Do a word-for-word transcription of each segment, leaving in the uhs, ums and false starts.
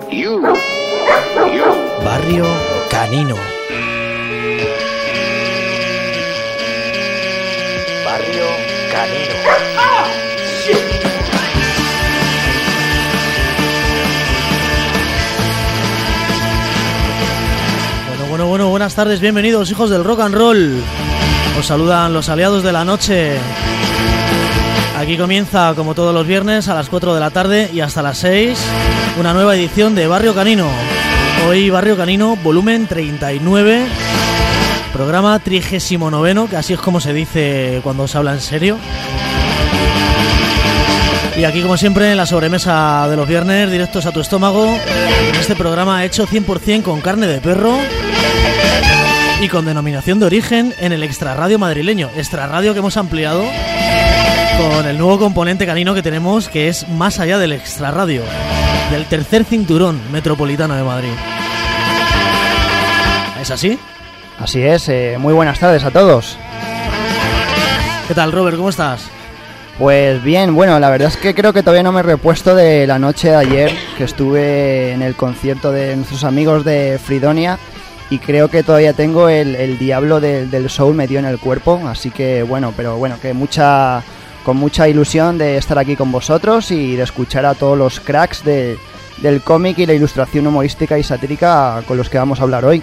You. You. Barrio Canino. Barrio Canino. ¡Ah! ¡Shit! Bueno, bueno, bueno, buenas tardes, bienvenidos, hijos del rock and roll. Os saludan los aliados de la noche. Aquí comienza, como todos los viernes, a las cuatro de la tarde y hasta las seis, una nueva edición de Barrio Canino. Hoy Barrio Canino, volumen treinta y nueve, programa trigésimo noveno, que así es como se dice cuando se habla en serio. Y aquí, como siempre, en la sobremesa de los viernes, directos a tu estómago, en este programa hecho cien por ciento con carne de perro y con denominación de origen en el Extrarradio madrileño. Extrarradio que hemos ampliado con el nuevo componente canino que tenemos, que es más allá del Extrarradio, del tercer cinturón metropolitano de Madrid. ¿Es así? Así es, eh, muy buenas tardes a todos. ¿Qué tal, Robert? ¿Cómo estás? Pues bien, bueno, la verdad es que creo que todavía no me he repuesto de la noche de ayer, que estuve en el concierto de nuestros amigos de Fridonia, y creo que todavía tengo el, el diablo del, del soul metido en el cuerpo, así que bueno, pero bueno, que mucha... con mucha ilusión de estar aquí con vosotros y de escuchar a todos los cracks de, del cómic y la ilustración humorística y satírica con los que vamos a hablar hoy.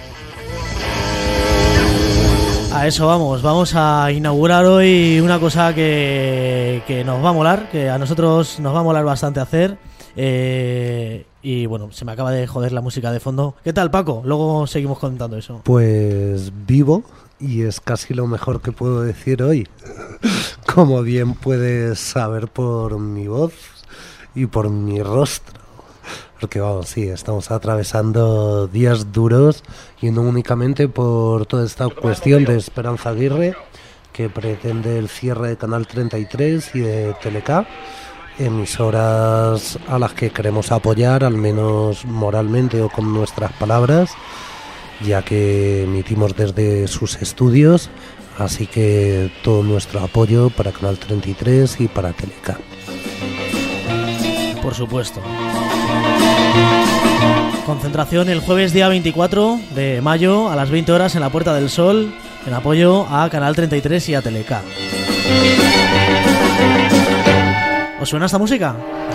A eso vamos, vamos a inaugurar hoy una cosa que, que nos va a molar, que a nosotros nos va a molar bastante hacer. Eh, y bueno, se me acaba de joder la música de fondo. ¿Qué tal, Paco? Luego seguimos contando eso. Pues vivo, y es casi lo mejor que puedo decir hoy. Como bien puedes saber por mi voz y por mi rostro. Porque vamos, sí, estamos atravesando días duros, y no únicamente por toda esta cuestión de Esperanza Aguirre, que pretende el cierre de Canal treinta y tres y de Teleca, emisoras a las que queremos apoyar, al menos moralmente o con nuestras palabras, ya que emitimos desde sus estudios. Así que todo nuestro apoyo para Canal treinta y tres y para Teleca. Por supuesto. Concentración el jueves día veinticuatro de mayo a las veinte horas en la Puerta del Sol, en apoyo a Canal treinta y tres y a Teleca. ¿Os suena esta música?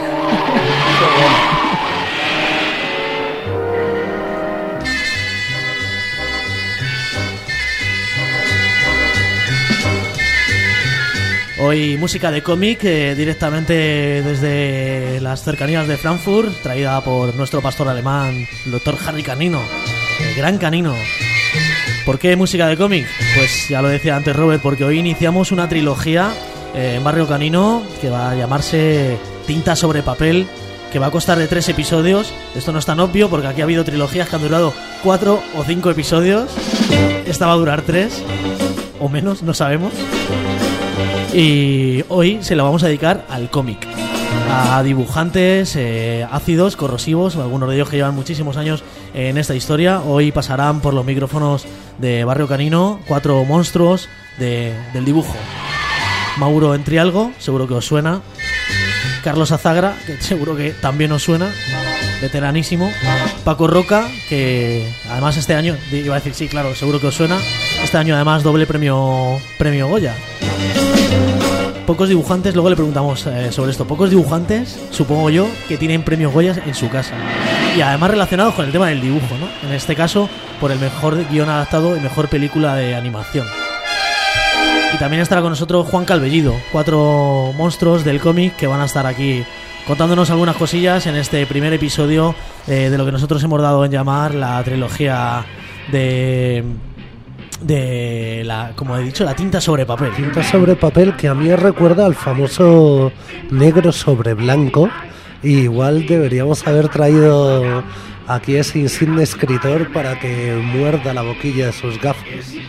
Hoy música de cómic, eh, directamente desde las cercanías de Frankfurt, traída por nuestro pastor alemán, el doctor Harry Canino, el gran Canino. ¿Por qué música de cómic? Pues ya lo decía antes Robert, porque hoy iniciamos una trilogía eh, en Barrio Canino que va a llamarse Tinta sobre Papel, que va a constar de tres episodios. Esto no es tan obvio porque aquí ha habido trilogías que han durado cuatro o cinco episodios. Esta va a durar tres o menos, no sabemos. Y hoy se lo vamos a dedicar al cómic, a dibujantes eh, ácidos, corrosivos, algunos de ellos que llevan muchísimos años en esta historia. Hoy pasarán por los micrófonos de Barrio Canino cuatro monstruos de, del dibujo. Mauro Entrialgo, seguro que os suena. Carlos Azagra, que seguro que también os suena, veteranísimo. Paco Roca, que además este año, iba a decir sí, claro, seguro que os suena. Este año además doble premio, premio Goya. Pocos dibujantes, luego le preguntamos eh, sobre esto, pocos dibujantes, supongo yo, que tienen premios Goya en su casa. Y además relacionados con el tema del dibujo, ¿no? En este caso, por el mejor guión adaptado y mejor película de animación. Y también estará con nosotros Juan Calvellido, cuatro monstruos del cómic que van a estar aquí contándonos algunas cosillas en este primer episodio eh, de lo que nosotros hemos dado en llamar la trilogía de... de la, como he dicho, la tinta sobre papel. Tinta sobre papel, que a mí recuerda al famoso negro sobre blanco. Y igual deberíamos haber traído aquí ese insigne escritor para que muerda la boquilla de sus gafas.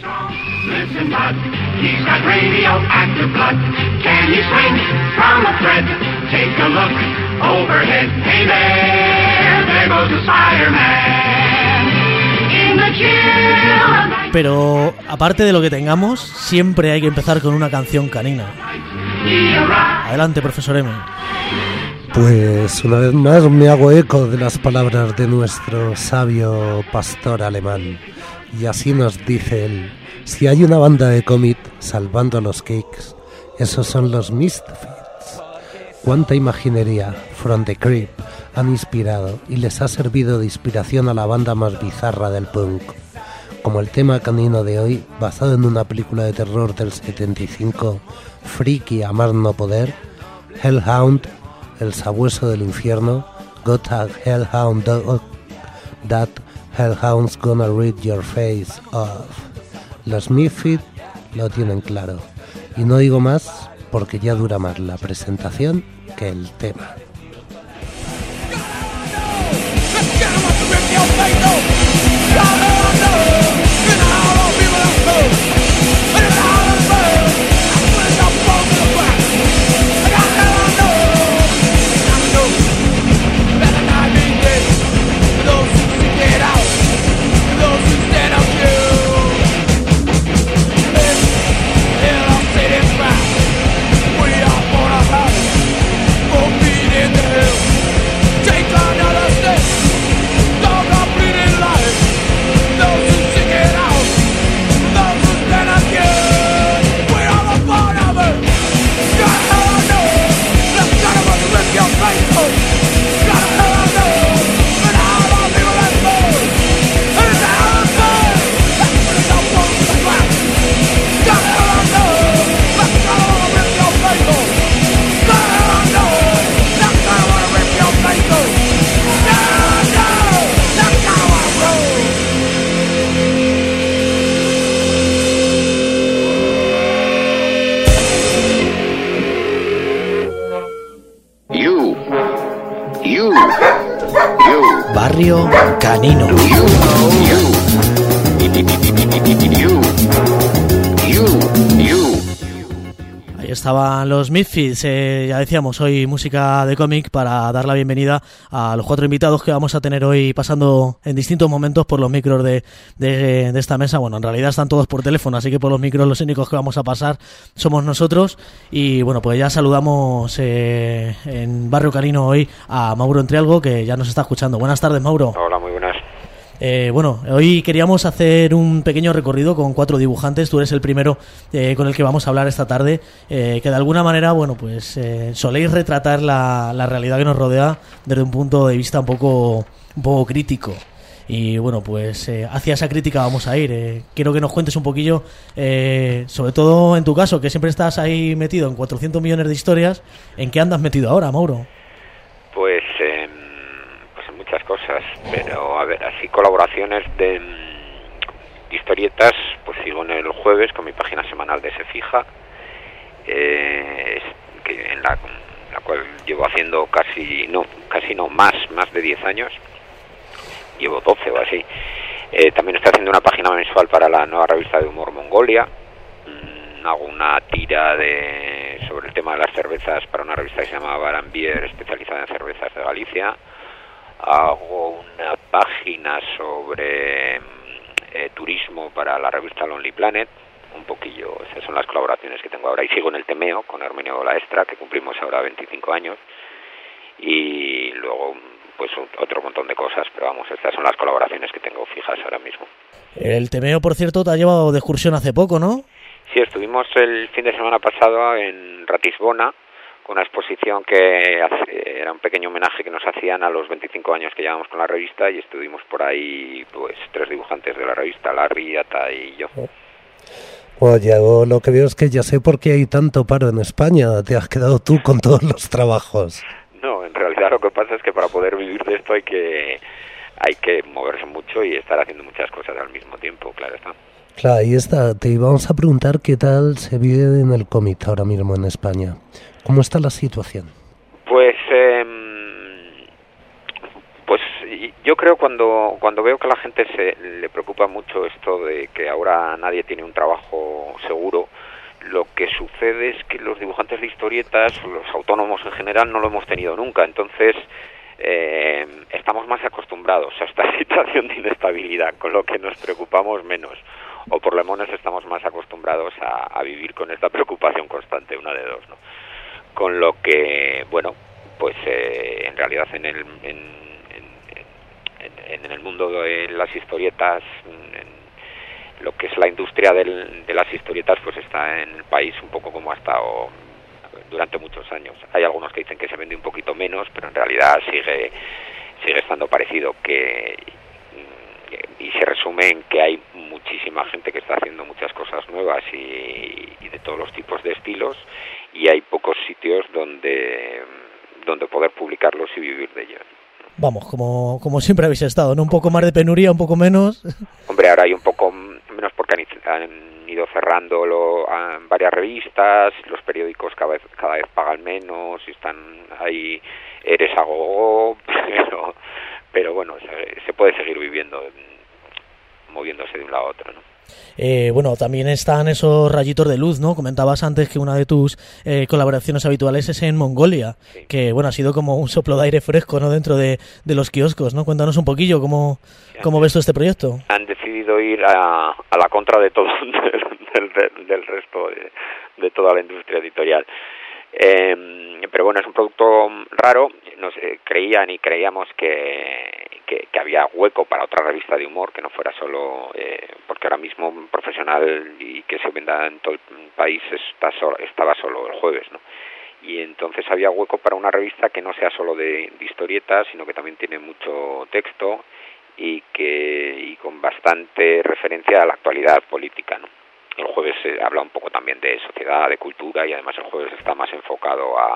Pero aparte de lo que tengamos, siempre hay que empezar con una canción canina. Adelante, profesor M. Pues una vez más me hago eco de las palabras de nuestro sabio pastor alemán. Y así nos dice él: si hay una banda de cómic salvando a los Cakes, esos son los Misfits. Cuánta imaginería From the Crypt han inspirado y les ha servido de inspiración a la banda más bizarra del punk. Como el tema canino de hoy, basado en una película de terror del setenta y cinco, Freaky a más no poder, Hellhound, el sabueso del infierno, Got a Hellhound dog, that Hellhound's gonna read your face off. Los Misfits lo tienen claro. Y no digo más porque ya dura más la presentación que el tema. Barrio Canino. Ahí estaban los Misfits, eh, ya decíamos, hoy música de cómic para dar la bienvenida a los cuatro invitados que vamos a tener hoy pasando en distintos momentos por los micros de, de, de esta mesa. Bueno, en realidad están todos por teléfono, así que por los micros los únicos que vamos a pasar somos nosotros. Y bueno, pues ya saludamos eh, en Barrio Canino hoy a Mauro Entrialgo, que ya nos está escuchando. Buenas tardes, Mauro. Hola, muy buenas. Eh, bueno, hoy queríamos hacer un pequeño recorrido con cuatro dibujantes. Tú eres el primero eh, con el que vamos a hablar esta tarde, eh, que de alguna manera, bueno, pues eh, soléis retratar la, la realidad que nos rodea desde un punto de vista un poco, un poco crítico. Y bueno, pues eh, hacia esa crítica vamos a ir. Eh, quiero que nos cuentes un poquillo, eh, sobre todo en tu caso, que siempre estás ahí metido en cuatrocientos millones de historias. ¿En qué andas metido ahora, Mauro? Pues, eh, pues en muchas cosas, pero a ver, así colaboraciones de, de historietas, pues sigo en el jueves con mi página semanal de Se Fija, eh, que en la, la cual llevo haciendo casi no, casi no más, más de diez años. Llevo doce o así. Eh, también estoy haciendo una página mensual para la nueva revista de humor Mongolia. Mm, hago una tira de sobre el tema de las cervezas para una revista que se llama Bar and Beer, especializada en cervezas de Galicia. Hago una página sobre eh, turismo para la revista Lonely Planet. Un poquillo, esas son las colaboraciones que tengo ahora. Y sigo en el Temeo con Hermenio Laestra, que cumplimos ahora veinticinco años. Y luego pues otro montón de cosas, pero vamos, estas son las colaboraciones que tengo fijas ahora mismo. El Temeo, por cierto, te ha llevado de excursión hace poco, ¿no? Sí, estuvimos el fin de semana pasado en Ratisbona con una exposición que hace, era un pequeño homenaje que nos hacían a los veinticinco años que llevamos con la revista, y estuvimos por ahí pues tres dibujantes de la revista, Larry, Ata y yo. Oye, oh, lo que veo es que ya sé por qué hay tanto paro en España. Te has quedado tú con todos los trabajos. No, en realidad lo que pasa es que para poder vivir de esto hay que hay que moverse mucho y estar haciendo muchas cosas al mismo tiempo, claro está. Claro, ahí está. Te íbamos a preguntar qué tal se vive en el cómic ahora mismo en España. ¿Cómo está la situación? Pues, eh, pues yo creo cuando cuando veo que a la gente se le preocupa mucho esto de que ahora nadie tiene un trabajo seguro. Lo que sucede es que los dibujantes de historietas, los autónomos en general, no lo hemos tenido nunca. Entonces, eh, estamos más acostumbrados a esta situación de inestabilidad, con lo que nos preocupamos menos. O por lo menos estamos más acostumbrados a, a vivir con esta preocupación constante, una de dos, ¿no? Con lo que, bueno, pues eh, en realidad en el en, en, en el mundo de las historietas, en lo que es la industria del, de las historietas, pues está en el país un poco como ha estado durante muchos años. Hay algunos que dicen que se vende un poquito menos, pero en realidad sigue sigue estando parecido, que y se resume en que hay muchísima gente que está haciendo muchas cosas nuevas y, y de todos los tipos de estilos, y hay pocos sitios donde donde poder publicarlos y vivir de ellos. Vamos, como, como siempre habéis estado, ¿no? Un poco más de penuria, un poco menos. Hombre, ahora hay un poco menos porque han, han ido cerrando lo, han varias revistas, los periódicos cada vez, cada vez pagan menos, y están ahí, eres a gogo, pero, pero bueno, se, se puede seguir viviendo, moviéndose de un lado a otro, ¿no? Eh, bueno, también están esos rayitos de luz, ¿no? Comentabas antes que una de tus eh, colaboraciones habituales es en Mongolia, sí. Que bueno, ha sido como un soplo de aire fresco, ¿no? Dentro de, de los kioscos, ¿no? Cuéntanos un poquillo cómo, sí, cómo ves tú este proyecto. Han decidido ir a, a la contra de todo del, del, del resto de, de toda la industria editorial. Eh, pero bueno, es un producto raro. Nos eh, creían y creíamos que, que, que había hueco para otra revista de humor que no fuera solo, eh, porque ahora mismo un profesional y que se venda en todo el país está solo, estaba solo el jueves, ¿no? Y entonces había hueco para una revista que no sea solo de, de historietas, sino que también tiene mucho texto y que y con bastante referencia a la actualidad política, ¿no? El jueves se habla un poco también de sociedad, de cultura, y además el jueves está más enfocado a,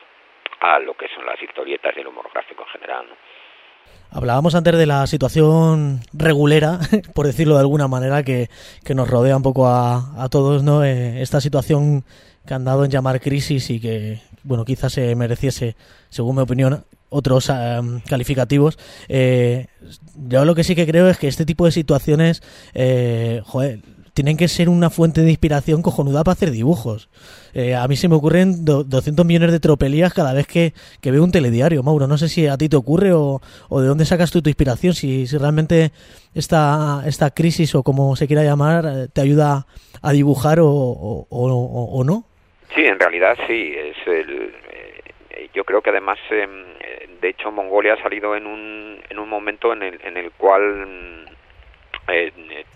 a lo que son las historietas y el humor gráfico en general, ¿no? Hablábamos antes de la situación regulera, por decirlo de alguna manera, que, que nos rodea un poco a, a todos, ¿no? Eh, esta situación que han dado en llamar crisis y que, bueno, quizás se mereciese, según mi opinión, otros um, calificativos. Eh, yo lo que sí que creo es que este tipo de situaciones, eh, joder, tienen que ser una fuente de inspiración cojonuda para hacer dibujos. Eh, a mí se me ocurren do, doscientos millones de tropelías cada vez que, que veo un telediario, Mauro. No sé si a ti te ocurre o, o de dónde sacas tú tu inspiración, si, si realmente esta, esta crisis o como se quiera llamar te ayuda a dibujar o, o, o, o no. Sí, en realidad sí. Es el, eh, yo creo que además, eh, de hecho, Mongolia ha salido en un, en un momento en el, en el cual eh,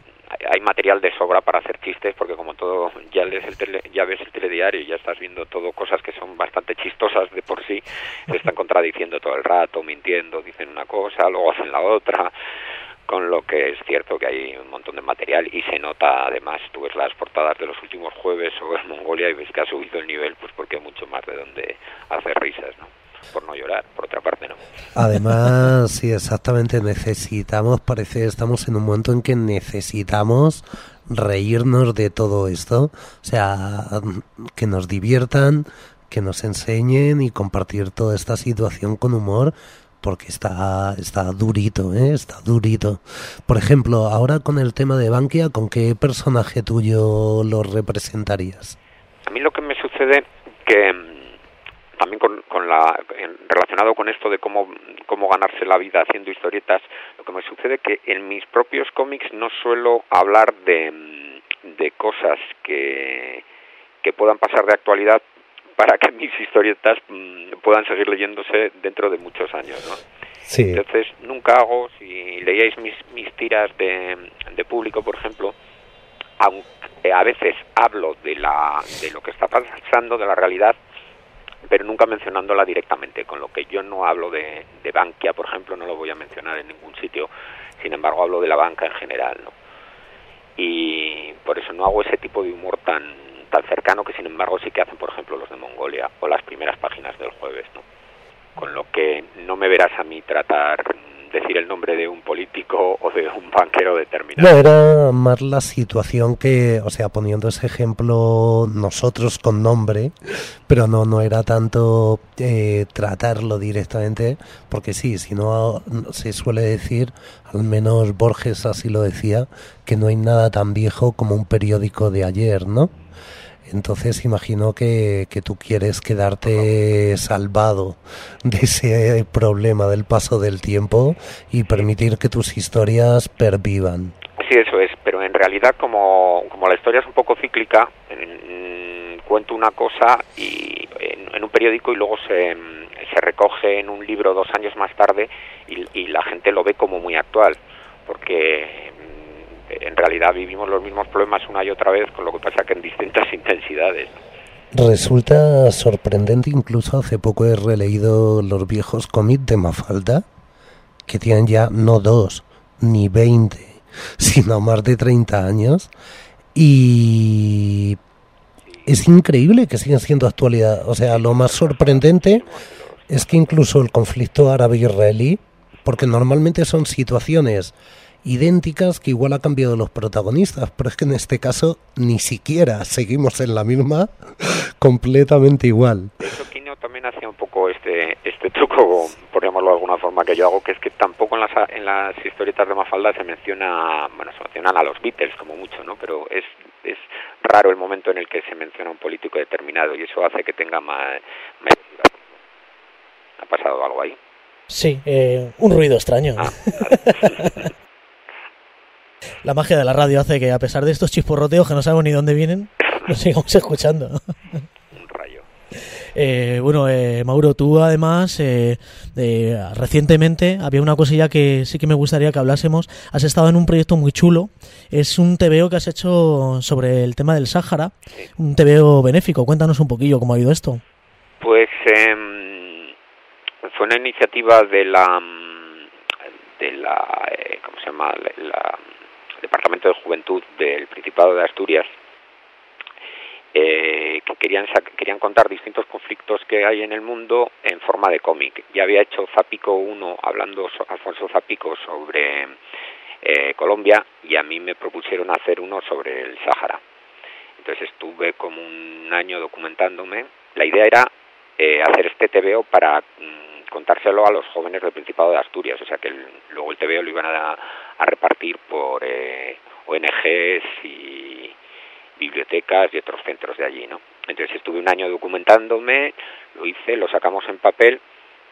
hay material de sobra para hacer chistes, porque como todo, ya lees el tele, ya ves el telediario y ya estás viendo todo cosas que son bastante chistosas de por sí, se están contradiciendo todo el rato, mintiendo, dicen una cosa, luego hacen la otra, con lo que es cierto que hay un montón de material y se nota. Además, tú ves las portadas de los últimos jueves sobre Mongolia y ves que ha subido el nivel, pues porque hay mucho más de donde hacer risas, ¿no? Por no llorar, por otra parte, ¿no? Además, sí, exactamente, necesitamos, parece, estamos en un momento en que necesitamos reírnos de todo esto, o sea, que nos diviertan, que nos enseñen y compartir toda esta situación con humor, porque está está durito, ¿eh? Está durito. Por ejemplo, ahora con el tema de Bankia, ¿con qué personaje tuyo lo representarías? A mí lo que me sucede que también con, con la relacionado con esto de cómo cómo ganarse la vida haciendo historietas, lo que me sucede es que en mis propios cómics no suelo hablar de, de cosas que que puedan pasar de actualidad para que mis historietas mmm, puedan seguir leyéndose dentro de muchos años, ¿no? Sí. Entonces nunca hago, si leíais mis mis tiras de, de público, por ejemplo, aunque a veces hablo de la de lo que está pasando, de la realidad, pero nunca mencionándola directamente, con lo que yo no hablo de, de Bankia, por ejemplo, no lo voy a mencionar en ningún sitio, sin embargo hablo de la banca en general, ¿no? Y por eso no hago ese tipo de humor tan tan cercano que sin embargo sí que hacen, por ejemplo, los de Mongolia o las primeras páginas del jueves, ¿no? Con lo que no me verás a mí tratar decir el nombre de un político o de un banquero determinado. No, era más la situación que, o sea, poniendo ese ejemplo nosotros con nombre, pero no no era tanto eh, tratarlo directamente, porque sí, si no se suele decir, al menos Borges así lo decía, que no hay nada tan viejo como un periódico de ayer, ¿no? Entonces imagino que, que tú quieres quedarte salvado de ese problema del paso del tiempo y permitir que tus historias pervivan. Sí, eso es, pero en realidad como, como la historia es un poco cíclica, en, cuento una cosa y en, en un periódico y luego se, se recoge en un libro dos años más tarde y, y la gente lo ve como muy actual, porque en realidad vivimos los mismos problemas una y otra vez, con lo que pasa que en distintas intensidades. Resulta sorprendente, incluso hace poco he releído los viejos cómics de Mafalda, que tienen ya no dos, ni veinte, sino más de treinta años, y es increíble que sigan siendo actualidad. O sea, lo más sorprendente es que incluso el conflicto árabe-israelí, porque normalmente son situaciones idénticas que igual ha cambiado los protagonistas, pero es que en este caso ni siquiera seguimos en la misma, completamente igual. De hecho, Quino también hacía un poco este este truco, por llamarlo de alguna forma, que yo hago, que es que tampoco en las en las historietas de Mafalda se menciona, bueno, se mencionan a los Beatles como mucho, ¿no? Pero es es raro el momento en el que se menciona a un político determinado y eso hace que tenga más, más... ¿Ha pasado algo ahí? Sí, eh, un ruido extraño. Ah, vale. La magia de la radio hace que, a pesar de estos chisporroteos que no sabemos ni dónde vienen, nos sigamos escuchando. Un rayo. Eh, bueno, eh, Mauro, tú además, eh, eh, recientemente había una cosilla que sí que me gustaría que hablásemos. Has estado en un proyecto muy chulo. Es un tebeo que has hecho sobre el tema del Sáhara, Sí. un tebeo benéfico. Cuéntanos un poquillo cómo ha ido esto. Pues eh, fue una iniciativa de la de la eh, ¿cómo se llama? La Departamento de Juventud del Principado de Asturias, eh, que querían querían contar distintos conflictos que hay en el mundo en forma de cómic. Ya había hecho Zapico uno, hablando Alfonso Zapico sobre eh, Colombia, y a mí me propusieron hacer uno sobre el Sáhara. Entonces estuve como un año documentándome. La idea era eh, hacer este tebeo para mm, contárselo a los jóvenes del Principado de Asturias, o sea que el, luego el tebeo lo iban a, a repartir por eh, O N Ges y bibliotecas y otros centros de allí, ¿no? Entonces estuve un año documentándome, lo hice, lo sacamos en papel,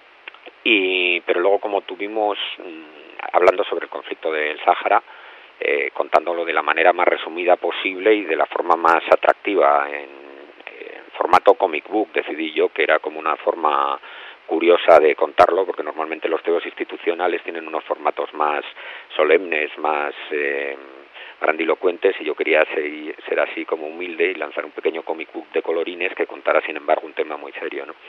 y pero luego como tuvimos, mmm, hablando sobre el conflicto del Sáhara, eh, contándolo de la manera más resumida posible y de la forma más atractiva, en, en formato comic book, decidí yo que era como una forma curiosa de contarlo, porque normalmente los tebeos institucionales tienen unos formatos más solemnes, más eh, grandilocuentes, y yo quería ser, ser así como humilde y lanzar un pequeño comic book de colorines que contara sin embargo un tema muy serio, ¿no?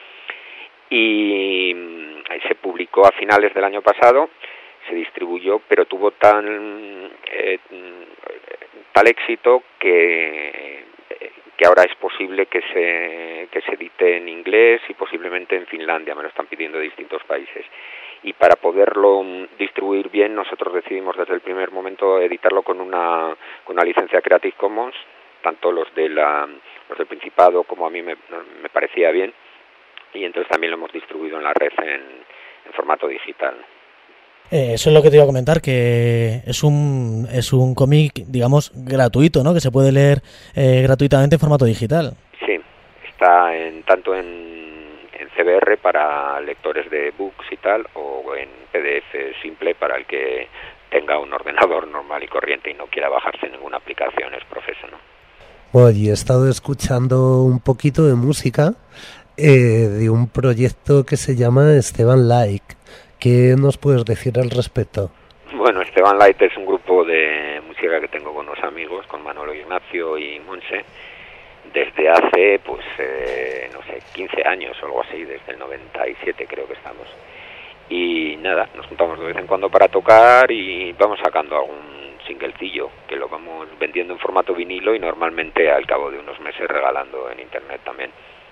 Y eh, se publicó a finales del año pasado, se distribuyó, pero tuvo tan eh, tal éxito que que ahora es posible que se que se edite en inglés y posiblemente en Finlandia, me lo están pidiendo de distintos países. Y para poderlo distribuir bien, nosotros decidimos desde el primer momento editarlo con una con una licencia Creative Commons, tanto los de la los del Principado como a mí me, me parecía bien, y entonces también lo hemos distribuido en la red en, en formato digital. Eh, eso es lo que te iba a comentar, que es un es un cómic, digamos, gratuito, ¿no? Que se puede leer eh, gratuitamente en formato digital. Sí, está en tanto en, en C B R para lectores de books y tal, o en P D F simple para el que tenga un ordenador normal y corriente y no quiera bajarse ninguna aplicación, es profeso, ¿no? Bueno, y he estado escuchando un poquito de música eh, de un proyecto que se llama Esteban Like. ¿Qué nos puedes decir al respecto? Bueno, Esteban Light es un grupo de música que tengo con unos amigos, con Manolo Ignacio y Monse, desde hace, pues, eh, no sé, quince años o algo así, desde el noventa y siete creo que estamos. Y nada, nos juntamos de vez en cuando para tocar y vamos sacando algún singlecillo que lo vamos vendiendo en formato vinilo y normalmente al cabo de unos meses regalando en internet también.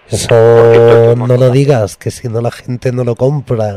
Eso no lo digas, que si no la gente no lo compra.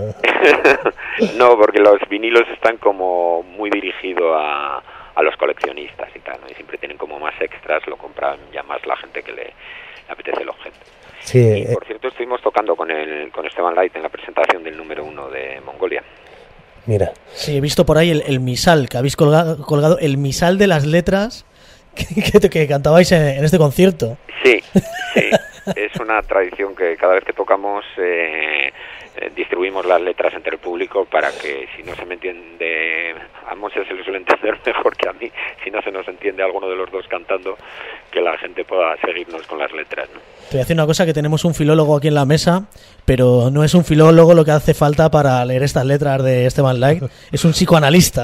No, porque los vinilos están como muy dirigidos a, a los coleccionistas y tal, ¿no? Y siempre tienen como más extras, lo compran ya más la gente que le, le apetece el objeto. Sí, y eh. por cierto, estuvimos tocando con el con Esteban Light en la presentación del número uno de Mongolia. Mira. Sí, he visto por ahí el, el misal, que habéis colgado, colgado el misal de las letras que, que, que cantabais en, en este concierto. Sí, sí. es una tradición que cada vez que tocamos eh, eh, distribuimos las letras entre el público para que si no se me entiende, a Monse se le suele entender mejor que a mí, si no se nos entiende a alguno de los dos cantando, que la gente pueda seguirnos con las letras, ¿no? Te voy a decir una cosa, que tenemos un filólogo aquí en la mesa, pero no es un filólogo lo que hace falta para leer estas letras de Esteban Light, es un psicoanalista.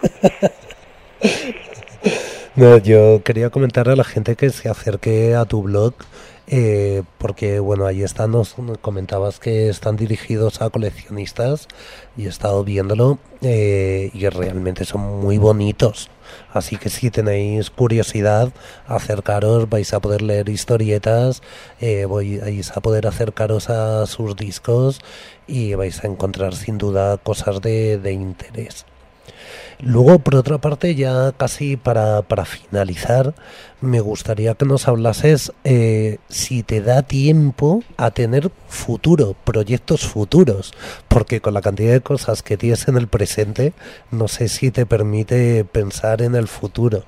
No, yo quería comentar a la gente que se acerque a tu blog, eh, porque bueno, ahí están, nos comentabas que están dirigidos a coleccionistas y he estado viéndolo eh, y realmente son muy bonitos. Así que si tenéis curiosidad, acercaros, vais a poder leer historietas, eh, vais a poder acercaros a sus discos y vais a encontrar sin duda cosas de, de interés. Luego, por otra parte, ya casi para, para finalizar, me gustaría que nos hablases eh, si te da tiempo a tener futuro, proyectos futuros, porque con la cantidad de cosas que tienes en el presente, no sé si te permite pensar en el futuro.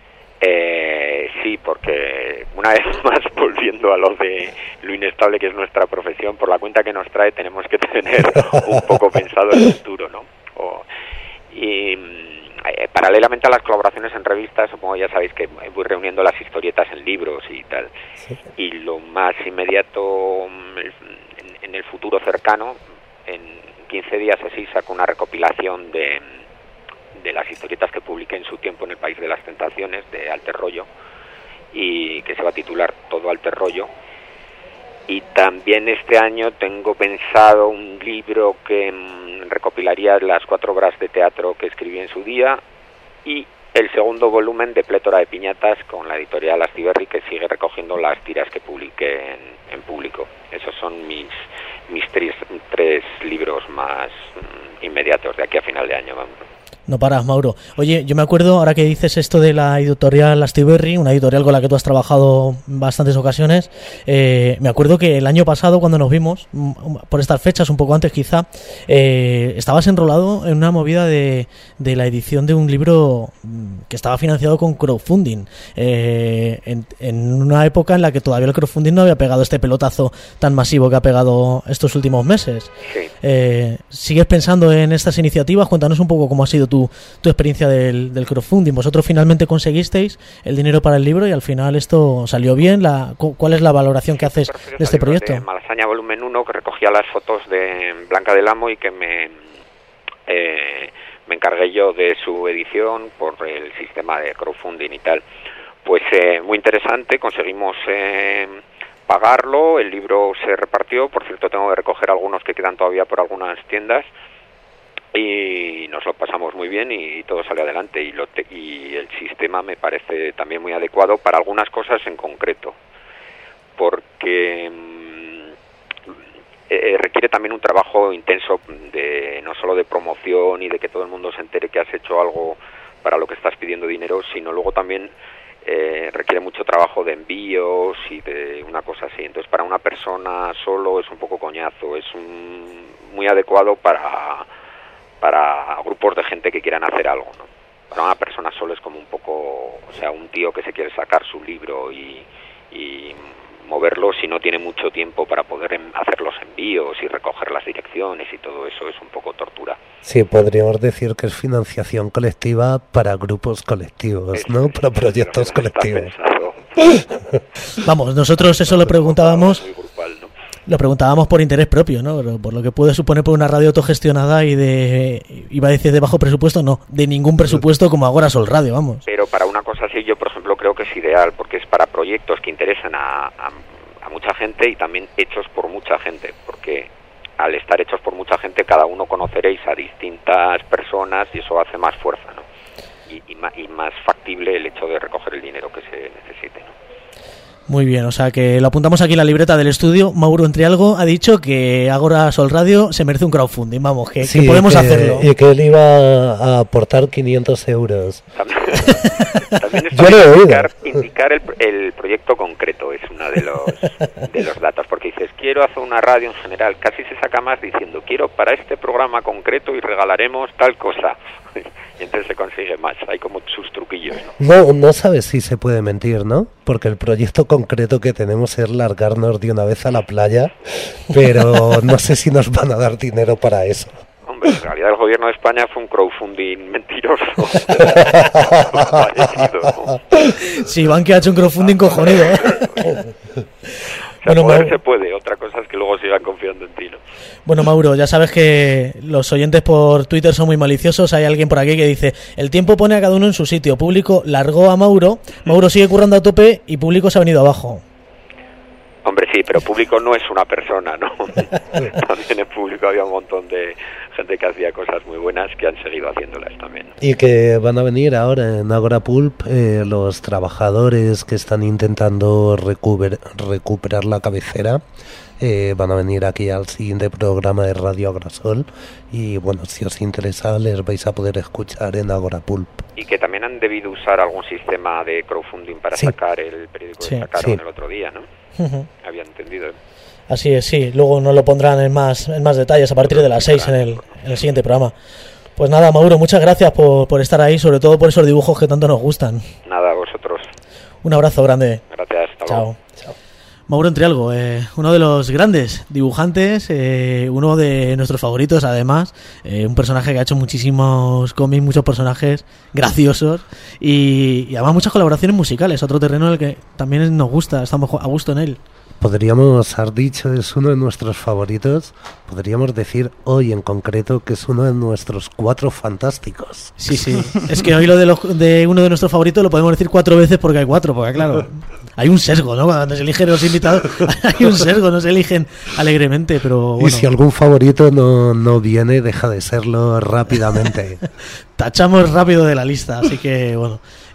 Eh, sí, porque una vez más, volviendo a lo de lo inestable que es nuestra profesión, por la cuenta que nos trae tenemos que tener un poco pensado el futuro, ¿no? O, y eh, paralelamente a las colaboraciones en revistas, supongo ya sabéis que voy reuniendo las historietas en libros y tal. Sí. Y lo más inmediato en, en el futuro cercano, en quince días así, saco una recopilación de, de las historietas que publiqué en su tiempo en El País de las Tentaciones, de Alter Rollo, y que se va a titular Todo Alter Rollo. Y también este año tengo pensado un libro que mmm, recopilaría las cuatro obras de teatro que escribí en su día y el segundo volumen de Plétora de Piñatas con la editorial Astiberri, que sigue recogiendo las tiras que publiqué en, en público. Esos son mis mis tres, tres libros más mmm, inmediatos de aquí a final de año, vamos. No paras, Mauro. Oye, yo me acuerdo, ahora que dices esto de la editorial Astiberri, una editorial con la que tú has trabajado en bastantes ocasiones, eh, me acuerdo que el año pasado, cuando nos vimos, por estas fechas, un poco antes quizá, eh, estabas enrolado en una movida de, de la edición de un libro que estaba financiado con crowdfunding, eh, en, en una época en la que todavía el crowdfunding no había pegado este pelotazo tan masivo que ha pegado estos últimos meses. Sí. Eh, ¿Sigues pensando en estas iniciativas? Cuéntanos un poco cómo ha sido tu, tu experiencia del, del crowdfunding. Vosotros finalmente conseguisteis el dinero para el libro y al final esto salió bien. La, ¿Cuál es la valoración que haces de este proyecto? De Malasaña volumen uno, que recogía las fotos de Blanca del Amo y que me, eh, me encargué yo de su edición por el sistema de crowdfunding y tal. Pues eh, muy interesante, conseguimos eh, pagarlo, el libro se repartió, por cierto tengo que recoger algunos que quedan todavía por algunas tiendas, y nos lo pasamos muy bien y todo salió adelante, y, lo te, y el sistema me parece también muy adecuado para algunas cosas en concreto, porque eh, requiere también un trabajo intenso de no solo de promoción y de que todo el mundo se entere que has hecho algo para lo que estás pidiendo dinero, sino luego también eh, requiere mucho trabajo de envíos y de una cosa así. Entonces para una persona solo es un poco coñazo, es un, muy adecuado para para grupos de gente que quieran hacer algo, ¿no? Para una persona solo es como un poco, o sea, un tío que se quiere sacar su libro y, y moverlo, si no tiene mucho tiempo para poder en, hacer los envíos y recoger las direcciones y todo eso, es un poco tortura. Sí, podríamos decir que es financiación colectiva para grupos colectivos, es, ¿no? Para proyectos colectivos. Vamos, nosotros eso lo preguntábamos... Lo preguntábamos por interés propio, ¿no? Por lo que puede suponer por una radio autogestionada y de, iba a decir de bajo presupuesto, no, de ningún presupuesto como Agora Sol Radio, vamos. Pero para una cosa así yo, por ejemplo, creo que es ideal, porque es para proyectos que interesan a, a, a mucha gente y también hechos por mucha gente, porque al estar hechos por mucha gente, cada uno conoceréis a distintas personas y eso hace más fuerza, ¿no? Y, y, más, y más factible el hecho de recoger el dinero que se necesite, ¿no? Muy bien, o sea que lo apuntamos aquí en la libreta del estudio. Mauro Entrialgo ha dicho que Agora Sol Radio se merece un crowdfunding, vamos, que, sí, que podemos que, hacerlo. Y que él iba a aportar quinientos euros. También, también es para indicar, indicar el, el proyecto concreto, es uno de los, de los datos, porque dices, quiero hacer una radio en general, casi se saca más diciendo, quiero para este programa concreto y regalaremos tal cosa. y entonces se consigue más. Hay como sus truquillos, ¿no? No, no sabes si se puede mentir, ¿no? Porque el proyecto concreto que tenemos es largarnos de una vez a la playa, pero no sé si nos van a dar dinero para eso. Hombre, en realidad el gobierno de España fue un crowdfunding mentiroso. Sí, Bankia ha hecho un crowdfunding cojonudo, ¿eh? O sea, Bueno, poder Mau- se puede, otra cosa es que luego sigan confiando en ti, ¿no? Bueno, Mauro, ya sabes que los oyentes por Twitter son muy maliciosos. Hay alguien por aquí que dice: el tiempo pone a cada uno en su sitio. Público largó a Mauro, Mauro sigue currando a tope y Público se ha venido abajo. Hombre, sí, pero público no es una persona, ¿no? También en público había un montón de gente que hacía cosas muy buenas que han seguido haciéndolas también. Y que van a venir ahora en Agora Pulp eh, los trabajadores que están intentando recuper- recuperar la cabecera. Eh, van a venir aquí al siguiente programa de Radio Agrasol y bueno, si os interesa les vais a poder escuchar en Agora Pulp. Y que también han debido usar algún sistema de crowdfunding para Sí. sacar el periódico Sí. que sacaron Sí. el otro día, ¿no? Ujú. Había entendido. Así es, sí. Luego nos lo pondrán en más, en más detalles a partir de las seis en el, en el siguiente programa. Pues nada, Mauro, muchas gracias por, por estar ahí, sobre todo por esos dibujos que tanto nos gustan. Nada, vosotros. Un abrazo grande. Gracias, hasta luego. Chao. Mauro Entrialgo, eh, uno de los grandes dibujantes, eh, uno de nuestros favoritos además, eh, un personaje que ha hecho muchísimos cómics, muchos personajes graciosos y, y además muchas colaboraciones musicales, otro terreno en el que también nos gusta, estamos a gusto en él. Podríamos haber dicho es uno de nuestros favoritos, podríamos decir hoy en concreto que es uno de nuestros cuatro fantásticos. Sí, sí, es que hoy lo de, los, de uno de nuestros favoritos lo podemos decir cuatro veces porque hay cuatro, porque claro, hay un sesgo, ¿no? Cuando se eligen los invitados hay un sesgo, no se eligen alegremente, pero bueno. Y si algún favorito no, no viene, deja de serlo rápidamente. Tachamos rápido de la lista, así que bueno.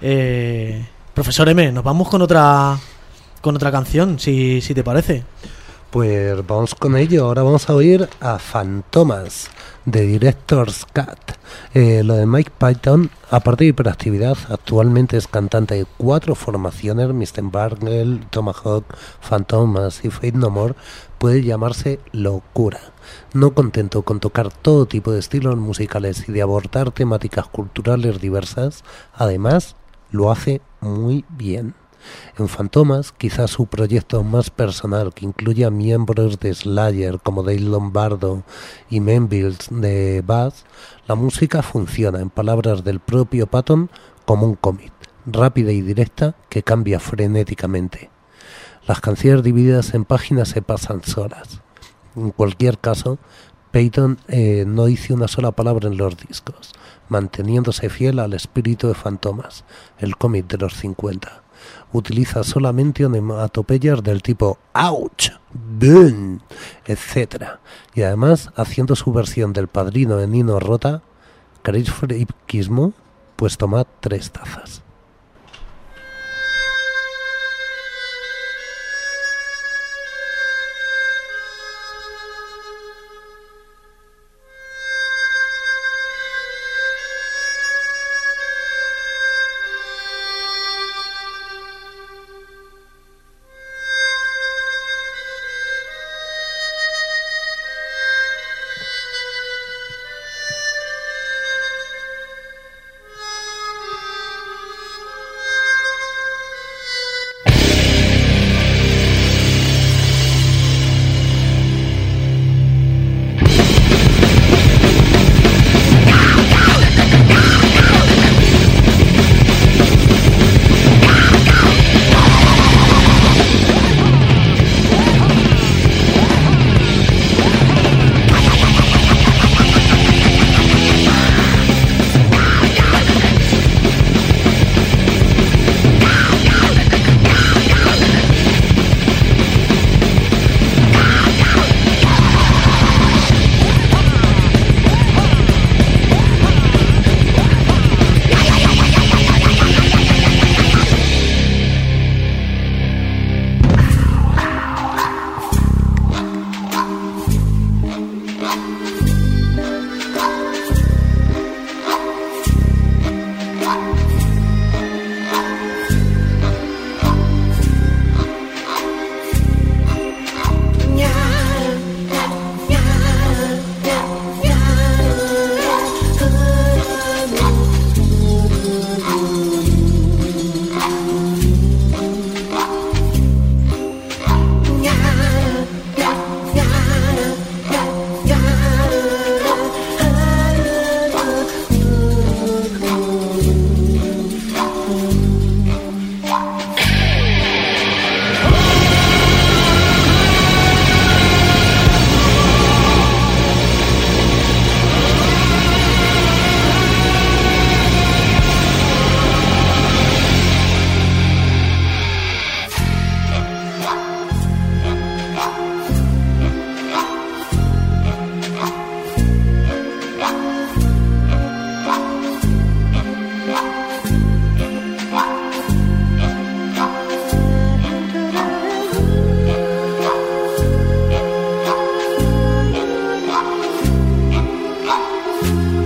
Eh, profesor M, nos vamos con otra con otra canción, si, si te parece. Pues vamos con ello, ahora vamos a oír a Fantomas de Director's Cut. Eh, lo de Mike Python, aparte de hiperactividad, actualmente es cantante de cuatro formaciones, mister Bargle, Tomahawk, Fantomas y Fate No More, puede llamarse locura. No contento con tocar todo tipo de estilos musicales y de abordar temáticas culturales diversas, además lo hace muy bien. En Fantomas, quizás su proyecto más personal, que incluye a miembros de Slayer como Dave Lombardo y Menville de Bass, la música funciona, en palabras del propio Patton, como un cómic, rápida y directa que cambia frenéticamente. Las canciones divididas en páginas se pasan solas. En cualquier caso, Peyton eh, no dice una sola palabra en los discos, manteniéndose fiel al espíritu de Fantomas, el cómic de los cincuenta. Utiliza solamente onomatopeyas del tipo ouch, boom, etcétera. Y además haciendo su versión del Padrino de Nino Rota, ¿queréis friquismo? Pues tomad tres tazas.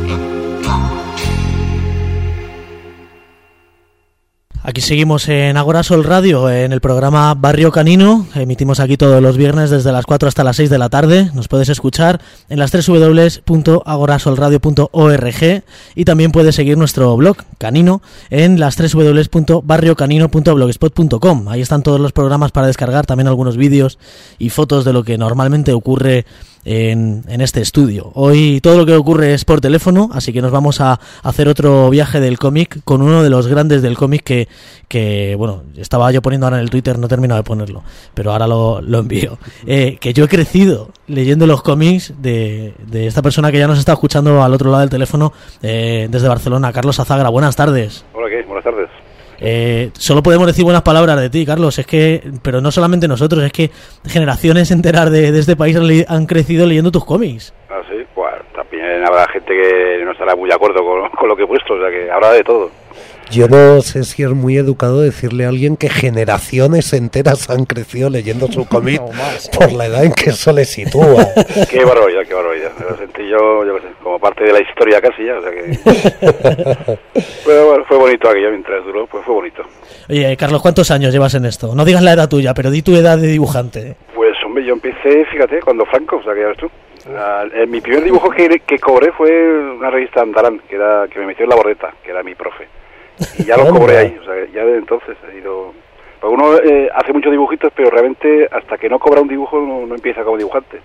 Aquí seguimos en Agora Sol Radio, en el programa Barrio Canino. Emitimos aquí todos los viernes desde las cuatro hasta las seis de la tarde. Nos puedes escuchar en las doble u doble u doble u punto agorasolradio punto org y también puedes seguir nuestro blog Canino en las doble u doble u doble u punto barrio canino punto blogspot punto com. Ahí están todos los programas para descargar, también algunos vídeos y fotos de lo que normalmente ocurre En, en este estudio. Hoy todo lo que ocurre es por teléfono, así que nos vamos a hacer otro viaje del cómic con uno de los grandes del cómic que, que, bueno, estaba yo poniendo ahora en el Twitter, no he terminado de ponerlo, pero ahora lo, lo envío. Eh, que yo he crecido leyendo los cómics de, de esta persona que ya nos está escuchando al otro lado del teléfono, eh, desde Barcelona, Carlos Azagra. Buenas tardes. Hola, ¿qué? Buenas tardes. Eh, solo podemos decir buenas palabras de ti, Carlos. Es que, pero no solamente nosotros, es que generaciones enteras de, de este país han, le, han crecido leyendo tus cómics. Ah, sí, bueno, también habrá gente que no estará muy de acuerdo con, con lo que he puesto, o sea que habrá de todo. Yo no sé si es muy educado decirle a alguien que generaciones enteras han crecido leyendo su cómic por la edad en que eso le sitúa. Qué barbaridad, qué barbaridad. Lo sentí yo, yo qué sé, como parte de la historia casi ya, o sea que... Pero bueno, fue bonito aquello mientras duró, pues fue bonito. Oye, Carlos, ¿cuántos años llevas en esto? No digas la edad tuya, pero di tu edad de dibujante. Pues hombre, yo empecé, fíjate, cuando Franco, o sea que ya ves tú. La, el, mi primer dibujo que, que cobré fue una revista Andarán, que era que me metió en la borreta, que era mi profe. Y ya lo cobré ahí, o sea, ya desde entonces he ido... Pues uno eh, hace muchos dibujitos, pero realmente hasta que no cobra un dibujo no, no empieza como dibujante.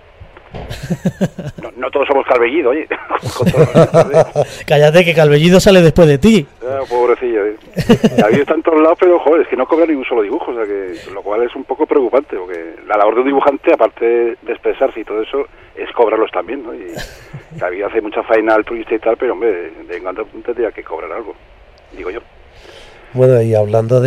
No, no todos somos Calvellido, oye. Cállate, que Calvellido sale después de ti. Ah, pobrecillo, eh. David está en todos lados, pero joder, es que no cobra ni un solo dibujo, o sea que lo cual es un poco preocupante, porque la labor de un dibujante, aparte de expresarse y todo eso, es cobrarlos también, ¿no? Y David hace mucha faena altruista y tal, pero hombre, de en cuando tendría que cobrar algo, digo yo. Bueno, y hablando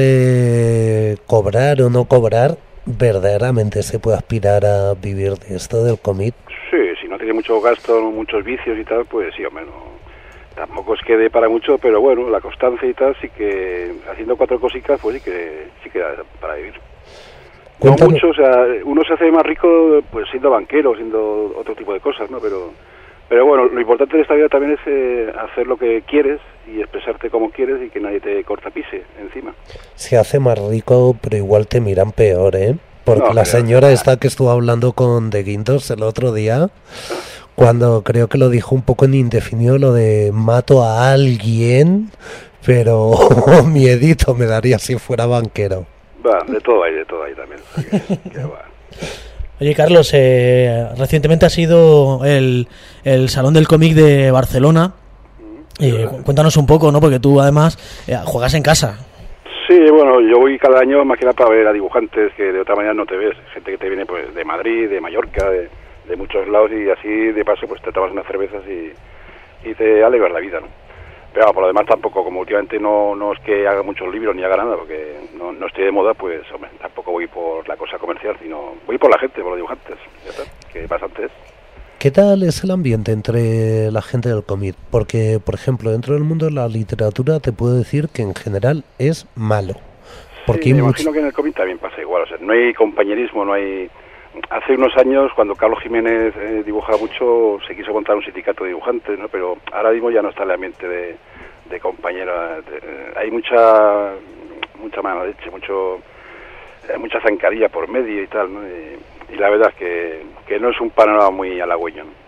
de cobrar o no cobrar, ¿verdaderamente se puede aspirar a vivir de esto del cómic? Sí, si no tiene mucho gasto, muchos vicios y tal, pues sí, hombre, no, tampoco es que dé para mucho, pero bueno, la constancia y tal, sí que haciendo cuatro cositas, pues sí que sí que da para vivir. Cuéntame. No mucho, o sea, uno se hace más rico pues siendo banquero, siendo otro tipo de cosas, ¿no? Pero pero bueno, lo importante de esta vida también es eh, hacer lo que quieres y expresarte como quieres y que nadie te cortapise encima. Se hace más rico, pero igual te miran peor, ¿eh? Porque no, la pero, señora ah. esta que estuvo hablando con De Guindos el otro día, cuando creo que lo dijo un poco en indefinido, lo de mato a alguien, pero miedito me daría si fuera banquero. Va, de todo hay, de todo hay también. O sea que, que va. Oye, Carlos, eh, recientemente ha sido el, el Salón del Cómic de Barcelona. Eh, cuéntanos un poco, ¿no? Porque tú además eh, juegas en casa. Sí, bueno, yo voy cada año más que nada para ver a dibujantes que de otra manera no te ves. Gente que te viene pues de Madrid, de Mallorca, de, de muchos lados y así de paso pues te tomas unas cervezas y, y te alegras la vida, ¿no? Pero bueno, por lo demás tampoco, como últimamente no, no es que haga muchos libros ni haga nada, porque no, no estoy de moda, pues hombre, tampoco voy por la cosa comercial, sino voy por la gente, por los dibujantes, ya está, que bastante es. ¿Qué tal es el ambiente entre la gente del cómic? Porque, por ejemplo, dentro del mundo de la literatura te puedo decir que en general es malo. Porque sí, me mucho... imagino que en el cómic también pasa igual, o sea, no hay compañerismo, no hay... Hace unos años, cuando Carlos Jiménez eh, dibujaba mucho, se quiso montar un sindicato de dibujantes, ¿no? Pero ahora mismo ya no está el ambiente de, de compañera. De, eh, hay mucha mucha mala leche, mucho eh, mucha zancadilla por medio y tal, ¿no? Y, y la verdad es que, que no es un panorama muy halagüeño, ¿no?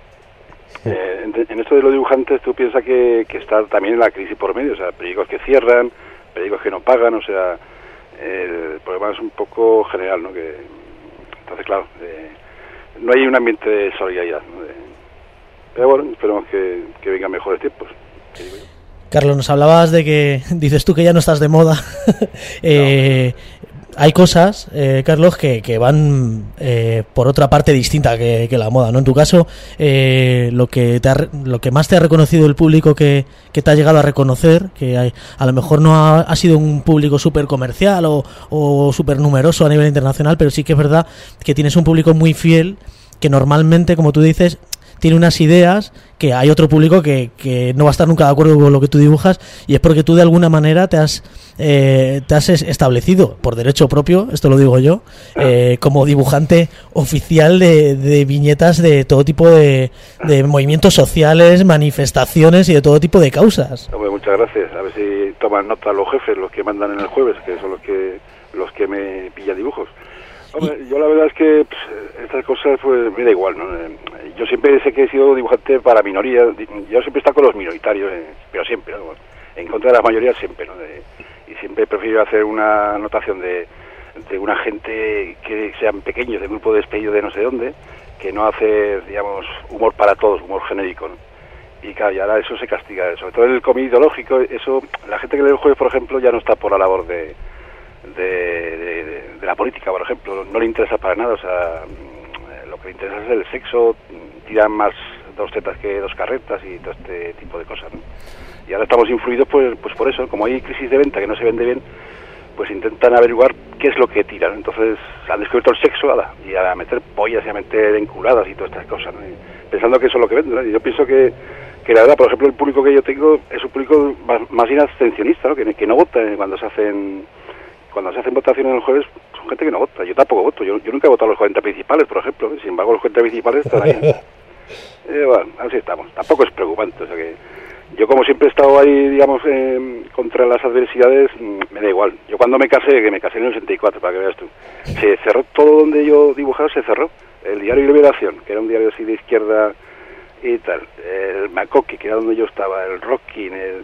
Sí. Eh, en, en esto de los dibujantes, tú piensas que, que está también en la crisis por medio, o sea, periódicos que cierran, periódicos que no pagan, o sea, eh, el problema es un poco general, ¿no? Que Entonces, claro, eh, no hay un ambiente de solidaridad, ¿no? De, pero bueno, esperemos que, que vengan mejores tiempos. Carlos, nos hablabas de que dices tú que ya no estás de moda. eh, no. Hay cosas, eh, Carlos, que, que van eh, por otra parte distinta que, que la moda, ¿no? En tu caso, eh, lo que te ha, lo que más te ha reconocido el público que, que te ha llegado a reconocer, que hay, a lo mejor no ha, ha sido un público súper comercial o, o súper numeroso a nivel internacional, pero sí que es verdad que tienes un público muy fiel que normalmente, como tú dices, tiene unas ideas que hay otro público que, que no va a estar nunca de acuerdo con lo que tú dibujas, y es porque tú de alguna manera te has eh, te has establecido por derecho propio, esto lo digo yo, eh, como dibujante oficial de, de viñetas de todo tipo de, de movimientos sociales, manifestaciones y de todo tipo de causas. Hombre, muchas gracias. A ver si toman nota los jefes, los que mandan en el jueves, que son los que los que me pillan dibujos. Hombre, yo la verdad es que pues, estas cosas pues me da igual, ¿no? Yo siempre sé que he sido dibujante para minorías, yo siempre he estado con los minoritarios, eh, pero siempre, ¿no? En contra de las mayorías siempre, ¿no? De, y siempre he preferido hacer una anotación de, de una gente que sean pequeños, de grupo de despedido de no sé dónde, que no hacer, digamos, humor para todos, humor genérico, ¿no? Y claro, y ahora eso se castiga, sobre todo en el cómic ideológico, eso, la gente que lee el jueves, por ejemplo, ya no está por la labor de De, de, de, de la política, por ejemplo, no le interesa para nada, o sea, lo que le interesa es el sexo, tiran más dos tetas que dos carretas y todo este tipo de cosas, ¿no? Y ahora estamos influidos pues, pues por eso, como hay crisis de venta que no se vende bien, pues intentan averiguar qué es lo que tiran, entonces han descubierto el sexo, ala, y a meter pollas y a meter enculadas y todas estas cosas, ¿no? Y pensando que eso es lo que vende, ¿no? Y yo pienso que que la verdad, por ejemplo, el público que yo tengo es un público más, más bien abstencionista, ¿no? Que, que no vota cuando se hacen cuando se hacen votaciones el jueves, son gente que no vota. Yo tampoco voto. Yo, yo nunca he votado a los cuarenta principales, por ejemplo. Sin embargo, los cuarenta principales están ahí. eh, bueno, así estamos. Tampoco es preocupante. O sea que yo, como siempre he estado ahí, digamos, eh, contra las adversidades, me da igual. Yo cuando me casé, que me casé en el ochenta y cuatro, para que veas tú, se cerró todo donde yo dibujaba, se cerró. El diario Liberación, que era un diario así de izquierda y tal. El Macoqui, que era donde yo estaba. El Rockin, el...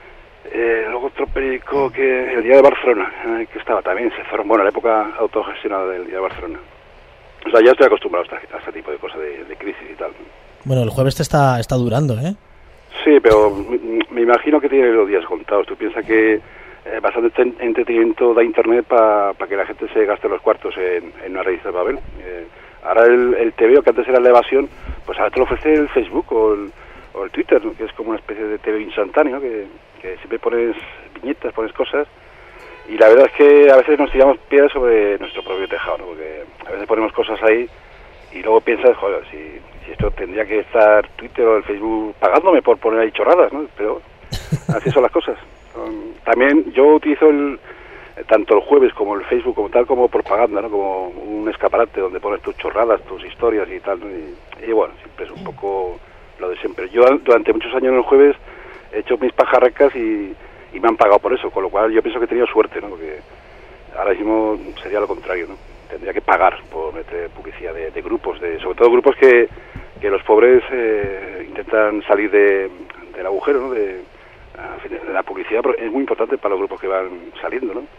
Eh, luego otro periódico, que el Día de Barcelona, eh, que estaba también, se cerró, bueno, la época autogestionada del Día de Barcelona. O sea, ya estoy acostumbrado a este, a este tipo de cosas, de, de crisis y tal. Bueno, el jueves te está, está durando, ¿eh? Sí, pero me, me imagino que tiene los días contados. Tú piensas que eh, bastante entretenimiento da Internet para pa que la gente se gaste los cuartos en, en una revista de papel. Eh, ahora el, el T V O, que antes era la evasión, pues ahora te lo ofrece el Facebook o el, o el Twitter, ¿no? Que es como una especie de T V instantáneo, que... que siempre pones viñetas, pones cosas, y la verdad es que a veces nos tiramos piedras sobre nuestro propio tejado, ¿no? Porque a veces ponemos cosas ahí y luego piensas, joder, si, si esto tendría que estar Twitter o el Facebook pagándome por poner ahí chorradas, ¿no? Pero así son las cosas. Um, también yo utilizo el, tanto el jueves como el Facebook como tal, como propaganda, ¿no? Como un escaparate donde pones tus chorradas, tus historias y tal, ¿no? y, y bueno, siempre es un poco lo de siempre. Yo durante muchos años en el jueves he hecho mis pajarracas y, y me han pagado por eso, con lo cual yo pienso que he tenido suerte, ¿no? Porque ahora mismo sería lo contrario, ¿no? Tendría que pagar por meter publicidad de, de grupos, de sobre todo grupos que, que los pobres eh, intentan salir de, del agujero, ¿no? De, de la publicidad es muy importante para los grupos que van saliendo, ¿no?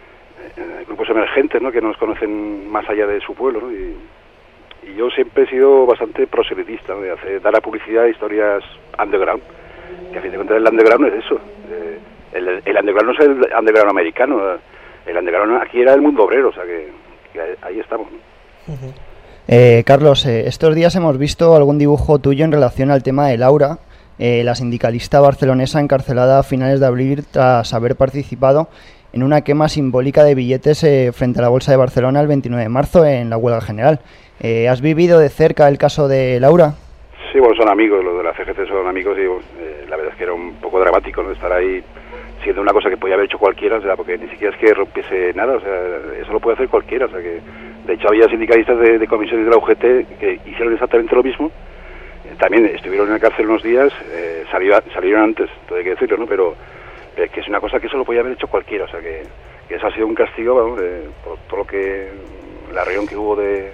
Eh, grupos emergentes, ¿no? Que no nos conocen más allá de su pueblo, ¿no? Y, y yo siempre he sido bastante proselitista, ¿no? De hacer, dar a publicidad a historias underground, que a fin de cuentas el underground es eso. Eh, el, el underground no es el underground americano, el underground aquí era el mundo obrero, o sea que, que ahí estamos, ¿no? Uh-huh. eh, Carlos, eh, estos días hemos visto algún dibujo tuyo en relación al tema de Laura, eh, la sindicalista barcelonesa encarcelada a finales de abril tras haber participado en una quema simbólica de billetes eh, frente a la Bolsa de Barcelona el veintinueve de marzo en la huelga general. Eh, ¿Has vivido de cerca el caso de Laura? Sí, bueno, son amigos, los de la C G T son amigos y eh, la verdad es que era un poco dramático, ¿no? Estar ahí siendo una cosa que podía haber hecho cualquiera, o sea, porque ni siquiera es que rompiese nada, o sea, eso lo puede hacer cualquiera, o sea, que de hecho había sindicalistas de, de comisiones de la U G T que hicieron exactamente lo mismo, eh, también estuvieron en la cárcel unos días, eh, salió, salieron antes, todo hay que decirlo, ¿no? Pero eh, que es una cosa que eso lo podía haber hecho cualquiera, o sea, que, que eso ha sido un castigo, vamos, de, por todo lo que, la reunión que hubo de,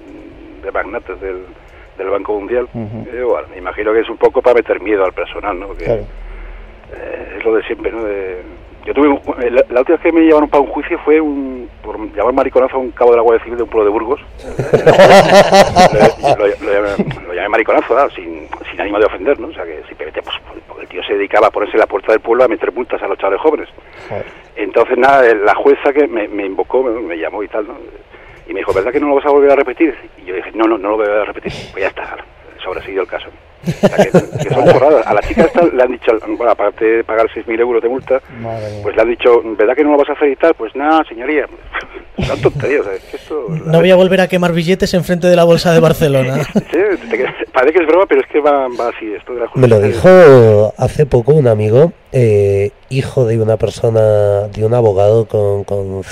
de magnates del del Banco Mundial. Uh-huh. eh, bueno, me imagino que es un poco para meter miedo al personal, ¿no? Porque claro. eh, es lo de siempre, ¿no? De, yo tuve un, la, la última vez que me llevaron para un juicio fue un por llamar mariconazo a un cabo de la Guardia Civil de un pueblo de Burgos. lo, lo, lo, llamé, lo llamé mariconazo, ¿no? sin, sin ánimo de ofender, ¿no? O sea que simplemente pues, porque el tío se dedicaba a ponerse en la puerta del pueblo a meter multas a los chavales jóvenes. Joder. Entonces nada, la jueza que me, me invocó, me, me llamó y tal, ¿no? Y me dijo, ¿verdad que no lo vas a volver a repetir? Y yo dije, no, no, no lo voy a repetir. Pues ya está, sobreseguido el caso. O sea, que, que son chorradas. A la chica esta le han dicho, bueno, aparte de pagar seis mil euros de multa, pues le han dicho, ¿verdad que no lo vas a hacer y tal? Pues nada, señoría. Son tonterías, ¿sabes? Esto, no voy a volver a quemar billetes enfrente de la Bolsa de Barcelona. Sí, te, parece que es broma, pero es que va, va así esto de la Me lo dijo hace poco un amigo, eh, hijo de una persona, de un abogado con, con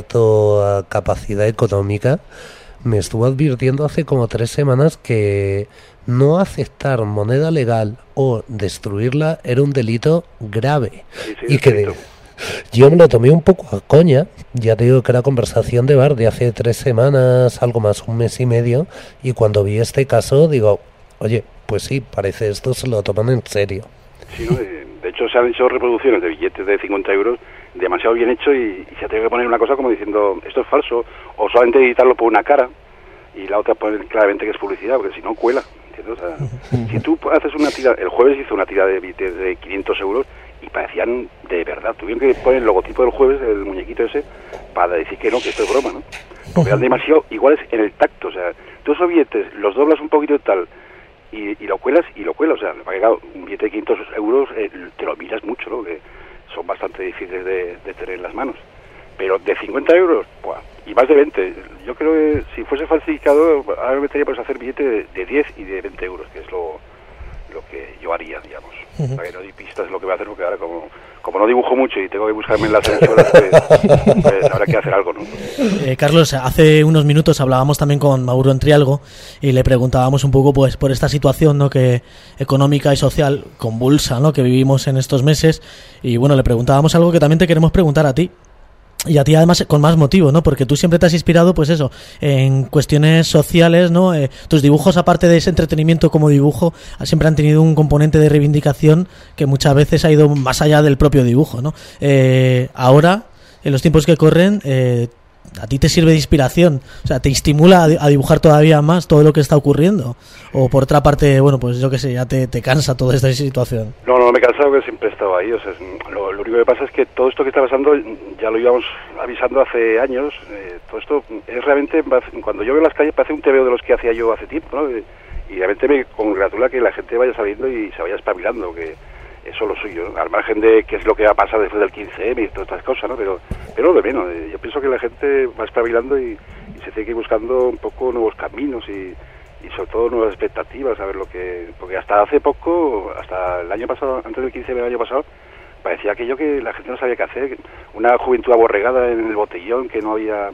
cierta capacidad económica. Me estuvo advirtiendo hace como tres semanas que no aceptar moneda legal o destruirla era un delito grave. Sí, sí, y que de, yo me lo tomé un poco a coña, ya te digo que era conversación de bar de hace tres semanas, algo más, un mes y medio, y cuando vi este caso digo, oye, pues sí, parece esto se lo toman en serio. Sí, ¿no? De hecho se han hecho reproducciones de billetes de cincuenta euros demasiado bien hecho y, y se ha tenido que poner una cosa como diciendo esto es falso, o solamente editarlo por una cara y la otra poner claramente que es publicidad, porque si no cuela, ¿entiendes? O sea, si tú haces una tira, el jueves hizo una tira de billetes de quinientos euros y parecían de verdad, tuvieron que poner el logotipo del jueves, el muñequito ese, para decir que no, que esto es broma, ¿no? Porque eran demasiado iguales en el tacto, o sea, tú esos billetes los doblas un poquito y tal, y, y lo cuelas y lo cuelas, o sea, para que claro, un billete de quinientos euros eh, te lo miras mucho, ¿no? Que son bastante difíciles de, de tener en las manos. Pero de cincuenta euros, ¡buah! Y más de veinte. Yo creo que si fuese falsificado, ahora me metería pues hacer billete de, de diez y de veinte euros, que es lo, lo que yo haría, digamos. Uh-huh. Para que no di pistas de lo que voy a hacer, porque ahora como, como no dibujo mucho y tengo que buscarme en las emisoras, pues, pues habrá que hacer algo, ¿no? Eh, Carlos, hace unos minutos hablábamos también con Mauro Entrialgo y le preguntábamos un poco pues por esta situación, ¿no?, que económica y social convulsa, ¿no?, que vivimos en estos meses, y bueno, le preguntábamos algo que también te queremos preguntar a ti. Y a ti además con más motivo, ¿no? Porque tú siempre te has inspirado, pues eso, en cuestiones sociales, ¿no? Eh, tus dibujos, aparte de ese entretenimiento como dibujo, siempre han tenido un componente de reivindicación que muchas veces ha ido más allá del propio dibujo, ¿no? Eh, ahora, en los tiempos que corren, eh, a ti te sirve de inspiración, o sea, te estimula a dibujar todavía más todo lo que está ocurriendo, o por otra parte, bueno, pues yo qué sé, ya te, te cansa toda esta situación. No, no me cansa porque siempre he estado ahí, o sea, lo, lo único que pasa es que todo esto que está pasando ya lo íbamos avisando hace años, eh, todo esto es realmente, cuando yo veo las calles parece un tebeo de los que hacía yo hace tiempo, ¿no? Y, y realmente me congratula que la gente vaya saliendo y se vaya espabilando, que eso es lo suyo, ¿no? Al margen de qué es lo que va a pasar después del quince eme y todas estas cosas, ¿no? Pero, pero de menos, eh, yo pienso que la gente va espabilando y, y se tiene que ir buscando un poco nuevos caminos y, y sobre todo nuevas expectativas, a ver lo que... Porque hasta hace poco, hasta el año pasado, antes del quince eme del año pasado, parecía aquello que la gente no sabía qué hacer, una juventud aborregada en el botellón, que no había...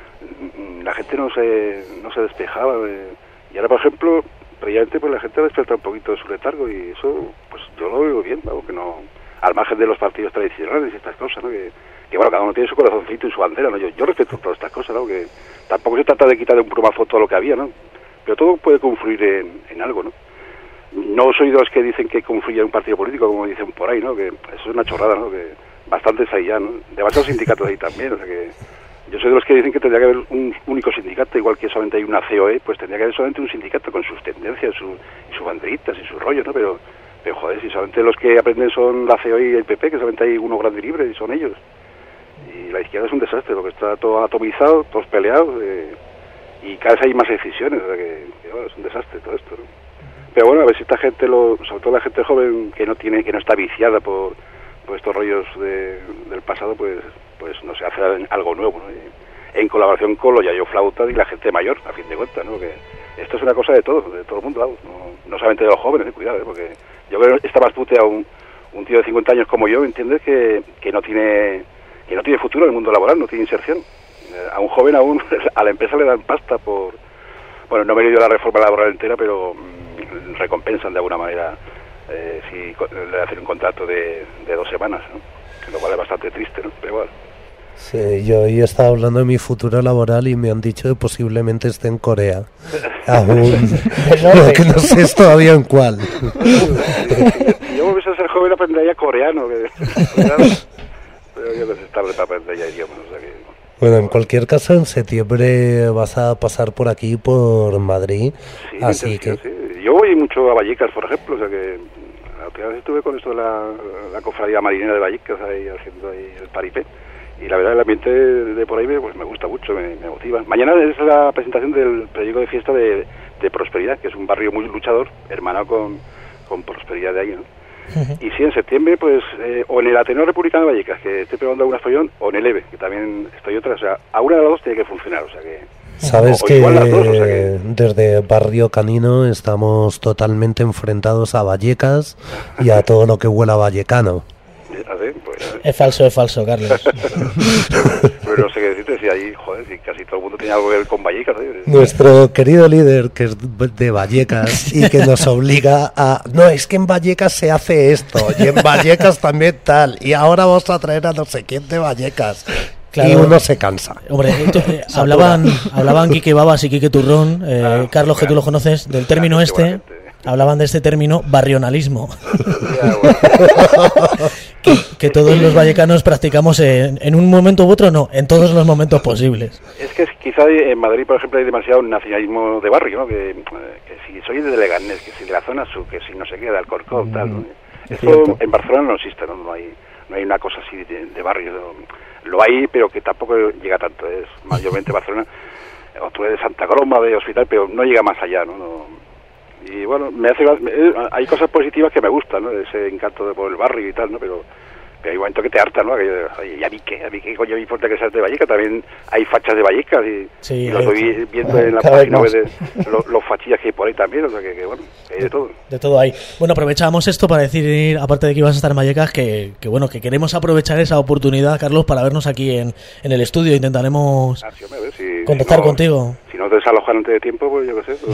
La gente no se, no se despejaba, eh, y ahora, por ejemplo... Previamente pues la gente ha despertado un poquito de su letargo y eso pues yo lo veo bien, ¿no? Que no, al margen de los partidos tradicionales y estas cosas, ¿no? Que, que bueno, cada uno tiene su corazoncito y su bandera, ¿no? Yo, yo respeto todas estas cosas, ¿no? Que tampoco se trata de quitar de un plumazo todo lo que había, ¿no? Pero todo puede confluir en, en algo, ¿no? No soy de los que dicen que confluye en un partido político, como dicen por ahí, ¿no? Que eso es una chorrada, ¿no? Que bastantes ahí ya, ¿no? Demasiados sindicatos ahí también, o sea que... Yo soy de los que dicen que tendría que haber un único sindicato, igual que solamente hay una C O E, pues tendría que haber solamente un sindicato con sus tendencias, su, y sus banderitas y sus rollos, ¿no? Pero, pero joder, si solamente los que aprenden son la C O E y el P P, que solamente hay uno grande y libre, y son ellos. Y la izquierda es un desastre, porque está todo atomizado, todos peleados, eh, y cada vez hay más decisiones, o sea que, que bueno, es un desastre todo esto, ¿no? Pero bueno, a ver si esta gente, lo, sobre todo la gente joven que no tiene, que no está viciada por, por estos rollos de, del pasado, pues... pues no sé, hacer algo nuevo, ¿no? Y en colaboración con los yayo flautas y la gente mayor, a fin de cuentas, ¿no? Que esto es una cosa de todos, de todo el mundo, vamos, no, no solamente de los jóvenes, eh, cuidado, ¿eh? Porque yo creo que está más puteado un, un tío de cincuenta años como yo, ¿entiendes? Que, que no tiene que no tiene futuro en el mundo laboral, no tiene inserción. Eh, a un joven aún, a la empresa le dan pasta por... Bueno, no me he leído la reforma laboral entera, pero mmm, recompensan de alguna manera eh, si le hacen un contrato de, de dos semanas, ¿no? Lo cual es bastante triste, ¿no? Pero bueno. Sí, yo hoy estaba hablando de mi futuro laboral y me han dicho que posiblemente esté en Corea. Aún. Lo que no sé es todavía en cuál. Si yo volviese a ser joven aprendería coreano. Que, pero yo no sé, es tarde para aprender ya idiomas. O sea que... Bueno, en cualquier caso, en septiembre vas a pasar por aquí, por Madrid. Sí, así que... Sí. Yo voy mucho a Vallecas, por ejemplo, o sea que... La última vez estuve con esto de la, la cofradía marinera de Vallecas, ahí haciendo ahí el paripé. Y la verdad, el ambiente de por ahí pues, me gusta mucho, me, me motiva. Mañana es la presentación del proyecto de fiesta de, de Prosperidad, que es un barrio muy luchador, hermanado con, con Prosperidad de ahí, ¿no? Uh-huh. Y sí, en septiembre, pues, eh, o en el Ateneo Republicano de Vallecas, que estoy pegando alguna follón, o en el E B E, que también estoy otra. O sea, a una de las dos tiene que funcionar, o sea que... Sabes O- o que, igual las dos, o sea que- desde Barrio Canino estamos totalmente enfrentados a Vallecas y a todo lo que huela a vallecano. Así, pues, Es falso, es falso, Carlos. pues no sé qué decirte, si ahí, joder, si casi todo el mundo tiene algo que ver con Vallecas, ¿eh? Nuestro querido líder, que es de Vallecas y que nos obliga a... No, es que en Vallecas se hace esto, y en Vallecas también tal, y ahora vamos a traer a no sé quién de Vallecas. Claro. Y uno se cansa. Hombre, esto, eh, hablaban, hablaban Quique Babas y Quique Turrón, eh, Claro, Carlos, que claro. tú lo conoces, del término Claro, este, seguramente. hablaban de este término barrionalismo, Ya, bueno. que, que todos los vallecanos practicamos en, en un momento u otro, no, en todos los momentos posibles. Es que es- quizá en Madrid, por ejemplo, hay demasiado nacionalismo de barrio, ¿no? Que, eh, que si soy de Leganés, que si de la zona sur, que si no sé qué, de Alcorcón, tal, ¿no? Esto cierto. en Barcelona no existe, ¿no? No hay, no hay una cosa así de, de barrio. ¿no? Lo hay, pero que tampoco llega tanto. Es mayormente Barcelona, o tú eres de Santa Coloma, de Hospital, pero no llega más allá, ¿no? No- y bueno, me hace, me- hay cosas positivas que me gustan, ¿no? Ese encanto de por el barrio y tal, ¿no? Pero... Pero hay un momento que te harta, ¿no? Que, oye, ya vi que, a mí qué coño me importa que seas de Vallecas, también hay fachas de Vallecas y, Sí, y lo hay- estoy viendo en la Cada vez página web más. de lo- los fachillas que hay por ahí también, o sea que, que bueno, que hay de todo. De todo ahí. Bueno, aprovechábamos esto para decir, aparte de que ibas a estar en Vallecas, que, que bueno, que queremos aprovechar esa oportunidad, Carlos, para vernos aquí en, en el estudio. Intentaremos Ah, sí, hombre, a ver si, contactar si no- contigo. Si no te desalojan antes de tiempo, pues yo qué sé.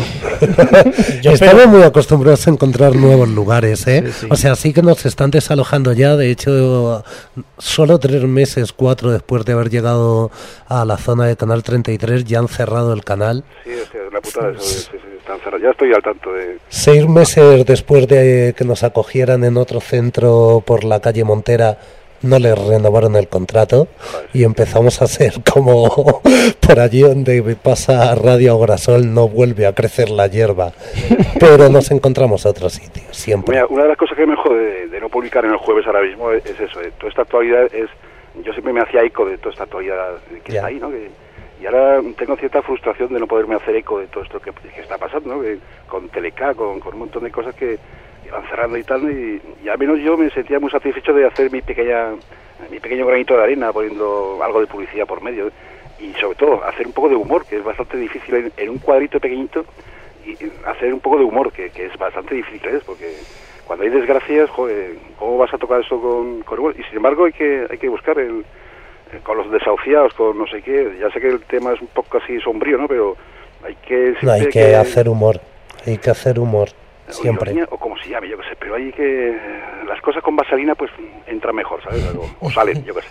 Pues, Yo Estamos espero- muy acostumbrados a encontrar nuevos lugares, ¿eh? Sí, sí. O sea, sí que nos están desalojando ya. De hecho, solo tres meses, cuatro después de haber llegado a la zona de Canal treinta y tres, ya han cerrado el canal. sí, o sea, es una putada eso, sí, sí, están cerrados. Ya estoy al tanto de... Seis meses después de que nos acogieran en otro centro por la calle Montera, no les renovaron el contrato y empezamos a ser como por allí donde pasa Radio Agrasol, no vuelve a crecer la hierba. Pero nos encontramos otro sitio, siempre. Mira, una de las cosas que me jode de, de no publicar en el jueves ahora mismo es, es eso, de toda esta actualidad es... Yo siempre me hacía eco de toda esta actualidad que Ya. está ahí, ¿no? Que, y ahora tengo cierta frustración de no poderme hacer eco de todo esto que, que está pasando, ¿no? Que, con Teleca, con, con un montón de cosas que, que van cerrando y tal, ¿no? y, y al menos yo me sentía muy satisfecho de hacer mi pequeña mi pequeño granito de arena, poniendo algo de publicidad por medio, y sobre todo hacer un poco de humor, que es bastante difícil en, en un cuadrito pequeñito, y y hacer un poco de humor, que, que es bastante difícil, ¿eh? Porque cuando hay desgracias, joder, ¿cómo vas a tocar eso con, con humor? Y sin embargo hay que hay que buscar el, el- con los desahuciados, con no sé qué, ya sé que el tema es un poco así sombrío, ¿no? Pero hay que... No, hay siempre que hacer humor, hay que hacer humor, o siempre. ironía, o como se llame, yo qué sé, pero hay que... Las cosas con vaselina pues entran mejor, ¿sabes? O, o salen, yo qué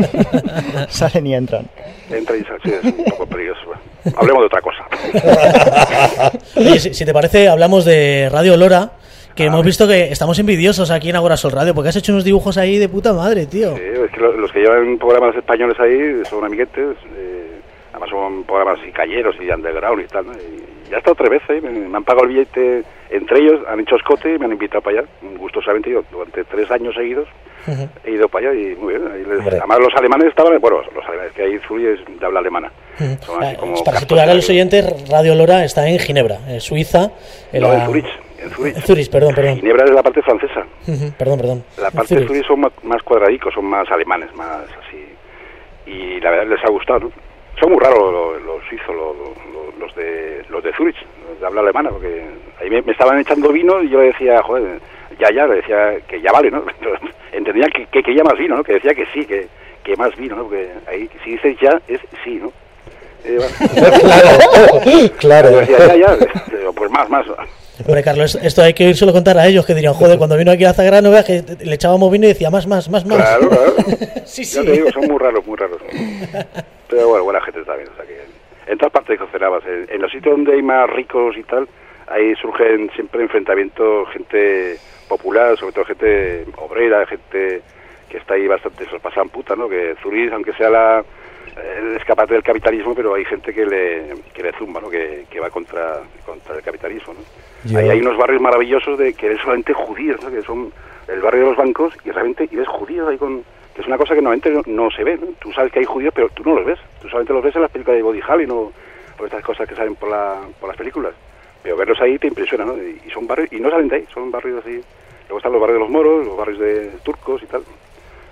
sé. Salen y entran. Entra y sale, sí, es un poco peligroso. Bueno, hablemos de otra cosa. Oye, si, si te parece, hablamos de Radio Lora, que hemos visto que estamos envidiosos aquí en Agorasol Radio, porque has hecho unos dibujos ahí de puta madre, tío. Sí, es que lo- los que llevan programas españoles ahí son amiguetes, eh, además son programas y calleros y underground y tal, ¿no? Y ya he estado tres veces ahí, me, me han pagado el billete, entre ellos han hecho escote y me han invitado para allá, gustosamente yo, durante tres años seguidos Ujú. he ido para allá y muy bien. Ahí les- Hombre. además los alemanes estaban, bueno, los alemanes, que ahí Zuri es de habla alemana. Son así Eh, como Para castos situar a los ahí. oyentes, Radio Lora está en Ginebra, en Suiza. En No, la- en Zurich, en Zurich. En Zurich, perdón, perdón. Ginebra es la parte francesa. Ujú, Perdón, perdón. La En parte de Zurich. Zurich son más, más cuadradicos, son más alemanes, más así. Y la verdad les ha gustado, ¿no? Son muy raros los, los suizos, los, los- los de los de Zurich, los de habla alemana, porque ahí me, me estaban echando vino y yo le decía, joder, ya, ya, le decía que ya vale, ¿no? Entendía que, que quería más vino, ¿no? Que decía que sí, que, que más vino, ¿no? Porque ahí si dices ya es sí, ¿no? Eh, bueno. Claro, claro. Yo decía, ya, ya, digo, pues más, más. Hombre, Carlos, esto hay que írselo a contar a ellos, que dirían, joder, cuando vino aquí a Zagrano, no veas que le echábamos vino y decía, más, más, más, más. Claro, claro. Sí, Ya sí. te digo, son muy raros, muy raros. Pero bueno, buena gente también. O sea que en todas partes concentrabas. En, en los sitios donde hay más ricos y tal, ahí surgen siempre enfrentamientos, gente popular, sobre todo gente obrera, gente que está ahí bastante, se los pasan puta, ¿no? Que Zurich, aunque sea la el escaparate del capitalismo, pero hay gente que le, que le zumba, ¿no? Que, que va contra, contra el capitalismo, ¿no? Yo- Ahí hay unos barrios maravillosos de que ves solamente judíos, ¿no? Que son el barrio de los bancos y realmente y ves judíos ahí con... que es una cosa que normalmente no, no se ve, ¿no? Tú sabes que hay judíos, pero tú no los ves. Tú solamente los ves en las películas de Body Holly, ¿no? Por estas cosas que salen por, la, por las películas. Pero verlos ahí te impresiona, ¿no? Y, y son barrios, y no salen de ahí, son barrios así. Luego están los barrios de los moros, los barrios de turcos y tal.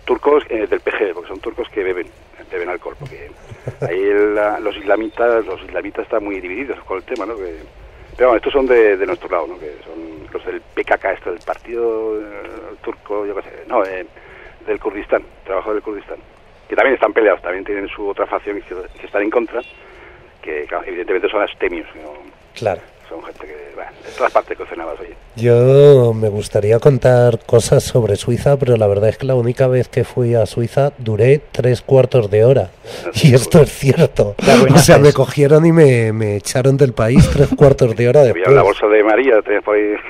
turcos eh, del P G, porque son turcos que beben, beben alcohol, porque ahí la, los islamitas, los islamitas están muy divididos con el tema, ¿no? Que, pero bueno, estos son de, de nuestro lado, ¿no? Que son los del P K K, esto del partido eh, turco, yo qué sé, no, eh, del Kurdistán, trabajo del Kurdistán, que también están peleados, también tienen su otra facción que, que están en contra, que claro, evidentemente son astemios, ¿no? Claro. Son gente que, bueno, de todas partes cocinabas, oye. Yo me gustaría contar cosas sobre Suiza, pero la verdad es que la única vez que fui a Suiza duré tres cuartos de hora. Y esto es cierto. O sea, me cogieron y me, me echaron del país tres cuartos de hora después. Había la bolsa de María, tenías por ahí.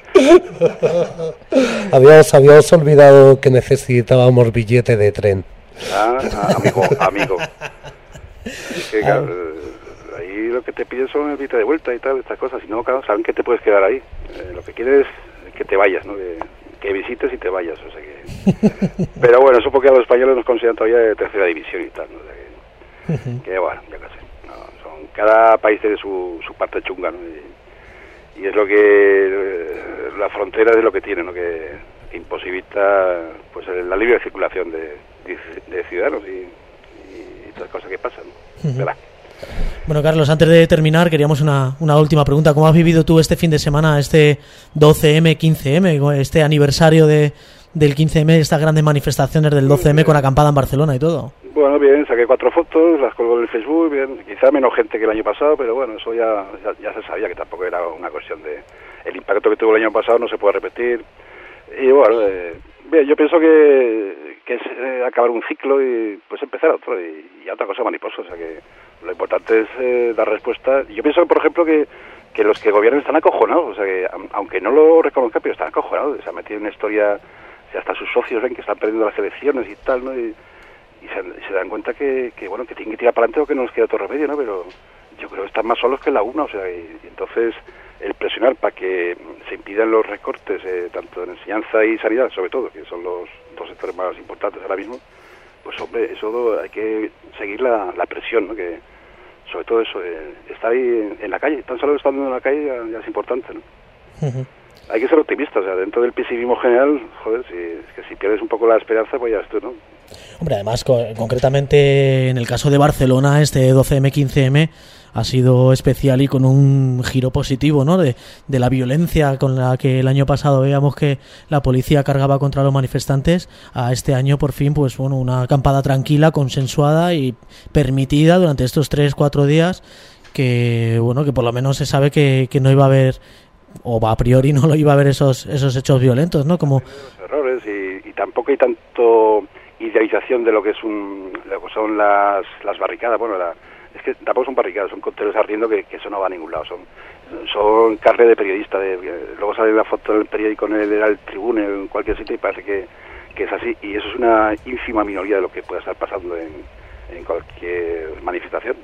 habíamos, habíamos olvidado que necesitábamos billete de tren. Ah, ah amigo, amigo. Es que, claro, ahí lo que te piden son el billete de vuelta y tal, estas cosas. Si no, claro, saben que te puedes quedar ahí. Eh, lo que quieres es que te vayas, ¿no? Que, que visites y te vayas. O sea que... Pero bueno, eso porque a los españoles nos consideran todavía de tercera división y tal, ¿no? O sea que, que bueno, ya qué sé. No, son, cada país tiene su, su parte chunga, ¿no? Y, y es lo que... Eh, la frontera es lo que tiene, ¿no? Que, que imposibilita pues la libre circulación de, de, de ciudadanos y, y todas las cosas que pasan, ¿no? Uh-huh. ¿Verdad? Bueno, Carlos, antes de terminar, queríamos una, una última pregunta. ¿Cómo has vivido tú este fin de semana, este doce eme, quince eme, este aniversario de, del quince eme, estas grandes manifestaciones del doce eme con acampada en Barcelona y todo? Bueno, bien, saqué cuatro fotos, las colgo en el Facebook, bien, quizá menos gente que el año pasado, pero bueno, eso ya, ya, ya se sabía que tampoco era una cuestión de... El impacto que tuvo el año pasado no se puede repetir. Y bueno, eh, bien, yo pienso que, que es eh, acabar un ciclo y pues empezar otro, y, y otra cosa mariposa, o sea que... Lo importante es eh, dar respuesta. Yo pienso, por ejemplo, que, que los que gobiernan están acojonados, o sea, que aunque no lo reconozcan, pero están acojonados. Se han metido en una historia, o sea, hasta sus socios ven que están perdiendo las elecciones y tal, ¿no? Y, y, se, y se dan cuenta que, que, bueno, que tienen que tirar para adelante o que no les queda otro remedio, ¿no? Pero yo creo que están más solos que la una, o sea, y, y entonces el presionar para que se impidan los recortes, eh, tanto en enseñanza y sanidad, sobre todo, que son los dos sectores más importantes ahora mismo, pues hombre, eso hay que seguir la, la presión, ¿no? Que sobre todo eso, eh, estar ahí en, en la calle, tan solo estando en la calle ya, ya es importante, ¿no? Uh-huh. Hay que ser optimista, o sea, dentro del pesimismo general, joder, si, es que si pierdes un poco la esperanza, pues ya es tú, ¿no? Hombre, además, co- concretamente en el caso de Barcelona, este doce eme, quince eme ha sido especial y con un giro positivo, ¿no? De, de la violencia con la que el año pasado veíamos que la policía cargaba contra los manifestantes, a este año por fin, pues bueno, una acampada tranquila, consensuada y permitida durante estos tres, cuatro días, que bueno, que por lo menos se sabe que, que no iba a haber, o a priori no lo iba a haber esos esos hechos violentos, ¿no? Como los errores y, y tampoco hay tanto idealización de lo que es un, lo que son las las barricadas, bueno, la es que tampoco son barricadas, son cócteles ardiendo que, que eso no va a ningún lado, son son carne de periodista, de, luego sale la foto del periódico en el, en el Tribune, en cualquier sitio y parece que, que es así, y eso es una ínfima minoría de lo que pueda estar pasando en, en cualquier manifestación.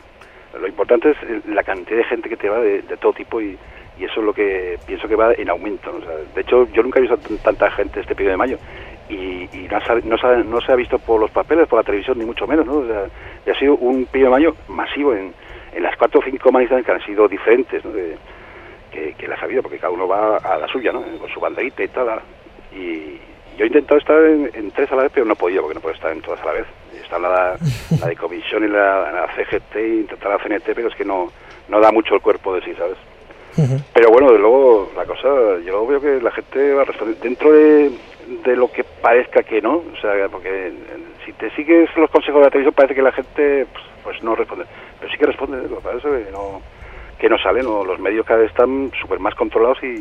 Lo importante es la cantidad de gente que te va de, de todo tipo y, y eso es lo que pienso que va en aumento, ¿no? O sea, de hecho, yo nunca he visto t- tanta gente este primero de mayo y, y no, se, no, se, no se ha visto por los papeles, por la televisión, ni mucho menos, ¿no? O sea, ha sido un primero de mayo masivo en, en las cuatro o cinco manifestaciones que han sido diferentes, ¿no? De, que, que las ha habido, porque cada uno va a la suya, ¿no? Con su banderita y tal. Y yo he intentado estar en, en tres a la vez, pero no he podido, porque no puedo estar en todas a la vez. Está la, la de comisión y la, la C G T y intentar la C N T, pero es que no, no da mucho el cuerpo de sí, ¿sabes? Uh-huh. Pero bueno, de luego, la cosa, yo veo que la gente va a responder dentro de, de lo que parezca que no, o sea, porque si te sigues los consejos de la televisión parece que la gente pues, pues no responde, pero sí que responde, lo que parece que no, que no salen, ¿no? Los medios cada vez están súper más controlados y,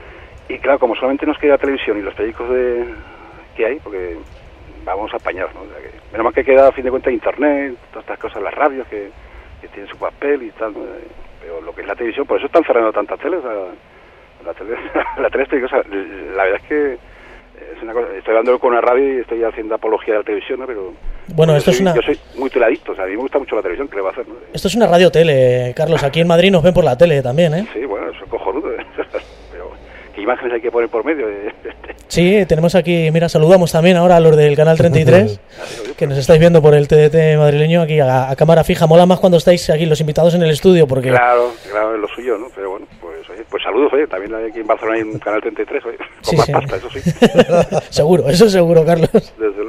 y claro, como solamente nos queda la televisión y los periódicos de, que hay, porque vamos a apañar, ¿no? O sea, que, menos mal que queda a fin de cuentas internet, todas estas cosas, las radios que, que tienen su papel y tal, ¿no? Pero lo que es la televisión, por eso están cerrando tantas teles, la, la tele, la tele es cosa, la verdad es que es una cosa, estoy hablando con una radio y estoy haciendo apología de la televisión, ¿no? Pero bueno, esto soy, es una... yo soy muy teladicto, o sea, a mí me gusta mucho la televisión, ¿qué le va a hacer, no? Esto es una radio tele, Carlos, aquí en Madrid nos ven por la tele también, ¿eh? Sí, bueno, eso es cojonudo, pero ¿qué imágenes hay que poner por medio? Sí, tenemos aquí, mira, saludamos también ahora a los del Canal treinta y tres, que nos estáis viendo por el T D T madrileño aquí a, a cámara fija. Mola más cuando estáis aquí los invitados en el estudio, porque... Claro, claro, es lo suyo, ¿no? Pero bueno, pues oye, pues saludos, oye, también hay aquí en Barcelona hay un Canal treinta y tres, oye, con sí, más sí. pasta, eso sí. Seguro, eso seguro, Carlos. Desde luego.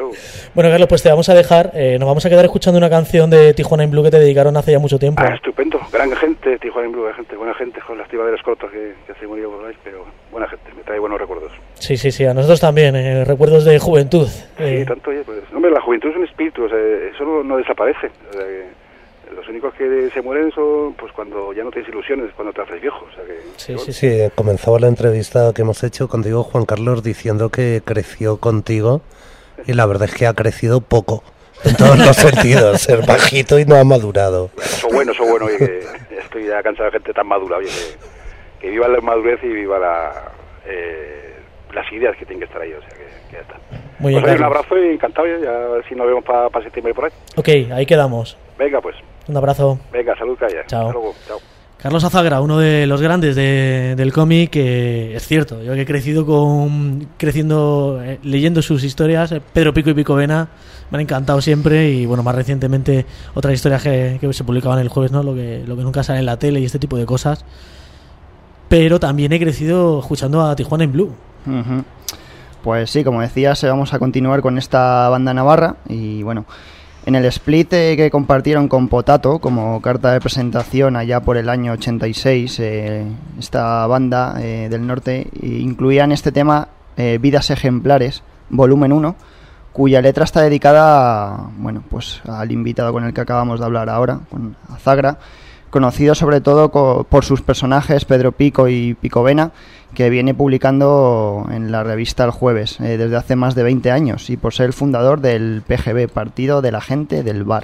luego. Bueno, Carlos, pues te vamos a dejar. Eh, nos vamos a quedar escuchando una canción de Tijuana in Blue que te dedicaron hace ya mucho tiempo. Ah, estupendo. Gran gente, Tijuana in Blue, gente, buena gente, con las tibaderas cortas que, que se murió por ahí, pero buena gente, me trae buenos recuerdos. Sí, sí, sí, a nosotros también, eh, recuerdos de juventud. Eh. Sí, tanto, oye, pues, hombre, la juventud es un espíritu, o sea, eso no, no desaparece. O sea, que los únicos que se mueren son pues cuando ya no tienes ilusiones, cuando te haces viejo. O sea, que, sí, sí, sí, sí, comenzaba la entrevista que hemos hecho contigo, Juan Carlos, diciendo que creció contigo y la verdad es que ha crecido poco, en todos los sentidos, ser bajito y no ha madurado. Eso bueno, eso bueno, oye, que estoy ya cansado de gente tan madura, oye, que, que viva la madurez y viva la, eh, las ideas que tienen que estar ahí, o sea, que, que ya está. Muy bien, pues, oye, un Carlos. abrazo y encantado, ya, ya a ver si nos vemos para pa septiembre por ahí. Ok, ahí quedamos. Venga, pues. Un abrazo. Venga, salud, Calla. Chao. Hasta luego, chao. Carlos Azagra, uno de los grandes de, del cómic, que es cierto, yo que he crecido con creciendo eh, leyendo sus historias, eh, Pedro Pico y Picovena, me han encantado siempre, y bueno, más recientemente otras historias que, que se publicaban el jueves, ¿no? Lo que, lo que nunca sale en la tele y este tipo de cosas. Pero también he crecido escuchando a Tijuana in Blue. Uh-huh. Pues sí, como decías, vamos a continuar con esta banda navarra y bueno, en el split eh, que compartieron con Potato como carta de presentación allá por el año ochenta y seis, eh, esta banda eh, del norte incluía en este tema eh, Vidas Ejemplares, volumen uno, cuya letra está dedicada a, bueno, pues al invitado con el que acabamos de hablar ahora, con Azagra, conocido sobre todo co- por sus personajes Pedro Pico y Picovena, que viene publicando en la revista El Jueves eh, desde hace más de veinte años, y por ser el fundador del P G B, Partido de la Gente del Bar.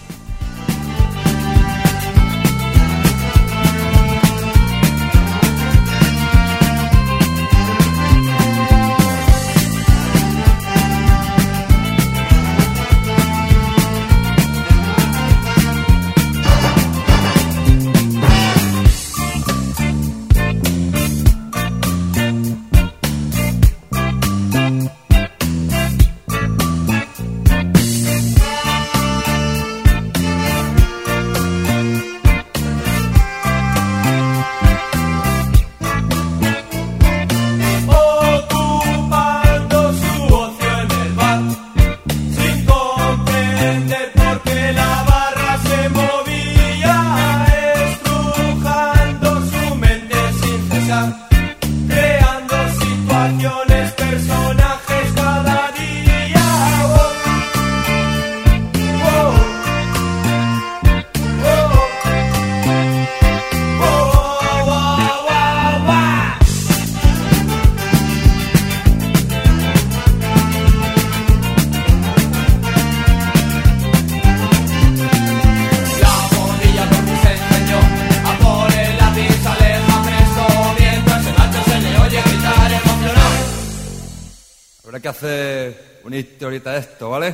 Habrá que hacer una historieta de esto, ¿vale?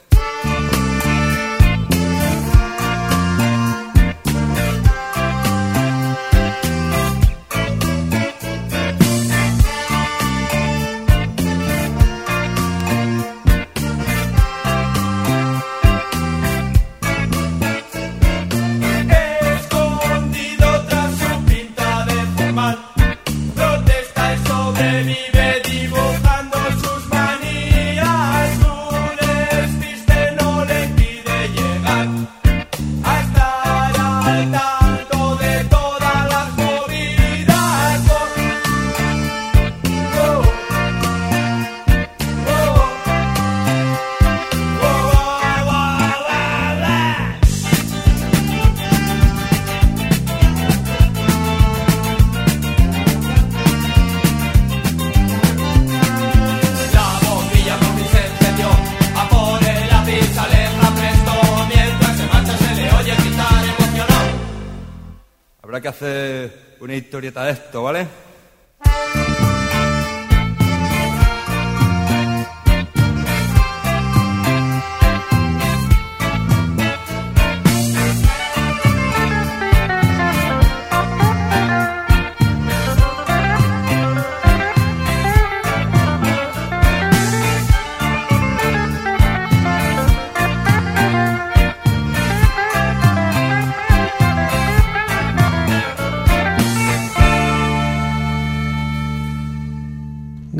Escondido tras su pinta de formal, protesta y sobrevive dibujando sus manías. Un despiste no le impide llegar a estar al tanto de todas las movidas. Oh, oh, oh, oh, oh, oh, oh, oh. La bombilla por fin se encendió, a por el lápiz aleja presto, mientras se marcha se le oye gritar emocionado. Habrá que hacer una historieta de esto, ¿vale?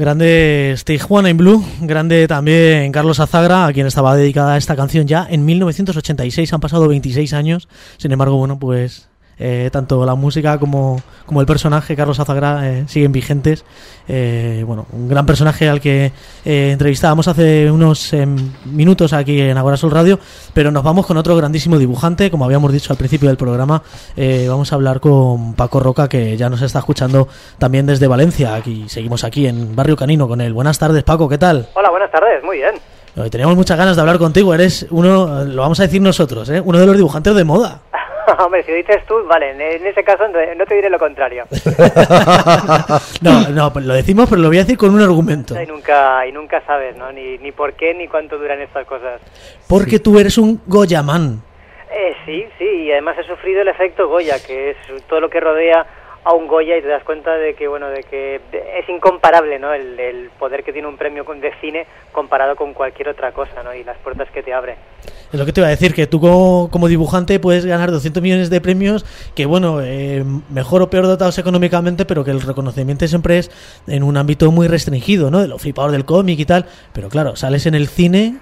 Grande Tijuana in Blue, grande también Carlos Azagra, a quien estaba dedicada esta canción ya en mil novecientos ochenta y seis, han pasado veintiséis años, sin embargo, bueno, pues eh, tanto la música como, como el personaje, Carlos Azagra, eh, siguen vigentes. Eh, bueno, un gran personaje al que eh, entrevistábamos hace unos eh, minutos aquí en Agora Sol Radio, pero nos vamos con otro grandísimo dibujante, como habíamos dicho al principio del programa. Eh, vamos a hablar con Paco Roca, que ya nos está escuchando también desde Valencia. Aquí seguimos aquí en Barrio Canino con él. Buenas tardes, Paco, ¿qué tal? Hola, buenas tardes, muy bien. Hoy teníamos muchas ganas de hablar contigo. Eres uno, lo vamos a decir nosotros, ¿eh? uno de los dibujantes de moda. Hombre, si lo dices tú, vale, en ese caso no te diré lo contrario. no, no, lo decimos, pero lo voy a decir con un argumento. Y nunca, y nunca sabes, ¿no? Ni, ni por qué ni cuánto duran estas cosas. Porque tú eres un Goyaman. Eh, sí, sí, y además he sufrido el efecto Goya, que es todo lo que rodea a un Goya, y te das cuenta de que, bueno, de que es incomparable, ¿no? El, el poder que tiene un premio de cine comparado con cualquier otra cosa, ¿no? Y las puertas que te abre. Es lo que te iba a decir, que tú como, como dibujante puedes ganar doscientos millones de premios, que bueno, eh, mejor o peor dotados económicamente, pero que el reconocimiento siempre es en un ámbito muy restringido, ¿no? De los flipados del cómic y tal, pero claro, sales en el cine.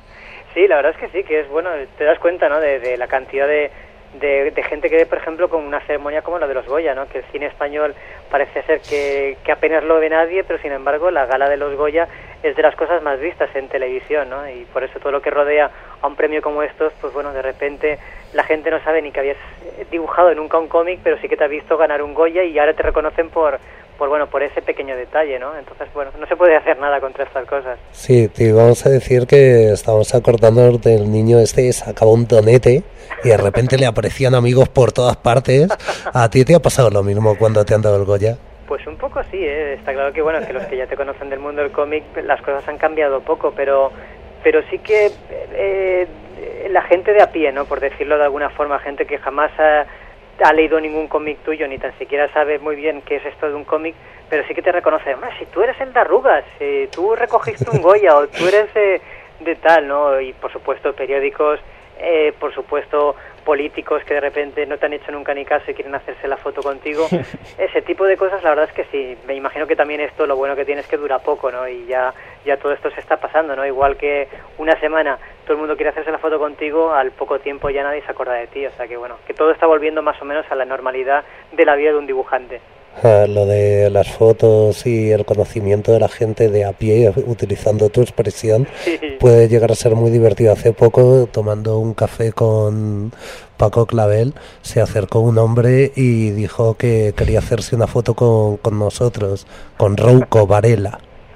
Sí, la verdad es que sí, que es bueno, te das cuenta, ¿no? De, de la cantidad de, de, de gente que ve, por ejemplo, con una ceremonia como la de los Goya, ¿no? Que el cine español parece ser que, que apenas lo ve nadie, pero sin embargo la gala de los Goya es de las cosas más vistas en televisión, ¿no? Y por eso todo lo que rodea a un premio como estos, pues bueno, de repente la gente no sabe ni que habías dibujado nunca un cómic, pero sí que te ha visto ganar un Goya y ahora te reconocen por, por bueno, por ese pequeño detalle, ¿no? Entonces, bueno, no se puede hacer nada contra estas cosas. Sí, te vamos a decir que estamos acordándonos del niño este, sacaba un tonete y de repente le aparecían amigos por todas partes. ¿A ti te ha pasado lo mismo cuando te han dado el Goya? Pues un poco sí, ¿eh? Está claro que bueno, que los que ya te conocen del mundo del cómic, las cosas han cambiado poco, pero pero sí que eh, la gente de a pie, ¿no? Por decirlo de alguna forma, gente que jamás ha, ha leído ningún cómic tuyo, ni tan siquiera sabe muy bien qué es esto de un cómic, pero sí que te reconoce, más si tú eres el de Arrugas, si tú recogiste un Goya o tú eres de, de tal, ¿no? Y por supuesto periódicos, eh, por supuesto políticos que de repente no te han hecho nunca ni caso y quieren hacerse la foto contigo. Ese tipo de cosas, la verdad es que sí. Me imagino que también esto, lo bueno que tiene es que dura poco, ¿no? Y ya ya todo esto se está pasando, ¿no? Igual que una semana todo el mundo quiere hacerse la foto contigo, al poco tiempo ya nadie se acuerda de ti. O sea que bueno, que todo está volviendo más o menos a la normalidad de la vida de un dibujante. Ah, lo de las fotos y el conocimiento de la gente de a pie, utilizando tu expresión, sí, puede llegar a ser muy divertido. Hace poco, tomando un café con Paco Clavel, se acercó un hombre y dijo que quería hacerse una foto con, con nosotros, con Rouco Varela.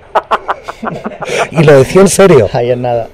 Y lo decía en serio. Ahí en nada.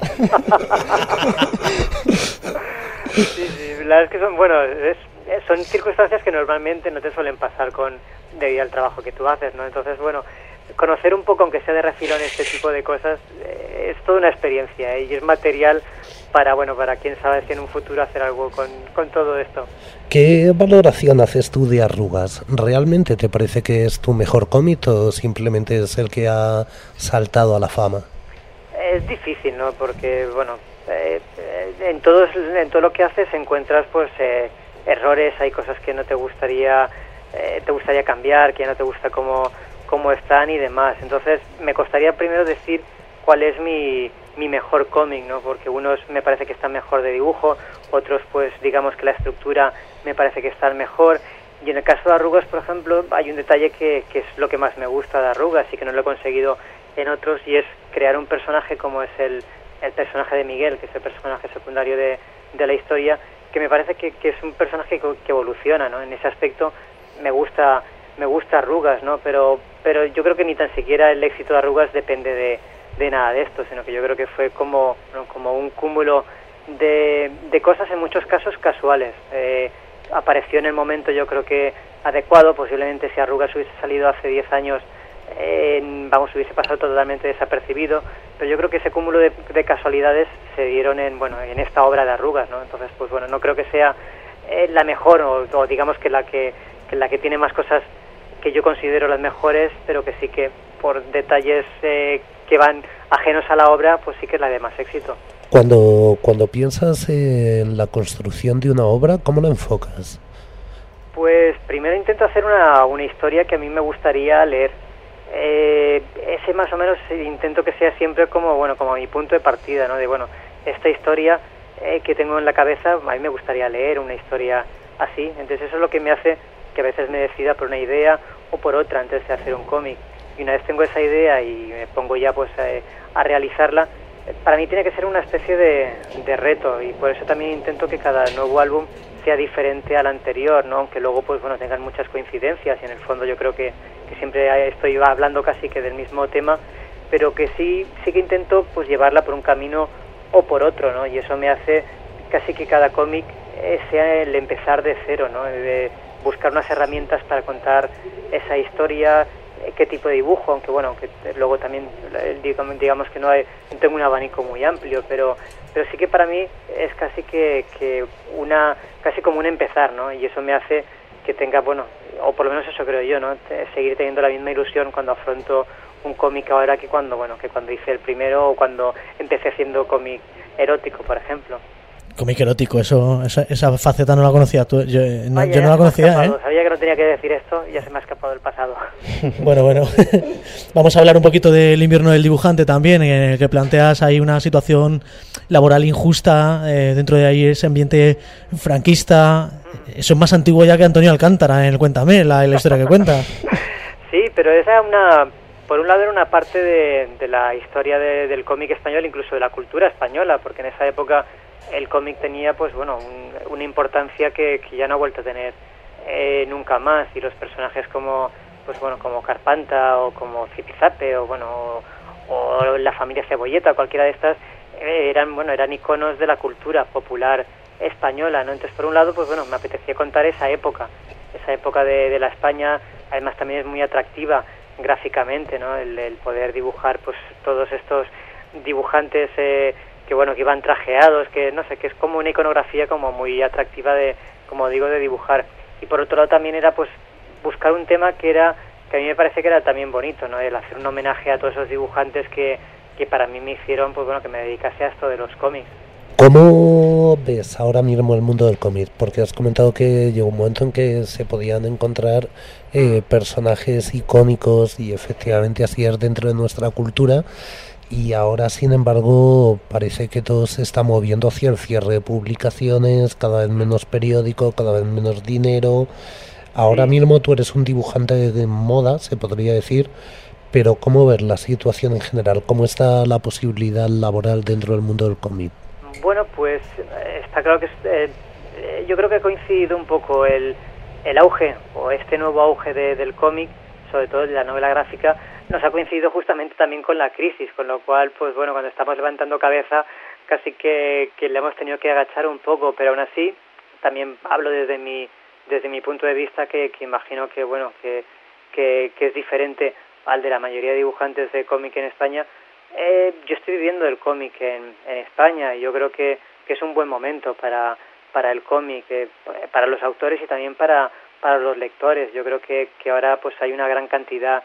Sí, sí, la verdad es que son, bueno, es, son circunstancias que normalmente no te suelen pasar con debido al trabajo que tú haces, ¿no? Entonces, bueno, conocer un poco, aunque sea de refilón, este tipo de cosas, eh, es toda una experiencia, ¿eh? Y es material para, bueno, para quién sabe si en un futuro hacer algo con, con todo esto. ¿Qué valoración haces tú de Arrugas? ¿Realmente te parece que es tu mejor cómic o simplemente es el que ha saltado a la fama? Es difícil, ¿no? Porque, bueno, eh, en, todo, en todo lo que haces encuentras, pues, eh, errores, hay cosas que no te gustaría... Eh, te gustaría cambiar, que ya no te gusta cómo, cómo están y demás. Entonces me costaría primero decir cuál es mi, mi mejor cómic, ¿no? Porque unos me parece que están mejor de dibujo, otros pues digamos que la estructura me parece que está mejor, y en el caso de Arrugas, por ejemplo, hay un detalle que, que es lo que más me gusta de Arrugas y que no lo he conseguido en otros, y es crear un personaje como es el, el personaje de Miguel, que es el personaje secundario de, de la historia, que me parece que, que es un personaje que, que evoluciona, ¿no? En ese aspecto me gusta me gusta Arrugas, ¿no? Pero pero yo creo que ni tan siquiera el éxito de Arrugas depende de, de nada de esto, sino que yo creo que fue como, ¿no? como un cúmulo de, de cosas en muchos casos casuales. Eh, apareció en el momento, yo creo que adecuado. Posiblemente si Arrugas hubiese salido hace diez años, eh, vamos, hubiese pasado totalmente desapercibido, pero yo creo que ese cúmulo de, de casualidades se dieron en, bueno, en esta obra de Arrugas, ¿no? Entonces, pues bueno, no creo que sea eh, la mejor, o, o digamos que la que la que tiene más cosas que yo considero las mejores, pero que sí que por detalles eh, que van ajenos a la obra, pues sí que es la de más éxito. Cuando, cuando piensas en la construcción de una obra, ¿cómo la enfocas? Pues primero intento hacer una, una historia que a mí me gustaría leer. eh, ese más o menos intento que sea siempre como, bueno, como mi punto de partida, ¿no? De, bueno, esta historia eh, que tengo en la cabeza, a mí me gustaría leer una historia así. Entonces eso es lo que me hace que a veces me decida por una idea o por otra antes de hacer un cómic. Y una vez tengo esa idea y me pongo ya pues a, a realizarla, para mí tiene que ser una especie de, de reto, y por eso también intento que cada nuevo álbum sea diferente al anterior, ¿no? Aunque luego pues bueno tengan muchas coincidencias, y en el fondo yo creo que, que siempre estoy hablando casi que del mismo tema, pero que sí sí que intento pues llevarla por un camino o por otro, ¿no? Y eso me hace casi que cada cómic eh, sea el empezar de cero, ¿no? De buscar unas herramientas para contar esa historia, eh, qué tipo de dibujo, aunque bueno, aunque luego también digamos, digamos que no, hay, no tengo un abanico muy amplio, pero pero sí que para mí es casi que, que una casi como un empezar, ¿no? Y eso me hace que tenga, bueno, o por lo menos eso creo yo, ¿no? Seguir teniendo la misma ilusión cuando afronto un cómic ahora que cuando, bueno, que cuando hice el primero o cuando empecé haciendo cómic erótico, por ejemplo. Cómic erótico, eso, esa, esa faceta no la conocía tú, yo no, Vaya, yo no la conocía, ¿eh? Sabía que no tenía que decir esto y ya se me ha escapado del pasado. Bueno, bueno, vamos a hablar un poquito del invierno del dibujante también, en el que planteas ahí una situación laboral injusta, eh, dentro de ahí ese ambiente franquista. Eso es más antiguo ya que Antonio Alcántara en el Cuéntame, la, la historia que cuenta. Sí, pero esa es una, por un lado era una parte de, de la historia de, del cómic español, incluso de la cultura española, porque en esa época el cómic tenía, pues bueno, un, una importancia que, que ya no ha vuelto a tener eh, nunca más, y los personajes como, pues bueno, como Carpanta o como Zipizape o bueno, o, o la familia Cebolleta, cualquiera de estas, eh, eran, bueno, eran iconos de la cultura popular española, ¿no? Entonces, por un lado, pues bueno, me apetecía contar esa época, esa época de, de la España. Además también es muy atractiva gráficamente, ¿no? El, el poder dibujar, pues todos estos dibujantes eh, que bueno, que iban trajeados, que no sé, que es como una iconografía como muy atractiva de, como digo, de dibujar. Y por otro lado también era pues buscar un tema que era, que a mí me parece que era también bonito, ¿no? El hacer un homenaje a todos esos dibujantes que, que para mí me hicieron, pues bueno, que me dedicase a esto de los cómics. ¿Cómo ves ahora mismo el mundo del cómic? Porque has comentado que llegó un momento en que se podían encontrar eh, personajes icónicos, y efectivamente así es dentro de nuestra cultura, y ahora sin embargo parece que todo se está moviendo hacia el cierre de publicaciones, cada vez menos periódico, cada vez menos dinero. Ahora Sí. mismo tú eres un dibujante de moda, se podría decir, pero ¿cómo ves la situación en general? ¿Cómo está la posibilidad laboral dentro del mundo del cómic? Bueno, pues eh, está claro que es, eh, eh, yo creo que ha coincidido un poco el, el auge, o este nuevo auge de, del cómic, sobre todo de la novela gráfica, nos ha coincidido justamente también con la crisis, con lo cual, pues bueno, cuando estamos levantando cabeza, casi que, que le hemos tenido que agachar un poco, pero aún así, también hablo desde mi desde mi punto de vista, que, que imagino que, bueno, que, que, que es diferente al de la mayoría de dibujantes de cómic en España. Eh, yo estoy viviendo el cómic en, en España, y yo creo que, que es un buen momento para, para el cómic, eh, para los autores y también para, para los lectores. Yo creo que, que ahora pues hay una gran cantidad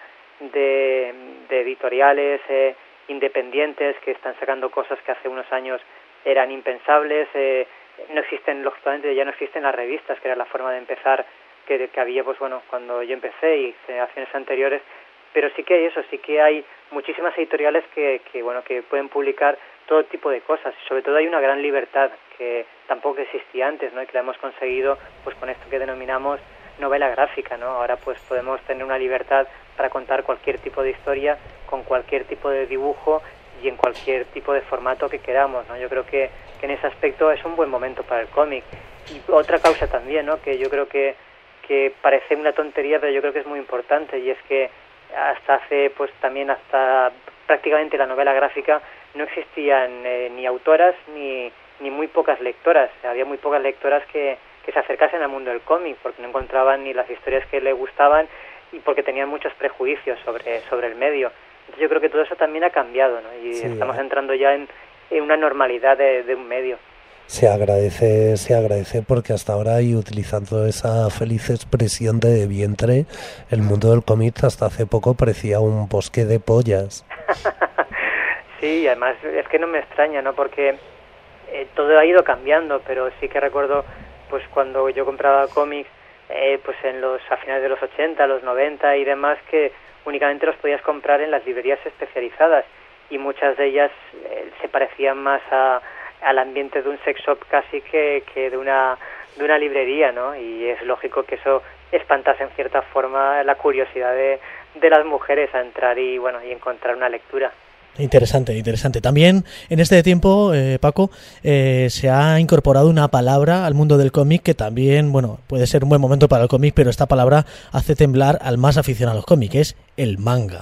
de, de editoriales eh, independientes que están sacando cosas que hace unos años eran impensables. Eh, no existen, lógicamente ya no existen las revistas, que era la forma de empezar que, que había, pues bueno, cuando yo empecé y generaciones anteriores. Pero sí que hay eso, sí que hay muchísimas editoriales que, que bueno, que pueden publicar todo tipo de cosas, y sobre todo hay una gran libertad que tampoco existía antes, ¿no? Y que la hemos conseguido pues con esto que denominamos novela gráfica, ¿no? Ahora pues podemos tener una libertad para contar cualquier tipo de historia, con cualquier tipo de dibujo y en cualquier tipo de formato que queramos, ¿no? Yo creo que, que en ese aspecto es un buen momento para el cómic. Y otra causa también, ¿no? Que yo creo que, que parece una tontería, pero yo creo que es muy importante, y es que hasta hace, pues también hasta prácticamente la novela gráfica no existían eh, ni autoras ni, ni muy pocas lectoras. Había muy pocas lectoras que, que se acercasen al mundo del cómic, porque no encontraban ni las historias que les gustaban y porque tenían muchos prejuicios sobre, sobre el medio. Entonces yo creo que todo eso también ha cambiado, ¿no? Y sí, estamos entrando ya en, en una normalidad de, de un medio. Se agradece, se agradece porque hasta ahora, y utilizando esa feliz expresión de vientre, el mundo del cómic hasta hace poco parecía un bosque de pollas. Sí, además es que no me extraña, ¿no? Porque eh, todo ha ido cambiando, pero sí que recuerdo pues cuando yo compraba cómics, eh, pues en los a finales de los ochenta, los noventa y demás, que únicamente los podías comprar en las librerías especializadas y muchas de ellas eh, se parecían más a, al ambiente de un sex shop casi que, que de una de una librería, ¿no? Y es lógico que eso espantase en cierta forma la curiosidad de, de las mujeres a entrar y bueno y encontrar una lectura. Interesante, interesante. También en este tiempo, eh, Paco, eh, se ha incorporado una palabra al mundo del cómic que también, bueno, puede ser un buen momento para el cómic, pero esta palabra hace temblar al más aficionado a los cómics, es el manga.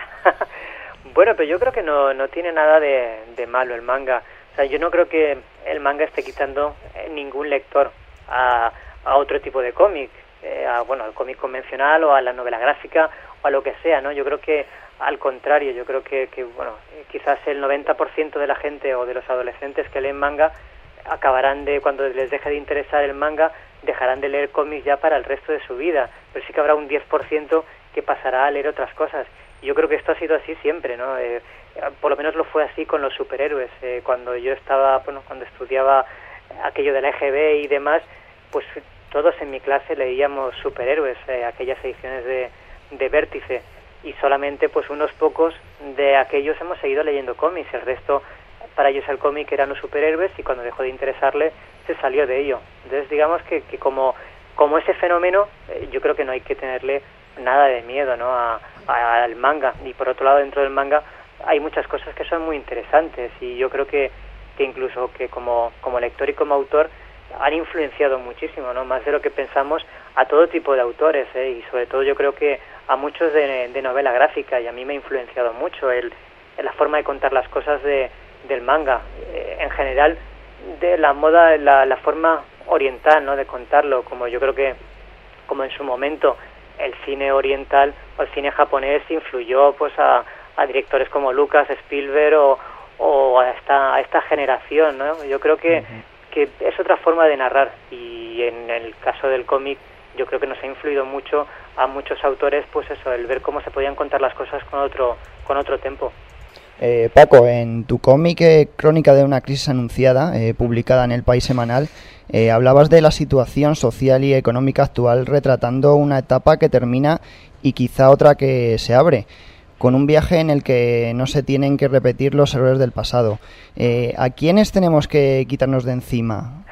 Bueno, pero yo creo que no, no tiene nada de, de malo el manga. O sea, yo no creo que el manga esté quitando ningún lector a, a otro tipo de cómic, eh, a, bueno, al cómic convencional o a la novela gráfica o a lo que sea, ¿no? Yo creo que al contrario, yo creo que, que bueno, quizás el noventa por ciento de la gente o de los adolescentes que leen manga acabarán de, cuando les deje de interesar el manga, dejarán de leer cómics ya para el resto de su vida, pero sí que habrá un diez por ciento que pasará a leer otras cosas. Y yo creo que esto ha sido así siempre, ¿no? Eh, por lo menos lo fue así con los superhéroes. Eh, cuando yo estaba, bueno, cuando estudiaba aquello de la E G B y demás, pues todos en mi clase leíamos superhéroes, eh, aquellas ediciones de, de Vértice, y solamente pues unos pocos de aquellos hemos seguido leyendo cómics. El resto, para ellos el cómic eran los superhéroes y cuando dejó de interesarle se salió de ello. Entonces digamos que, que como, como ese fenómeno, eh, yo creo que no hay que tenerle nada de miedo, ¿no? a, a, al manga. Y por otro lado, dentro del manga hay muchas cosas que son muy interesantes y yo creo que, que incluso que como, como lector y como autor han influenciado muchísimo, ¿no? Más de lo que pensamos, a todo tipo de autores, ¿eh? Y sobre todo yo creo que a muchos de, de novela gráfica, y a mí me ha influenciado mucho el, la forma de contar las cosas de, del manga, eh, en general de la moda, la, la forma oriental, ¿no? De contarlo, como yo creo que como en su momento el cine oriental o el cine japonés influyó pues a, a directores como Lucas, Spielberg o, o a esta a esta generación, ¿no? Yo creo que, uh-huh. que es otra forma de narrar y en el caso del cómic yo creo que nos ha influido mucho a muchos autores, pues eso, el ver cómo se podían contar las cosas con otro con otro tempo. Eh, Paco, en tu cómic eh, Crónica de una crisis anunciada, eh, publicada en El País Semanal, eh, hablabas de la situación social y económica actual retratando una etapa que termina y quizá otra que se abre, con un viaje en el que no se tienen que repetir los errores del pasado. Eh, ¿A quiénes tenemos que quitarnos de encima?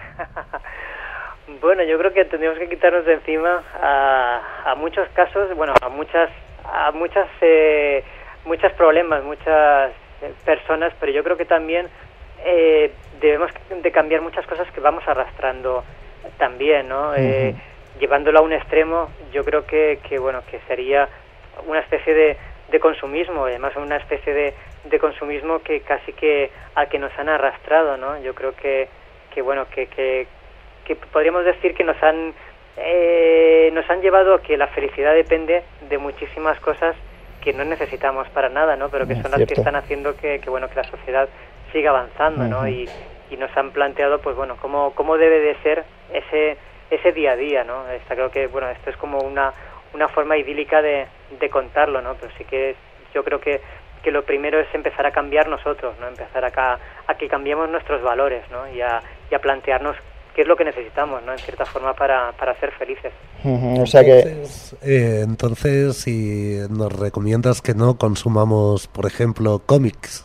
Bueno, yo creo que tendríamos que quitarnos de encima a, a muchos casos, bueno, a muchas, a muchas, eh, muchos problemas, muchas eh, personas, pero yo creo que también eh, debemos de cambiar muchas cosas que vamos arrastrando también, ¿no? Uh-huh. Eh, llevándolo a un extremo, yo creo que, que bueno, que sería una especie de, de consumismo, además una especie de, de consumismo que casi que al que nos han arrastrado, ¿no? Yo creo que, que bueno, que, que que podríamos decir que nos han eh, nos han llevado a que la felicidad depende de muchísimas cosas que no necesitamos para nada, ¿no? Pero que son las que están haciendo que, que bueno que la sociedad siga avanzando, ¿no? Uh-huh. Y, y nos han planteado, pues bueno, cómo cómo debe de ser ese ese día a día, ¿no? Está creo que bueno esto es como una una forma idílica de, de contarlo, ¿no? Pero sí que yo creo que que lo primero es empezar a cambiar nosotros, ¿no? Empezar acá a que cambiemos nuestros valores, ¿no? Y a, y a plantearnos qué es lo que necesitamos, ¿no? En cierta forma para, para ser felices. Uh-huh. O sea que entonces, eh, entonces si nos recomiendas que no consumamos, por ejemplo, cómics.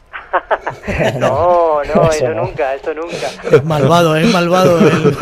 no, no, eso, eso no. nunca, eso nunca. Es malvado, es malvado.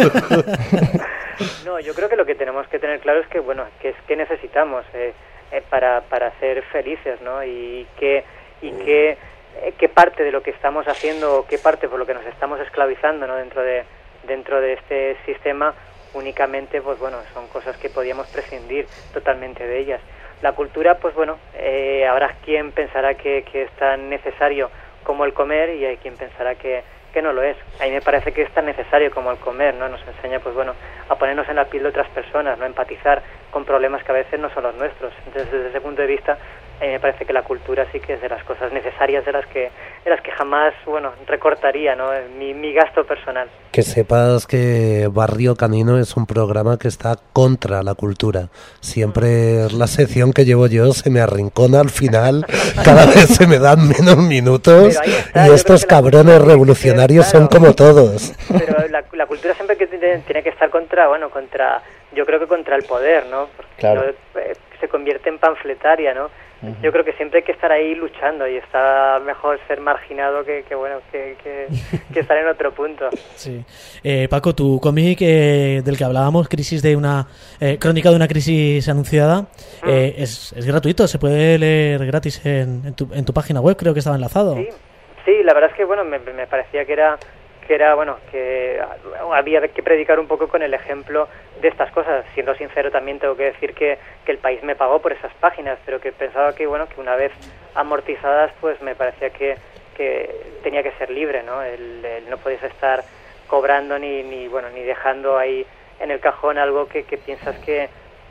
No, yo creo que lo que tenemos que tener claro es que, bueno, que es que necesitamos eh, eh, para para ser felices, ¿no? Y que y que eh, qué parte de lo que estamos haciendo, qué parte por lo que nos estamos esclavizando, ¿no? Dentro de dentro de este sistema únicamente, pues bueno, son cosas que podíamos prescindir totalmente de ellas. La cultura, pues bueno, eh, habrá quien pensará que, que es tan necesario como el comer y hay quien pensará que, que no lo es. A mí me parece que es tan necesario como el comer, ¿no? Nos enseña, pues bueno, a ponernos en la piel de otras personas, ¿no? Empatizar con problemas que a veces no son los nuestros. Entonces, desde ese punto de vista, a mí me parece que la cultura sí que es de las cosas necesarias de las que de las que jamás, bueno, recortaría, ¿no? Mi, mi gasto personal. Que sepas que Barrio Canino es un programa que está contra la cultura. Siempre la sección que llevo yo se me arrincona al final, cada vez se me dan menos minutos está, y estos cabrones la... revolucionarios claro, son como todos. Pero la, la cultura siempre que tiene, tiene que estar contra, bueno, contra, yo creo que contra el poder, ¿no? Porque claro. no, eh, se convierte en panfletaria, ¿no? Uh-huh. Yo creo que siempre hay que estar ahí luchando y está mejor ser marginado que, que bueno, que, que, que estar en otro punto. Sí. Eh, Paco, tu cómic eh, del que hablábamos, crisis de una eh, crónica de una crisis anunciada, uh-huh. eh, es, es gratuito, se puede leer gratis en, en, tu, en tu página web, creo que estaba enlazado. Sí, sí, la verdad es que bueno, me, me parecía que era que era bueno que había que predicar un poco con el ejemplo de estas cosas. Siendo sincero, también tengo que decir que, que el país me pagó por esas páginas, pero que pensaba que bueno que una vez amortizadas, pues me parecía que, que tenía que ser libre, ¿no? El, el no podías estar cobrando ni ni bueno ni dejando ahí en el cajón algo que, que piensas que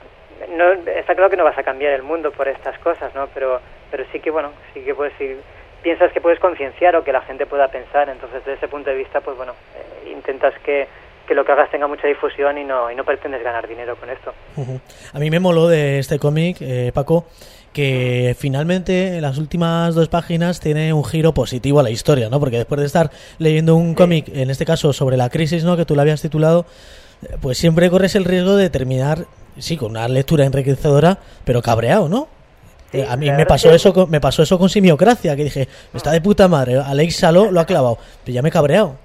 no está claro que no vas a cambiar el mundo por estas cosas, ¿no? Pero pero sí que bueno sí que puedes ir piensas que puedes concienciar o que la gente pueda pensar, entonces desde ese punto de vista, pues bueno, eh, intentas que, que lo que hagas tenga mucha difusión y no y no pretendes ganar dinero con esto. Uh-huh. A mí me moló de este cómic, eh, Paco, que uh-huh. finalmente en las últimas dos páginas tiene un giro positivo a la historia, ¿no? Porque después de estar leyendo un sí. cómic, en este caso sobre la crisis, ¿no? Que tú lo habías titulado, pues siempre corres el riesgo de terminar, sí, con una lectura enriquecedora, pero cabreado, ¿no? Sí, a mí me pasó que... eso con, me pasó eso con Simiocracia, que dije, está de puta madre, Alex Saló lo ha clavado, pero ya me he cabreado.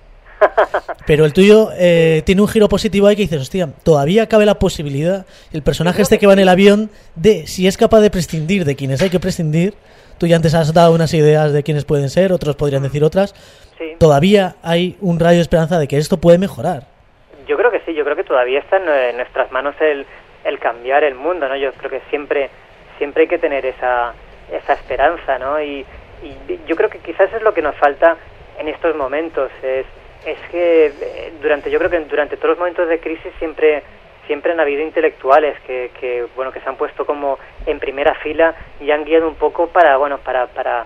Pero el tuyo eh, tiene un giro positivo ahí que dices, hostia, todavía cabe la posibilidad, el personaje este que va en el avión, de si es capaz de prescindir de quienes hay que prescindir. Tú ya antes has dado unas ideas de quiénes pueden ser, otros podrían decir otras. Sí. Todavía hay un rayo de esperanza de que esto puede mejorar. Yo creo que sí, yo creo que todavía está en nuestras manos el, el cambiar el mundo, ¿no? Yo creo que siempre... siempre hay que tener esa esa esperanza, ¿no? Y, y yo creo que quizás es lo que nos falta en estos momentos, es es que durante yo creo que durante todos los momentos de crisis siempre siempre han habido intelectuales que, que bueno que se han puesto como en primera fila y han guiado un poco para bueno para para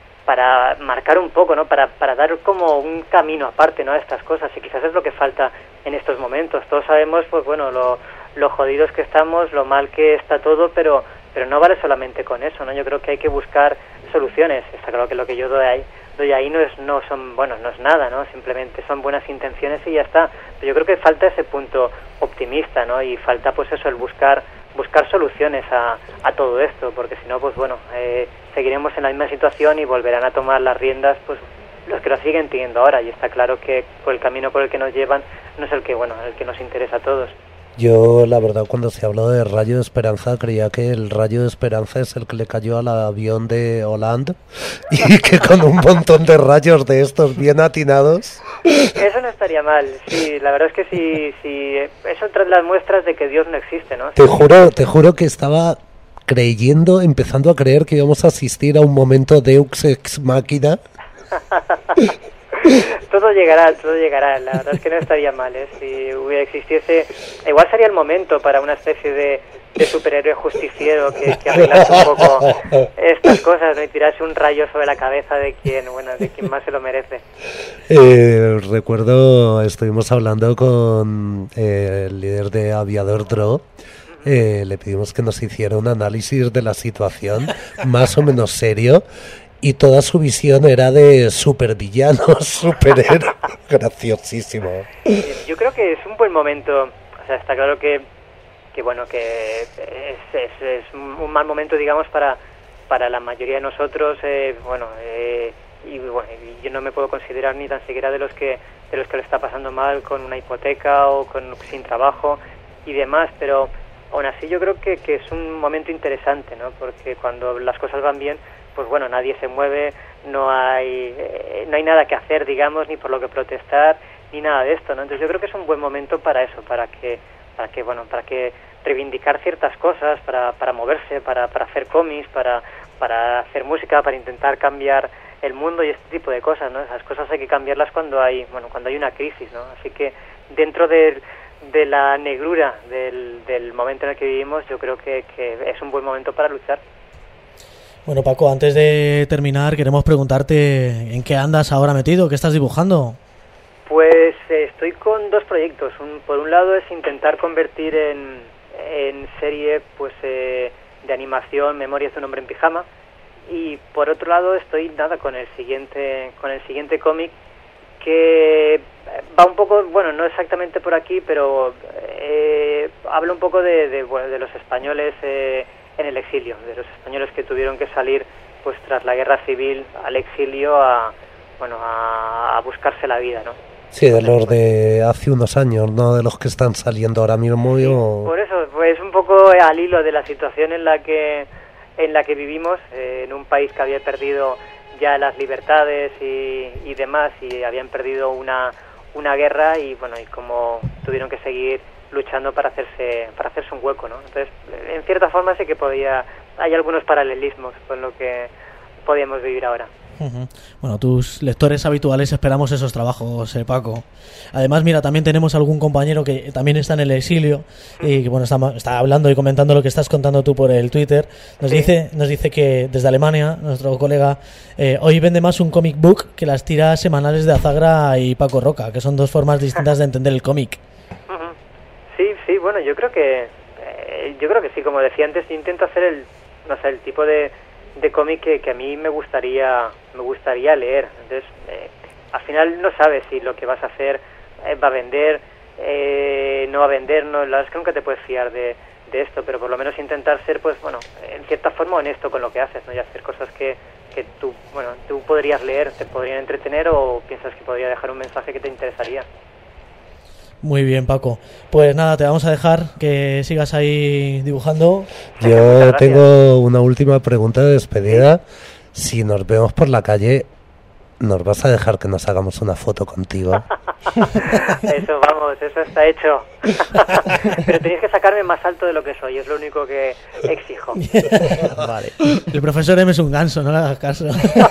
para marcar un poco, ¿no? Para para dar como un camino aparte, ¿no? A estas cosas, y quizás es lo que falta en estos momentos. Todos sabemos, pues bueno, lo lo jodidos que estamos, lo mal que está todo, pero pero no vale solamente con eso, ¿no? Yo creo que hay que buscar soluciones. Está claro que lo que yo doy ahí, doy ahí no es no son bueno no es nada, ¿no? Simplemente son buenas intenciones y ya está. Pero yo creo que falta ese punto optimista, ¿no? Y falta pues eso, el buscar buscar soluciones a, a todo esto, porque si no, pues bueno, eh, seguiremos en la misma situación y volverán a tomar las riendas pues los que lo siguen teniendo ahora, y está claro que por el camino por el que nos llevan no es el que bueno el que nos interesa a todos. Yo, la verdad, cuando se habló de rayo de esperanza, creía que el rayo de esperanza es el que le cayó al avión de Hollande y que con un montón de rayos de estos bien atinados... Eso no estaría mal, sí, la verdad es que sí, sí, eso trae las muestras de que Dios no existe, ¿no? Te juro, te juro que estaba creyendo, empezando a creer que íbamos a asistir a un momento Deus ex machina. Todo llegará, todo llegará. La verdad es que no estaría mal, ¿eh? Si hubiera existiese, igual sería el momento para una especie de, de superhéroe justiciero que, que arreglase un poco estas cosas, ¿no? Y tirase un rayo sobre la cabeza de quien, bueno, de quien más se lo merece. Eh, recuerdo, estuvimos hablando con eh, el líder de Aviador Dro. Eh, le pedimos que nos hiciera un análisis de la situación más o menos serio. Y toda su visión era de supervillanos, superhéroes. Graciosísimo. Yo creo que es un buen momento. O sea, está claro que, que bueno, que es, es, es un mal momento, digamos, para para la mayoría de nosotros. Eh, bueno, eh, y bueno, yo no me puedo considerar ni tan siquiera de los que de los que lo está pasando mal con una hipoteca o con sin trabajo y demás. Pero aún así, yo creo que, que es un momento interesante, ¿no? Porque cuando las cosas van bien, pues bueno, nadie se mueve, no hay eh, no hay nada que hacer, digamos, ni por lo que protestar, ni nada de esto, ¿no? Entonces yo creo que es un buen momento para eso, para que para que bueno, para que reivindicar ciertas cosas, para para moverse, para para hacer cómics, para para hacer música, para intentar cambiar el mundo y este tipo de cosas, ¿no? Esas cosas hay que cambiarlas cuando hay, bueno, cuando hay una crisis, ¿no? Así que dentro de de la negrura del del momento en el que vivimos, yo creo que que es un buen momento para luchar. Bueno, Paco, antes de terminar, queremos preguntarte en qué andas ahora metido, qué estás dibujando. Pues eh, estoy con dos proyectos. Un, por un lado es intentar convertir en, en serie pues eh, de animación Memorias de un hombre en pijama, y por otro lado estoy nada con el siguiente con el siguiente cómic que va un poco, bueno, no exactamente por aquí, pero eh, habla un poco de, de, bueno, de los españoles eh, en el exilio, de los españoles que tuvieron que salir pues tras la guerra civil al exilio a bueno a, a buscarse la vida, ¿no? Sí, de los de hace unos años, no de los que están saliendo ahora mismo. Sí, Yo... por eso, pues un poco al hilo de la situación en la que en la que vivimos, eh, en un país que había perdido ya las libertades y, y demás, y habían perdido una una guerra, y bueno, y como tuvieron que seguir luchando para hacerse para hacerse un hueco, ¿no? Entonces, en cierta forma sí que podía, hay algunos paralelismos con lo que podíamos vivir ahora. Uh-huh. Bueno, tus lectores habituales esperamos esos trabajos, eh, Paco. Además, mira, también tenemos algún compañero que también está en el exilio y que bueno, está, está hablando y comentando lo que estás contando tú por el Twitter. Nos sí. dice nos dice que desde Alemania, nuestro colega, eh, hoy vende más un comic book que las tiras semanales de Azagra y Paco Roca, que son dos formas distintas de entender el cómic. Uh-huh. Sí, sí, bueno, yo creo que eh, yo creo que sí, como decía antes, yo intento hacer el, no sé, el tipo de de cómic que, que a mí me gustaría me gustaría leer. Entonces, eh, al final no sabes si lo que vas a hacer eh, va a vender, eh, no va a vender, no, la verdad es que nunca te puedes fiar de, de esto, pero por lo menos intentar ser, pues bueno, en cierta forma honesto con lo que haces, ¿no? Y hacer cosas que, que tú, bueno, tú podrías leer, te podrían entretener o piensas que podría dejar un mensaje que te interesaría. Muy bien, Paco. Pues nada, te vamos a dejar que sigas ahí dibujando. Yo tengo una última pregunta de despedida. Si nos vemos por la calle, ¿nos vas a dejar que nos hagamos una foto contigo? Eso, vamos, eso está hecho. Pero tenéis que sacarme más alto de lo que soy, es lo único que exijo. Vale. El profesor M es un ganso, no le hagas caso.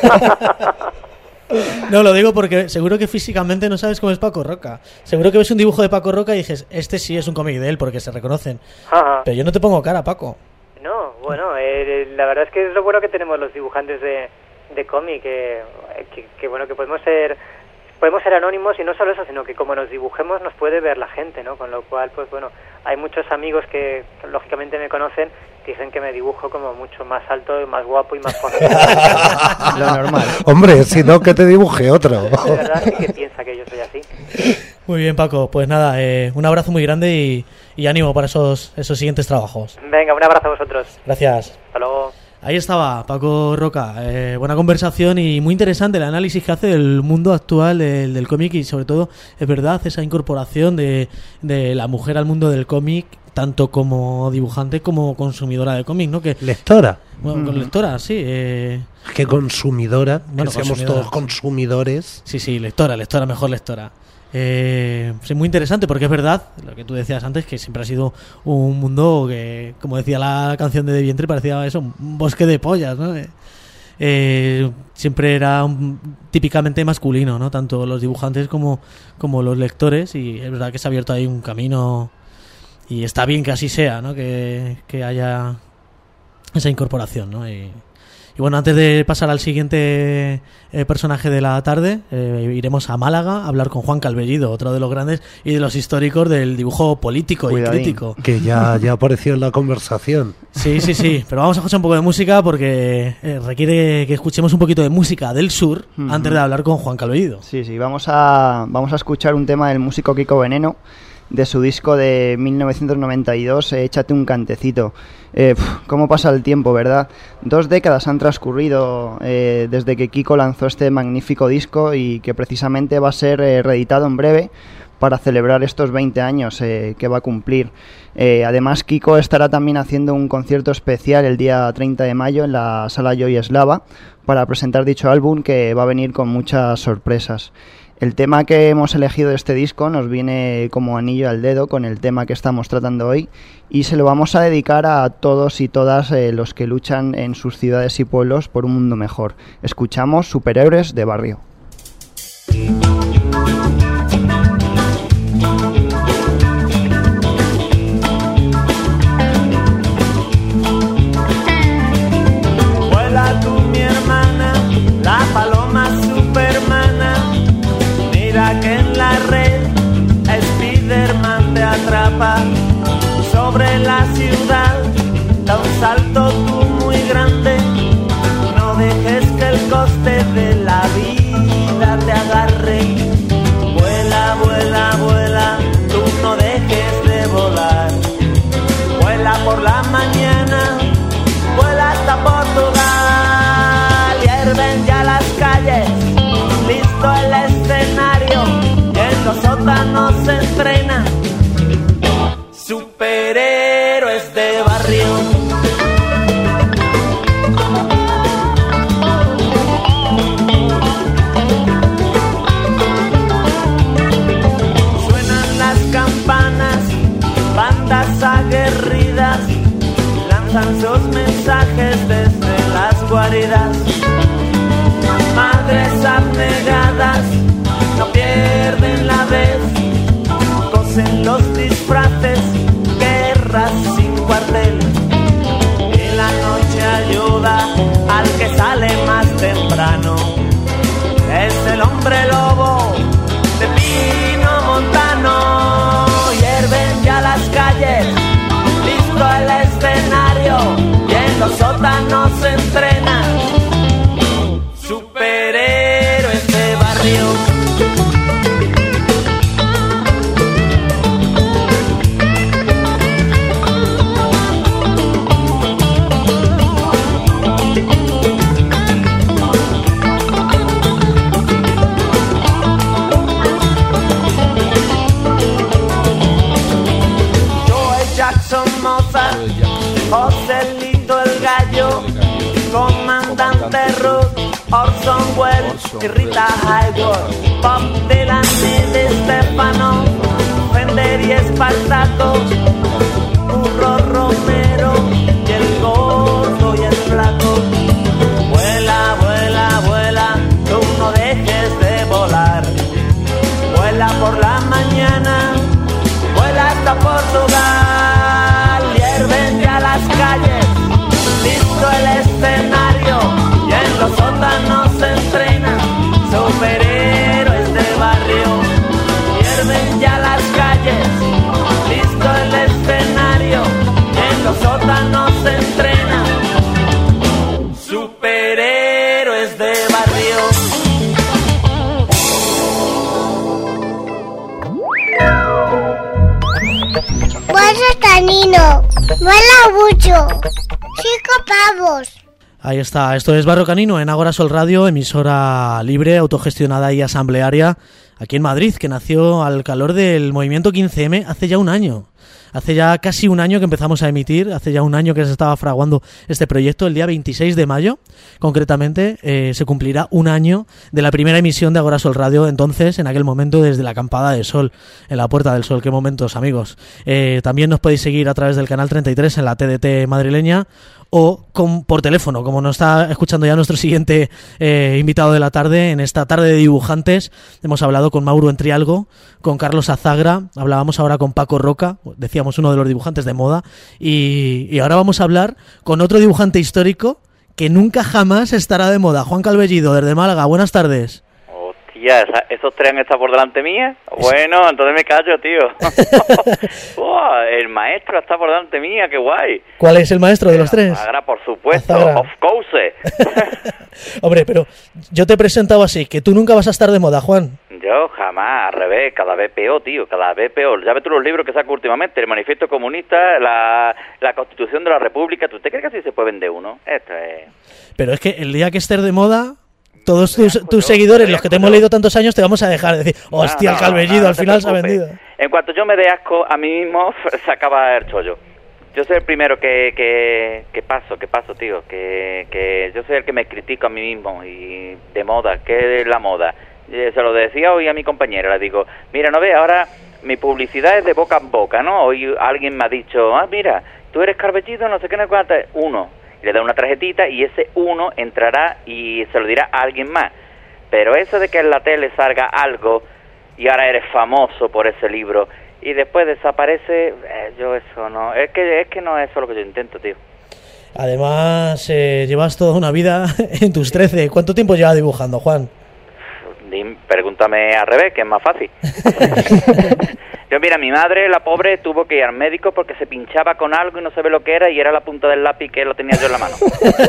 No, lo digo porque seguro que físicamente no sabes cómo es Paco Roca. Seguro que ves un dibujo de Paco Roca y dices, este sí es un cómic de él porque se reconocen. Ajá. Pero yo no te pongo cara, Paco. No, bueno, eh, la verdad es que es lo bueno que tenemos los dibujantes de, de cómic, que, que, que bueno, que podemos ser podemos ser anónimos, y no solo eso, sino que como nos dibujemos nos puede ver la gente, ¿no? Con lo cual, pues bueno, hay muchos amigos que lógicamente me conocen, que dicen que me dibujo como mucho más alto, más guapo y más fuerte. Lo normal. Hombre, si no, que te dibuje otro. De verdad sí que piensa que yo soy así. Muy bien, Paco, pues nada, eh, un abrazo muy grande y, y ánimo para esos, esos siguientes trabajos. Venga, un abrazo a vosotros. Gracias. Hasta luego. Ahí estaba Paco Roca, eh, buena conversación y muy interesante el análisis que hace del mundo actual del, del cómic, y sobre todo es verdad esa incorporación de, de la mujer al mundo del cómic, tanto como dibujante como consumidora de cómic, ¿no? Que lectora. Bueno, mm. lectora, sí. Eh, que consumidora, bueno, que seamos todos consumidores. Sí, sí, lectora, lectora, mejor lectora. Eh, es muy interesante porque es verdad lo que tú decías antes, que siempre ha sido un mundo que, como decía la canción de De Vientre, parecía eso, un bosque de pollas, ¿no? Eh, eh, siempre era un, típicamente masculino, ¿no? Tanto los dibujantes como, como los lectores, y es verdad que se ha abierto ahí un camino y está bien que así sea, ¿no? Que, que haya esa incorporación, ¿no? Y, Y bueno, antes de pasar al siguiente eh, personaje de la tarde, eh, iremos a Málaga a hablar con Juan Calvellido, otro de los grandes y de los históricos del dibujo político. Cuidadín. Y crítico. Que ya, ya apareció en la conversación. Sí, sí, sí. Pero vamos a escuchar un poco de música porque eh, requiere que escuchemos un poquito de música del sur uh-huh. antes de hablar con Juan Calvellido. Sí, sí. Vamos a, vamos a escuchar un tema del músico Kiko Veneno, de su disco de mil novecientos noventa y dos, eh, Échate un cantecito. Eh, pf, cómo pasa el tiempo, ¿verdad? Dos décadas han transcurrido eh, desde que Kiko lanzó este magnífico disco, y que precisamente va a ser eh, reeditado en breve para celebrar estos veinte años eh, que va a cumplir. Eh, además, Kiko estará también haciendo un concierto especial el día treinta de mayo en la Sala Joy Eslava para presentar dicho álbum, que va a venir con muchas sorpresas. El tema que hemos elegido de este disco nos viene como anillo al dedo con el tema que estamos tratando hoy, y se lo vamos a dedicar a todos y todas eh, los que luchan en sus ciudades y pueblos por un mundo mejor. Escuchamos Superhéroes de Barrio. Vuela tú, mi hermana, la paloma supermana. Mira que en la red Spiderman te atrapa. Sobre la ciudad da un salto tú muy grande. No dejes que el coste de la vida te agarre. Vuela, vuela, vuela, tú no dejes de volar. Vuela por la mañana y Rita Hayworth, Bob Dylan y Di Stefano, Fender y Espartaco, Curro Romero y el gordo y el flaco. Vuela, vuela, vuela, tú no dejes de volar. Vuela por la mañana, vuela hasta Portugal. Hierven ya las calles, listo el escenario, y en los sótanos se entrenan superhéroes de barrio. Hierven ya las calles, listo el escenario, y en los sótanos se entrenan superhéroes de barrio. Barrio Canino, vuela mucho, cinco pavos. Ahí está, esto es Barrio Canino en Agora Sol Radio, emisora libre, autogestionada y asamblearia aquí en Madrid, que nació al calor del movimiento quince eme hace ya un año. Hace ya casi un año que empezamos a emitir, hace ya un año que se estaba fraguando este proyecto, el día veintiséis de mayo, concretamente, eh, se cumplirá un año de la primera emisión de Agora Sol Radio, entonces, en aquel momento, desde la Acampada de Sol, en la Puerta del Sol. Qué momentos, amigos. Eh, también nos podéis seguir a través del canal treinta y tres en la T D T madrileña, o con, por teléfono, como nos está escuchando ya nuestro siguiente eh, invitado de la tarde. En esta tarde de dibujantes hemos hablado con Mauro Entrialgo, con Carlos Azagra, hablábamos ahora con Paco Roca, decíamos uno de los dibujantes de moda, y, y ahora vamos a hablar con otro dibujante histórico que nunca jamás estará de moda, Juan Calvellido, desde Málaga. Buenas tardes. Hostia, ¿esa, ¿esos tres han estado por delante mía? Bueno, entonces me callo, tío. Oh, el maestro está por delante mía, qué guay. ¿Cuál es el maestro de los tres? Azagra, por supuesto, Azagra. of course. Hombre, pero yo te he presentado así, que tú nunca vas a estar de moda, Juan. Yo jamás, al revés, cada vez peor, tío, cada vez peor. Ya ves tú los libros que saco últimamente, el Manifiesto Comunista, la, la Constitución de la República. ¿Tú te crees que así se puede vender uno? Esto es... Pero es que el día que estés de moda, todos tus, tus seguidores, los que te hemos leído tantos años, te vamos a dejar de decir, hostia, no, no, el Calvellido, no, no, al final se ha vendido. En cuanto yo me dé asco a mí mismo, se acaba el chollo. Yo soy el primero que, que, que paso, que paso, tío, que, que yo soy el que me critico a mí mismo, y de moda, ¿qué es la moda? Se lo decía hoy a mi compañera, le digo, mira, no ve, ahora mi publicidad es de boca en boca, ¿no? Hoy alguien me ha dicho, ah, mira, tú eres Calvellido, no sé qué, no sé cuánto, uno. Le da una tarjetita y ese uno entrará y se lo dirá a alguien más. Pero eso de que en la tele salga algo y ahora eres famoso por ese libro y después desaparece, eh, yo eso no, es que es que no es eso lo que yo intento, tío. Además, eh, llevas toda una vida en tus trece. ¿Cuánto tiempo llevas dibujando, Juan? Pregúntame al revés, que es más fácil. Yo, mira, mi madre, la pobre, tuvo que ir al médico porque se pinchaba con algo y no sabe lo que era, y era la punta del lápiz que lo tenía yo en la mano.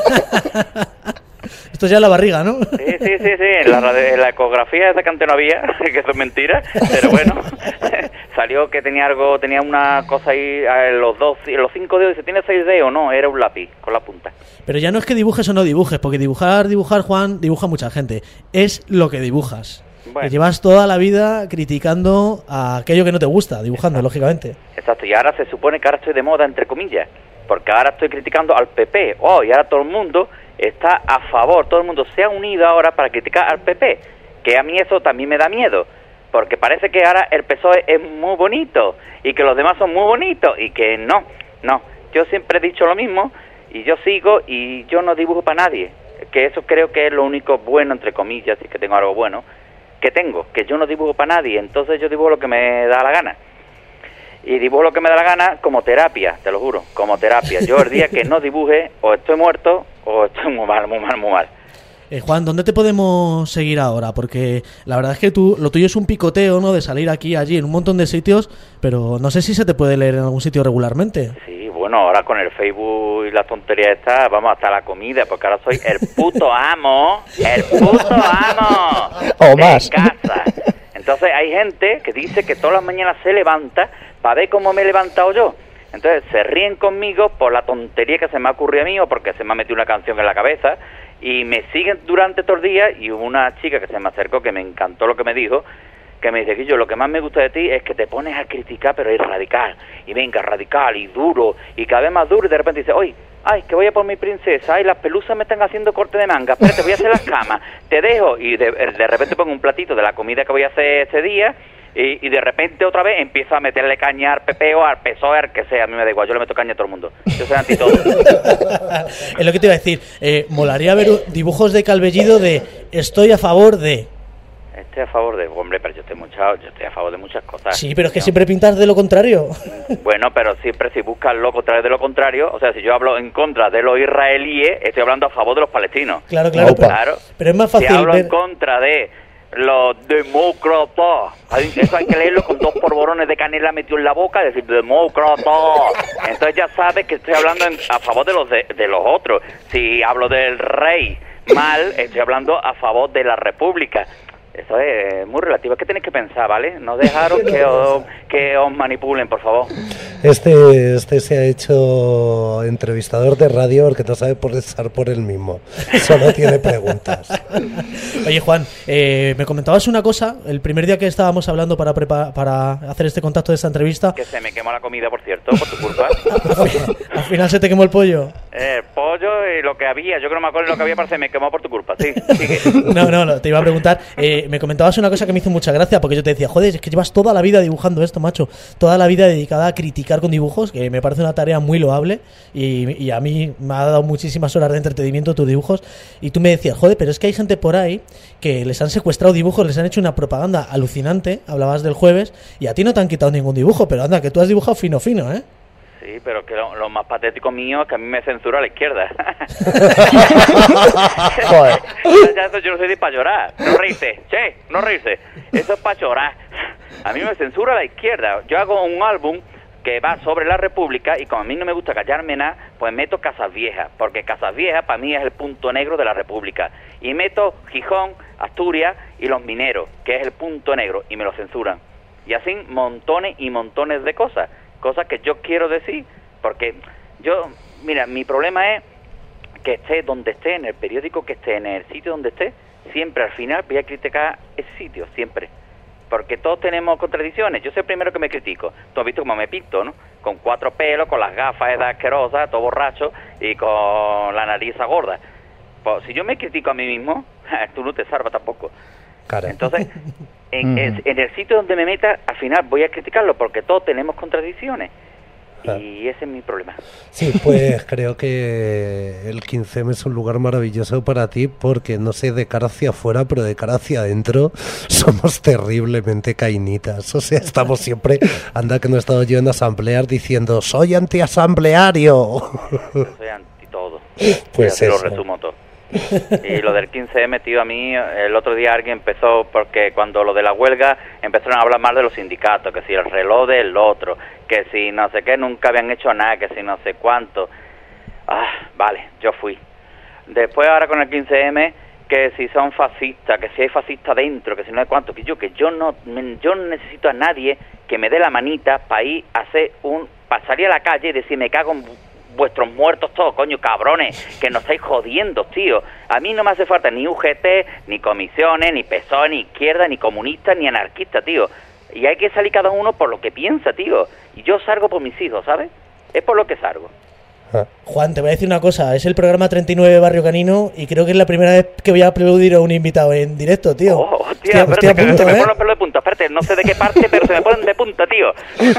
Esto ya es la barriga, ¿no? Sí, sí, sí, sí. En la, radio, en la ecografía esa que antes no había, que eso es mentira, pero bueno, salió que tenía algo, tenía una cosa ahí, en los dos, en los cinco dedos, dice, ¿tiene seis dedos? No, era un lápiz con la punta. Pero ya no es que dibujes o no dibujes, porque dibujar, dibujar, Juan, dibuja mucha gente. Es lo que dibujas. Bueno. Que llevas toda la vida criticando a aquello que no te gusta, dibujando, exacto, lógicamente. Exacto, y ahora se supone que ahora estoy de moda, entre comillas, porque ahora estoy criticando al P P. Oh, y ahora todo el mundo está a favor, todo el mundo se ha unido ahora para criticar al P P, que a mí eso también me da miedo, porque parece que ahora el P S O E es muy bonito y que los demás son muy bonitos, y que no, no. Yo siempre he dicho lo mismo y yo sigo y yo no dibujo para nadie, que eso creo que es lo único bueno, entre comillas, si es que tengo algo bueno, que tengo, que yo no dibujo para nadie, entonces yo dibujo lo que me da la gana. Y dibujo lo que me da la gana como terapia, te lo juro, como terapia. Yo el día que no dibuje, o estoy muerto, o estoy muy mal, muy mal, muy mal. Eh, Juan, ¿dónde te podemos seguir ahora? Porque la verdad es que tú, lo tuyo es un picoteo, ¿no? De salir aquí, allí, en un montón de sitios, pero no sé si se te puede leer en algún sitio regularmente. Sí, bueno, ahora con el Facebook y la tontería esta, vamos hasta la comida, porque ahora soy el puto amo, el puto amo o más. de casa. Entonces hay gente que dice que todas las mañanas se levanta para ver cómo me he levantado yo. Entonces se ríen conmigo por la tontería que se me ha ocurrido a mí o porque se me ha metido una canción en la cabeza, y me siguen durante todo el día. Y hubo una chica que se me acercó, que me encantó lo que me dijo, que me dice, Guillo, lo que más me gusta de ti es que te pones a criticar, pero es radical, y venga, radical, y duro, y cada vez más duro, y de repente dice, oye, Ay, que voy a por mi princesa. Ay, las pelusas me están haciendo corte de manga. Espérate, voy a hacer las camas. Te dejo. Y de, de repente pongo un platito de la comida que voy a hacer ese día. Y, y de repente otra vez empiezo a meterle caña al P P o al P S O E, al que sea. A mí me da igual, yo le meto caña a todo el mundo. Yo soy anti todo. Es lo que te iba a decir. Eh, molaría ver dibujos de Calvellido de estoy a favor de... Estoy a favor de... Hombre, pero yo estoy, mucha, yo estoy a favor de muchas cosas. Sí, pero es que ¿no? siempre pintas de lo contrario. Bueno, pero siempre si buscas lo contrario de lo contrario, o sea, si yo hablo en contra de los israelíes, estoy hablando a favor de los palestinos. Claro, claro. Pero, claro. pero es más fácil Si hablo ver... en contra de los demócratas, eso hay que leerlo con dos polvorones de canela metido en la boca, decir demócratas. Entonces ya sabes que estoy hablando en, a favor de los de, de los otros. Si hablo del rey mal, estoy hablando a favor de la república. Eso es muy relativo. Es que tenéis que pensar, ¿vale? No dejaros que os, que os manipulen, por favor. Este este se ha hecho entrevistador de radio porque no sabe procesar por él mismo. Solo tiene preguntas. Oye, Juan, eh, me comentabas una cosa el primer día que estábamos hablando para prepa- para hacer este contacto de esta entrevista. Que se me quemó la comida, por cierto, por tu culpa. Al final se te quemó el pollo. Eh, el pollo y lo que había. Yo que no me acuerdo de lo que había, pero se me quemó por tu culpa. Sí, sigue. No, no, no, te iba a preguntar. Eh, me comentabas una cosa que me hizo mucha gracia, porque yo te decía, joder, es que llevas toda la vida dibujando esto, macho. Toda la vida dedicada a criticar con dibujos, que me parece una tarea muy loable. Y, y a mí me ha dado muchísimas horas de entretenimiento tus dibujos. Y tú me decías, joder, pero es que hay gente por ahí que les han secuestrado dibujos, les han hecho una propaganda alucinante. Hablabas del jueves, y a ti no te han quitado ningún dibujo, pero anda, que tú has dibujado fino, fino, ¿eh? Sí, pero que lo, lo más patético mío es que a mí me censura a la izquierda. Joder. ya, ya eso yo no soy de para llorar. No reírse, che, no reírse. Eso es para llorar. A mí me censura a la izquierda. Yo hago un álbum que va sobre la República y como a mí no me gusta callarme nada, pues meto Casas Viejas, porque Casas Viejas para mí es el punto negro de la República. Y meto Gijón, Asturias y Los Mineros, que es el punto negro, y me lo censuran. Y así montones y montones de cosas. Cosas que yo quiero decir, porque yo, mira, mi problema es que esté donde esté, en el periódico que esté, en el sitio donde esté, siempre al final voy a criticar ese sitio, siempre. Porque todos tenemos contradicciones. Yo soy el primero que me critico. Tú has visto cómo me pinto, ¿no? Con cuatro pelos, con las gafas de asquerosas, todo borracho y con la nariz gorda. Pues si yo me critico a mí mismo, tú no te salvas tampoco. Cara. Entonces, en, en, en el sitio donde me meta, al final voy a criticarlo porque todos tenemos contradicciones. Claro. Y ese es mi problema. Sí, pues creo que el quince eme es un lugar maravilloso para ti porque, no sé, de cara hacia afuera, pero de cara hacia adentro somos terriblemente cainitas. O sea, estamos siempre, anda que no he estado yo en asambleas diciendo soy antiasambleario. Yo soy anti todo. Pues y así eso. lo resumo todo. Y lo del quince eme, tío, a mí el otro día alguien empezó, porque cuando lo de la huelga empezaron a hablar más de los sindicatos, que si el reloj del otro, que si no sé qué, nunca habían hecho nada, que si no sé cuánto. Ah, vale, yo fui. Después ahora con el quince eme, que si son fascistas, que si hay fascistas dentro, que si no hay cuánto, que yo que yo no yo no necesito a nadie que me dé la manita para ir a hacer un, para salir a la calle y decir me cago en vuestros muertos todos, coño, cabrones, que nos estáis jodiendo, tío. A mí no me hace falta ni U G T, ni comisiones, ni P S O E, ni izquierda, ni comunista, ni anarquista, tío. Y hay que salir cada uno por lo que piensa, tío. Y yo salgo por mis hijos, ¿sabes? Es por lo que salgo. Juan, te voy a decir una cosa, es el programa treinta y nueve de Barrio Canino y creo que es la primera vez que voy a aplaudir a un invitado en directo, tío. Oh, hostia, Estoy a- espérate, estoy a que punto, se me ¿eh? ponen los pelos de punta. Espérate, no sé de qué parte, pero se me ponen de punta, tío.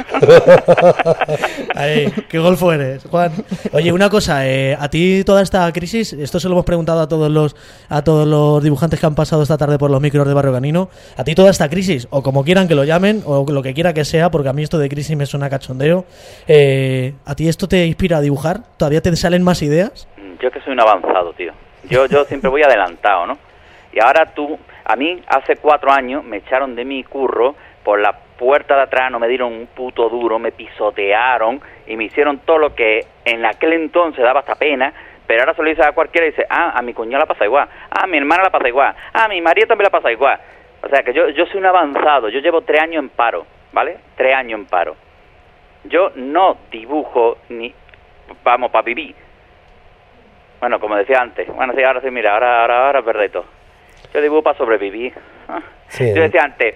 Ay, qué golfo eres, Juan. Oye, una cosa, eh, a ti toda esta crisis, esto se lo hemos preguntado a todos los a todos los dibujantes que han pasado esta tarde por los micros de Barrio Canino, a ti toda esta crisis, o como quieran que lo llamen, o lo que quiera que sea, porque a mí esto de crisis me suena a cachondeo, eh, ¿a ti esto te inspira a dibujar? ¿Todavía te salen más ideas? Yo que soy un avanzado, tío. Yo yo siempre voy adelantado, ¿no? Y ahora tú, a mí hace cuatro años me echaron de mi curro por la puerta de atrás, no me dieron un puto duro, me pisotearon y me hicieron todo lo que en aquel entonces daba hasta pena, pero ahora se lo dice a cualquiera y dice, ah, a mi cuñada la pasa igual, ah, a mi hermana la pasa igual, ah, a mi marido también la pasa igual. O sea que yo, yo soy un avanzado, yo llevo tres años en paro, ¿vale? Tres años en paro. Yo no dibujo ni, vamos, para vivir. Bueno, como decía antes, bueno, sí, ahora sí, mira, ahora, ahora, ahora es verdad y todo. Yo dibujo para sobrevivir. Sí. Yo decía antes,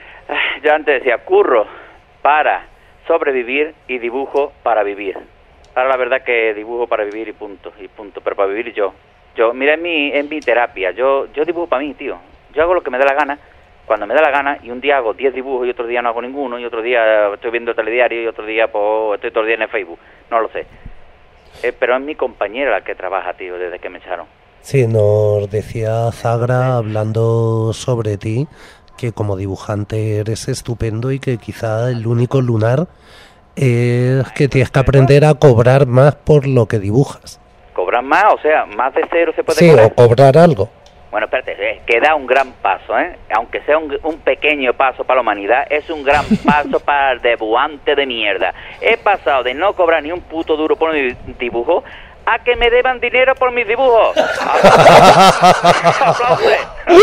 yo antes decía, curro para sobrevivir y dibujo para vivir. ahora la verdad que dibujo para vivir y punto, y punto, pero para vivir yo. Yo, mira, es mi, es mi terapia, yo, yo dibujo para mí, tío. Yo hago lo que me da la gana, cuando me da la gana, y un día hago diez dibujos y otro día no hago ninguno, y otro día estoy viendo el telediario y otro día pues, estoy todo el día en el Facebook, no lo sé. Eh, pero es mi compañera la que trabaja, tío, desde que me echaron. Sí, nos decía Zagra, hablando sobre ti, que como dibujante eres estupendo y que quizá el único lunar es que tienes que aprender a cobrar más por lo que dibujas. ¿Cobrar más? O sea, más de cero se puede sí, cobrar. o cobrar algo. Bueno, espérate, eh, que da un gran paso, ¿eh? Aunque sea un, un pequeño paso para la humanidad, es un gran paso para el dibujante de mierda. He pasado de no cobrar ni un puto duro por mi dibujo a que me deban dinero por mis dibujos. ¡Aplausos!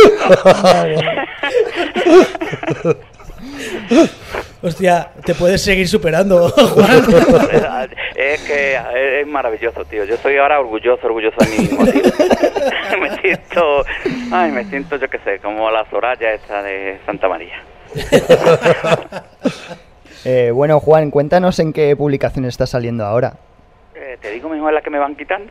Hostia, te puedes seguir superando, Juan. Es que es maravilloso, tío. Yo soy ahora orgulloso, orgulloso de mí mismo, tío. Me siento, ay, me siento, yo qué sé, como la Soraya esta de Santa María. eh, bueno, Juan, cuéntanos en qué publicación está saliendo ahora. Eh, te digo mejor la que me van quitando.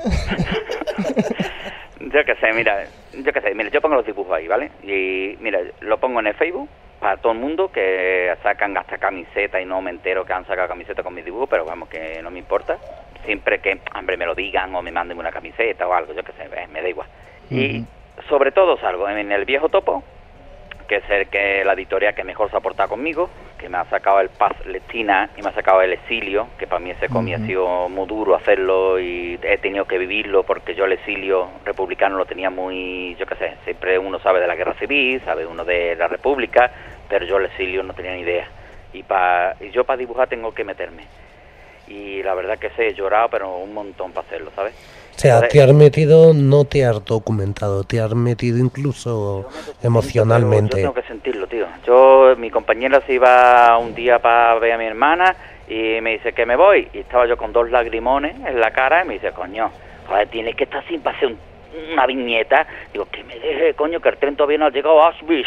Yo qué sé, mira, yo qué sé, mira, yo pongo los dibujos ahí, ¿vale? Y mira, lo pongo en el Facebook para todo el mundo, que sacan hasta camiseta y no me entero que han sacado camiseta con mis dibujos, pero vamos, que no me importa. Siempre que, hombre, me lo digan o me manden una camiseta o algo, yo qué sé, eh, me da igual. Uh-huh. Y sobre todo salgo en el Viejo Topo, que es el que la editorial que mejor se ha portado conmigo, que me ha sacado el Paz Lectina y me ha sacado el exilio, que para mí ese cómic uh-huh. ha sido muy duro hacerlo y he tenido que vivirlo porque yo el exilio republicano lo tenía muy, yo qué sé, siempre uno sabe de la guerra civil, sabe uno de la república, pero yo el exilio no tenía ni idea. Y, pa, y yo para dibujar tengo que meterme. Y la verdad que sé, he llorado, pero un montón para hacerlo, ¿sabes? O sea, Entonces, te has metido, no te has documentado, te has metido incluso emocionalmente. Yo tengo que sentirlo, tío. Yo, mi compañera se iba un día para ver a mi hermana y me dice que me voy. Y estaba yo con dos lagrimones en la cara y me dice, coño, joder, tienes que estar sin pasar un, una viñeta. Digo, que me deje, coño, que el tren todavía no ha llegado a Auschwitz.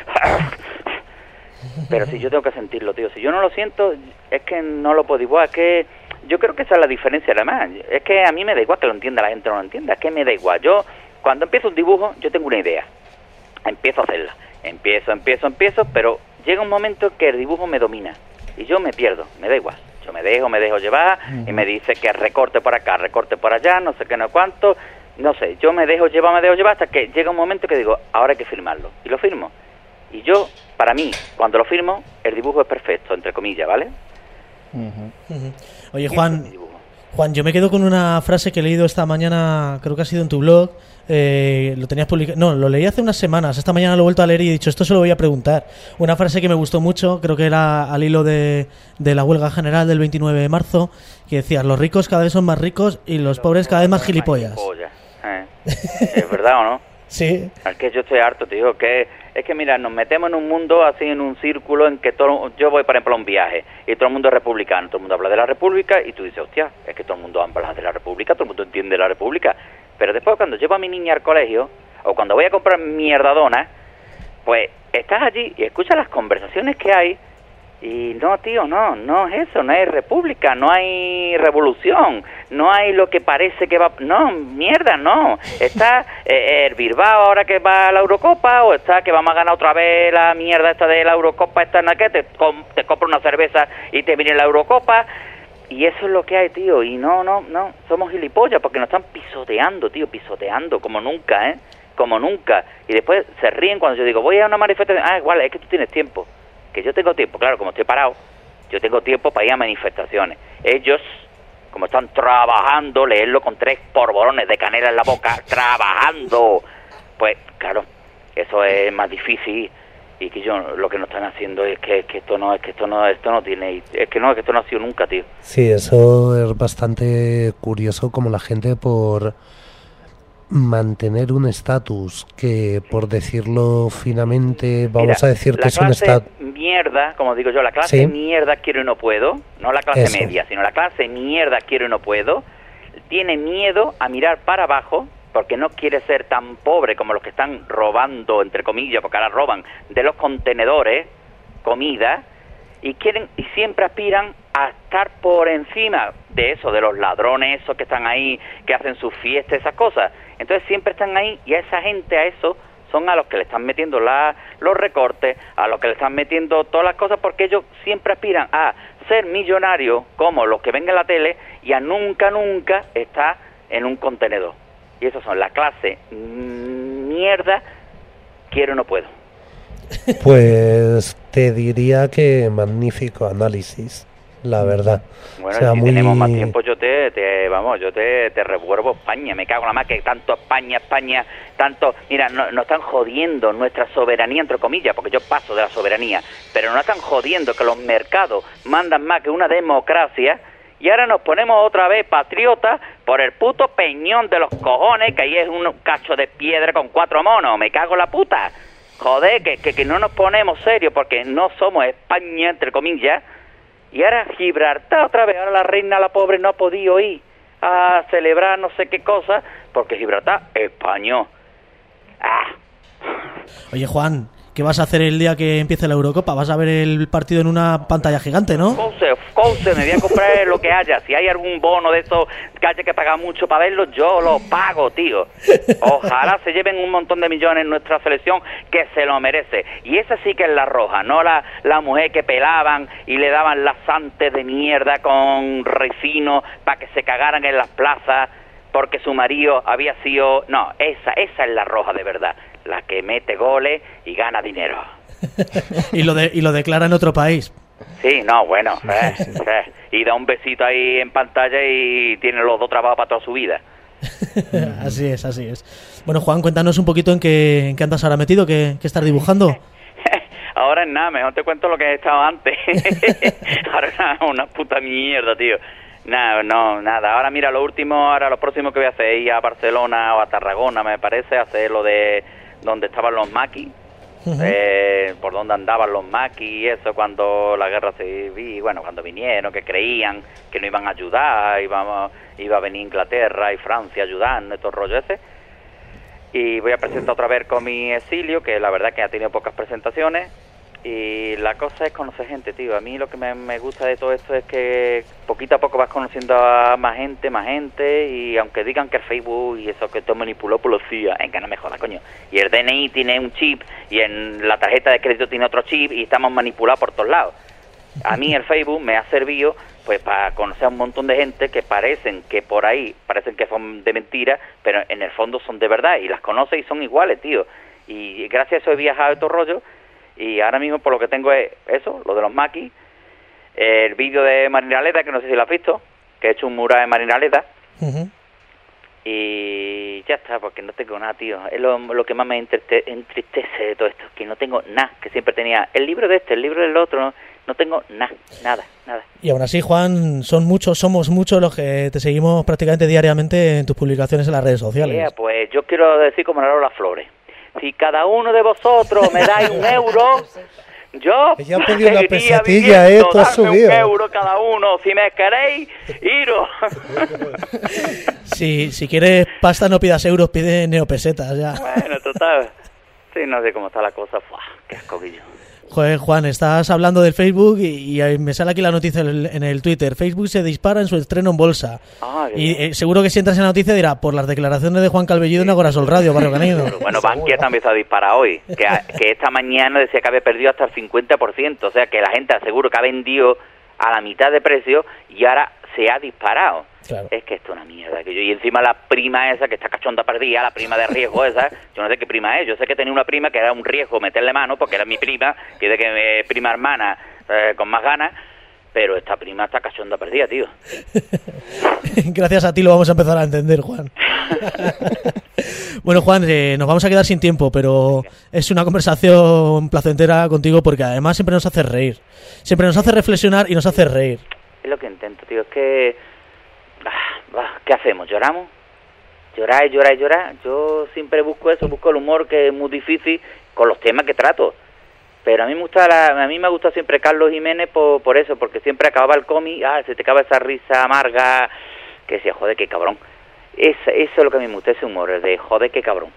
Pero si yo tengo que sentirlo, tío. Si yo no lo siento, es que no lo puedo igual. Es que yo creo que esa es la diferencia, además. Es que a mí me da igual que lo entienda la gente o no lo entienda. Es que me da igual. Yo, cuando empiezo un dibujo, yo tengo una idea. Empiezo a hacerla. Empiezo, empiezo, empiezo, pero llega un momento que el dibujo me domina. Y yo me pierdo, me da igual. Yo me dejo, me dejo llevar, uh-huh. y me dice que recorte por acá, recorte por allá, no sé qué, no cuánto. No sé, yo me dejo llevar, me dejo llevar, hasta que llega un momento que digo, ahora hay que firmarlo. Y lo firmo. Y yo, para mí, cuando lo firmo, el dibujo es perfecto, entre comillas, ¿vale? Uh-huh. Uh-huh. Oye, Juan, Juan, yo me quedo con una frase que he leído esta mañana, creo que ha sido en tu blog, eh, lo tenías publicado, no, lo leí hace unas semanas, esta mañana lo he vuelto a leer y he dicho, esto se lo voy a preguntar. Una frase que me gustó mucho, creo que era al hilo de, de la huelga general del veintinueve de marzo, que decía, los ricos cada vez son más ricos y los pobres cada vez más gilipollas. gilipollas. Eh. ¿Es verdad o no? Sí. Es que yo estoy harto, tío, que es que mira, nos metemos en un mundo así, en un círculo en que todo, yo voy por ejemplo a un viaje y todo el mundo es republicano, todo el mundo habla de la república y tú dices, hostia, es que todo el mundo habla de la república, todo el mundo entiende la república, pero después cuando llevo a mi niña al colegio o cuando voy a comprar mierdadona, pues estás allí y escuchas las conversaciones que hay y no, tío, no, no es eso, no hay república, no hay revolución, no hay lo que parece que va, no, mierda, no, está eh, el Bilbao ahora que va a la Eurocopa, o está que vamos a ganar otra vez la mierda esta de la Eurocopa, esta en la que te, com, te compra una cerveza y te viene la Eurocopa, y eso es lo que hay, tío, y no, no, no, somos gilipollas porque nos están pisoteando, tío, pisoteando, como nunca, ¿eh? Como nunca, y después se ríen cuando yo digo, voy a una manifestación, ah, igual, es que tú tienes tiempo. Que yo tengo tiempo, claro, como estoy parado, yo tengo tiempo para ir a manifestaciones. Ellos, como están trabajando, leerlo con tres polvorones de canela en la boca, trabajando, pues claro, eso es más difícil y que yo lo que no están haciendo es que, que esto no, es que esto no, esto no tiene, es que no, es que esto no ha sido nunca, tío. Sí, eso es bastante curioso como la gente por mantener un estatus que, por decirlo finamente, vamos Mira, a decir que es un estatus estatus mierda, como digo yo, la clase ¿Sí? mierda quiero y no puedo, no la clase Eso. media, sino la clase mierda quiero y no puedo, tiene miedo a mirar para abajo porque no quiere ser tan pobre como los que están robando, entre comillas, porque ahora roban de los contenedores comida y quieren y siempre aspiran a estar por encima, de eso, de los ladrones esos que están ahí, que hacen sus fiestas, esas cosas. Entonces siempre están ahí y a esa gente, a eso, son a los que le están metiendo la, los recortes, a los que le están metiendo todas las cosas, porque ellos siempre aspiran a ser millonarios, como los que ven en la tele, y a nunca, nunca estar en un contenedor. Y esos son la clase mierda, quiero no puedo. Pues te diría que magnífico análisis, la verdad. Bueno, o sea, si muy... tenemos más tiempo, yo te, te vamos, yo te, te revuelvo España, me cago en la más que tanto España, España, tanto, mira, no, nos están jodiendo nuestra soberanía, entre comillas, porque yo paso de la soberanía, pero nos están jodiendo que los mercados mandan más que una democracia, y ahora nos ponemos otra vez patriotas por el puto peñón de los cojones, que ahí es un cacho de piedra con cuatro monos, me cago en la puta. Joder, que, que, que no nos ponemos serios porque no somos España, entre comillas. Y ahora Gibraltar otra vez, ahora la reina, la pobre, no ha podido ir a celebrar no sé qué cosa, porque Gibraltar es español. Ah. Oye, Juan, ¿qué vas a hacer el día que empiece la Eurocopa? ¿Vas a ver el partido en una pantalla gigante, no? Cose, cose, me voy a comprar lo que haya. Si hay algún bono de esos que haya que pagar mucho para verlo, yo lo pago, tío. Ojalá se lleven un montón de millones en nuestra selección, que se lo merece. Y esa sí que es la roja, no la, la mujer que pelaban y le daban laxantes de mierda con ricino para que se cagaran en las plazas porque su marido había sido... No, esa, esa es la roja de verdad, la que mete goles y gana dinero. y, lo de, y lo declara en otro país. Sí, no, bueno, eh, eh, y da un besito ahí en pantalla y tiene los dos trabajos para toda su vida. Así es, así es. Bueno, Juan, cuéntanos un poquito en qué, en qué andas ahora metido, qué, qué estás dibujando. Ahora es nada, mejor te cuento lo que he estado antes. Ahora es una puta mierda, tío. Nada, no, nada. Ahora mira, lo último, ahora lo próximo que voy a hacer es ir a Barcelona o a Tarragona, me parece, hacer lo de donde estaban los maquis. Uh-huh. eh, por donde andaban los maquis y eso cuando la guerra civil, bueno, cuando vinieron, que creían que no iban a ayudar, íbamos, iba a venir Inglaterra y Francia ayudando, estos rollos ese. Y voy a presentar otra vez con mi exilio, que la verdad que ha tenido pocas presentaciones. Y la cosa es conocer gente, tío. A mí lo que me, me gusta de todo esto es que poquito a poco vas conociendo a más gente, más gente, y aunque digan que el Facebook y eso que todo manipuló por los C I A, en que no me joda, coño. Y el D N I tiene un chip, y en la tarjeta de crédito tiene otro chip, y estamos manipulados por todos lados. A mí el Facebook me ha servido pues para conocer a un montón de gente que parecen que por ahí, parecen que son de mentira, pero en el fondo son de verdad, y las conoces y son iguales, tío. Y gracias a eso he viajado estos rollos. Y ahora mismo por lo que tengo es eso, lo de los maquis, el vídeo de Marinaleda, que no sé si lo has visto, que he hecho un mural de Marinaleda. Uh-huh. Y ya está, porque no tengo nada, tío. Es lo, lo que más me entriste, entristece de todo esto, que no tengo nada, que siempre tenía el libro de este, el libro del otro, no, no tengo nada, nada, nada. Y aún así, Juan, son muchos, somos muchos los que te seguimos prácticamente diariamente en tus publicaciones en las redes sociales. Yeah, pues yo quiero decir como Lola Flores. Si cada uno de vosotros me dais un euro, yo ella pedido una pesetilla, eh, tú has subido. Un euro cada uno, si me queréis, iros. Si, si quieres pasta no pidas euros, pide neopesetas ya. Bueno, total. Sí, no sé cómo está la cosa. Fuah, qué ascoquillo. Joder, Juan, estás hablando del Facebook y, y me sale aquí la noticia en el, en el Twitter. Facebook se dispara en su estreno en bolsa. Ah, y eh, seguro que si entras en la noticia dirá, por las declaraciones de Juan Calvellido en Agora Sol Radio, Barrio Canino. Bueno, Bankia también se ha disparado hoy. Que, que esta mañana decía que había perdido hasta el cincuenta por ciento. O sea, que la gente seguro que ha vendido a la mitad de precio y ahora se ha disparado. Claro. Es que esto es una mierda. Que yo, y encima la prima esa, que está cachonda perdida, la prima de riesgo esa, yo no sé qué prima es. Yo sé que tenía una prima que era un riesgo meterle mano, porque era mi prima, que de que mi prima hermana eh, con más ganas, pero esta prima está cachonda perdida, tío. Gracias a ti lo vamos a empezar a entender, Juan. Bueno, Juan, eh, nos vamos a quedar sin tiempo, pero es una conversación placentera contigo porque además siempre nos hace reír. Siempre nos hace reflexionar y nos hace reír. Es lo que intento, tío, es que... ¿Qué hacemos? ¿Lloramos? Llorar, llorar, llorar. Yo siempre busco eso, busco el humor, que es muy difícil con los temas que trato. Pero a mí me gusta la, a mí me gusta siempre Carlos Jiménez por, por eso, porque siempre acababa el cómic, ah, se te acaba esa risa amarga, que decía, joder, qué cabrón. Es, eso es lo que a mí me gusta, ese humor, el de joder, qué cabrón.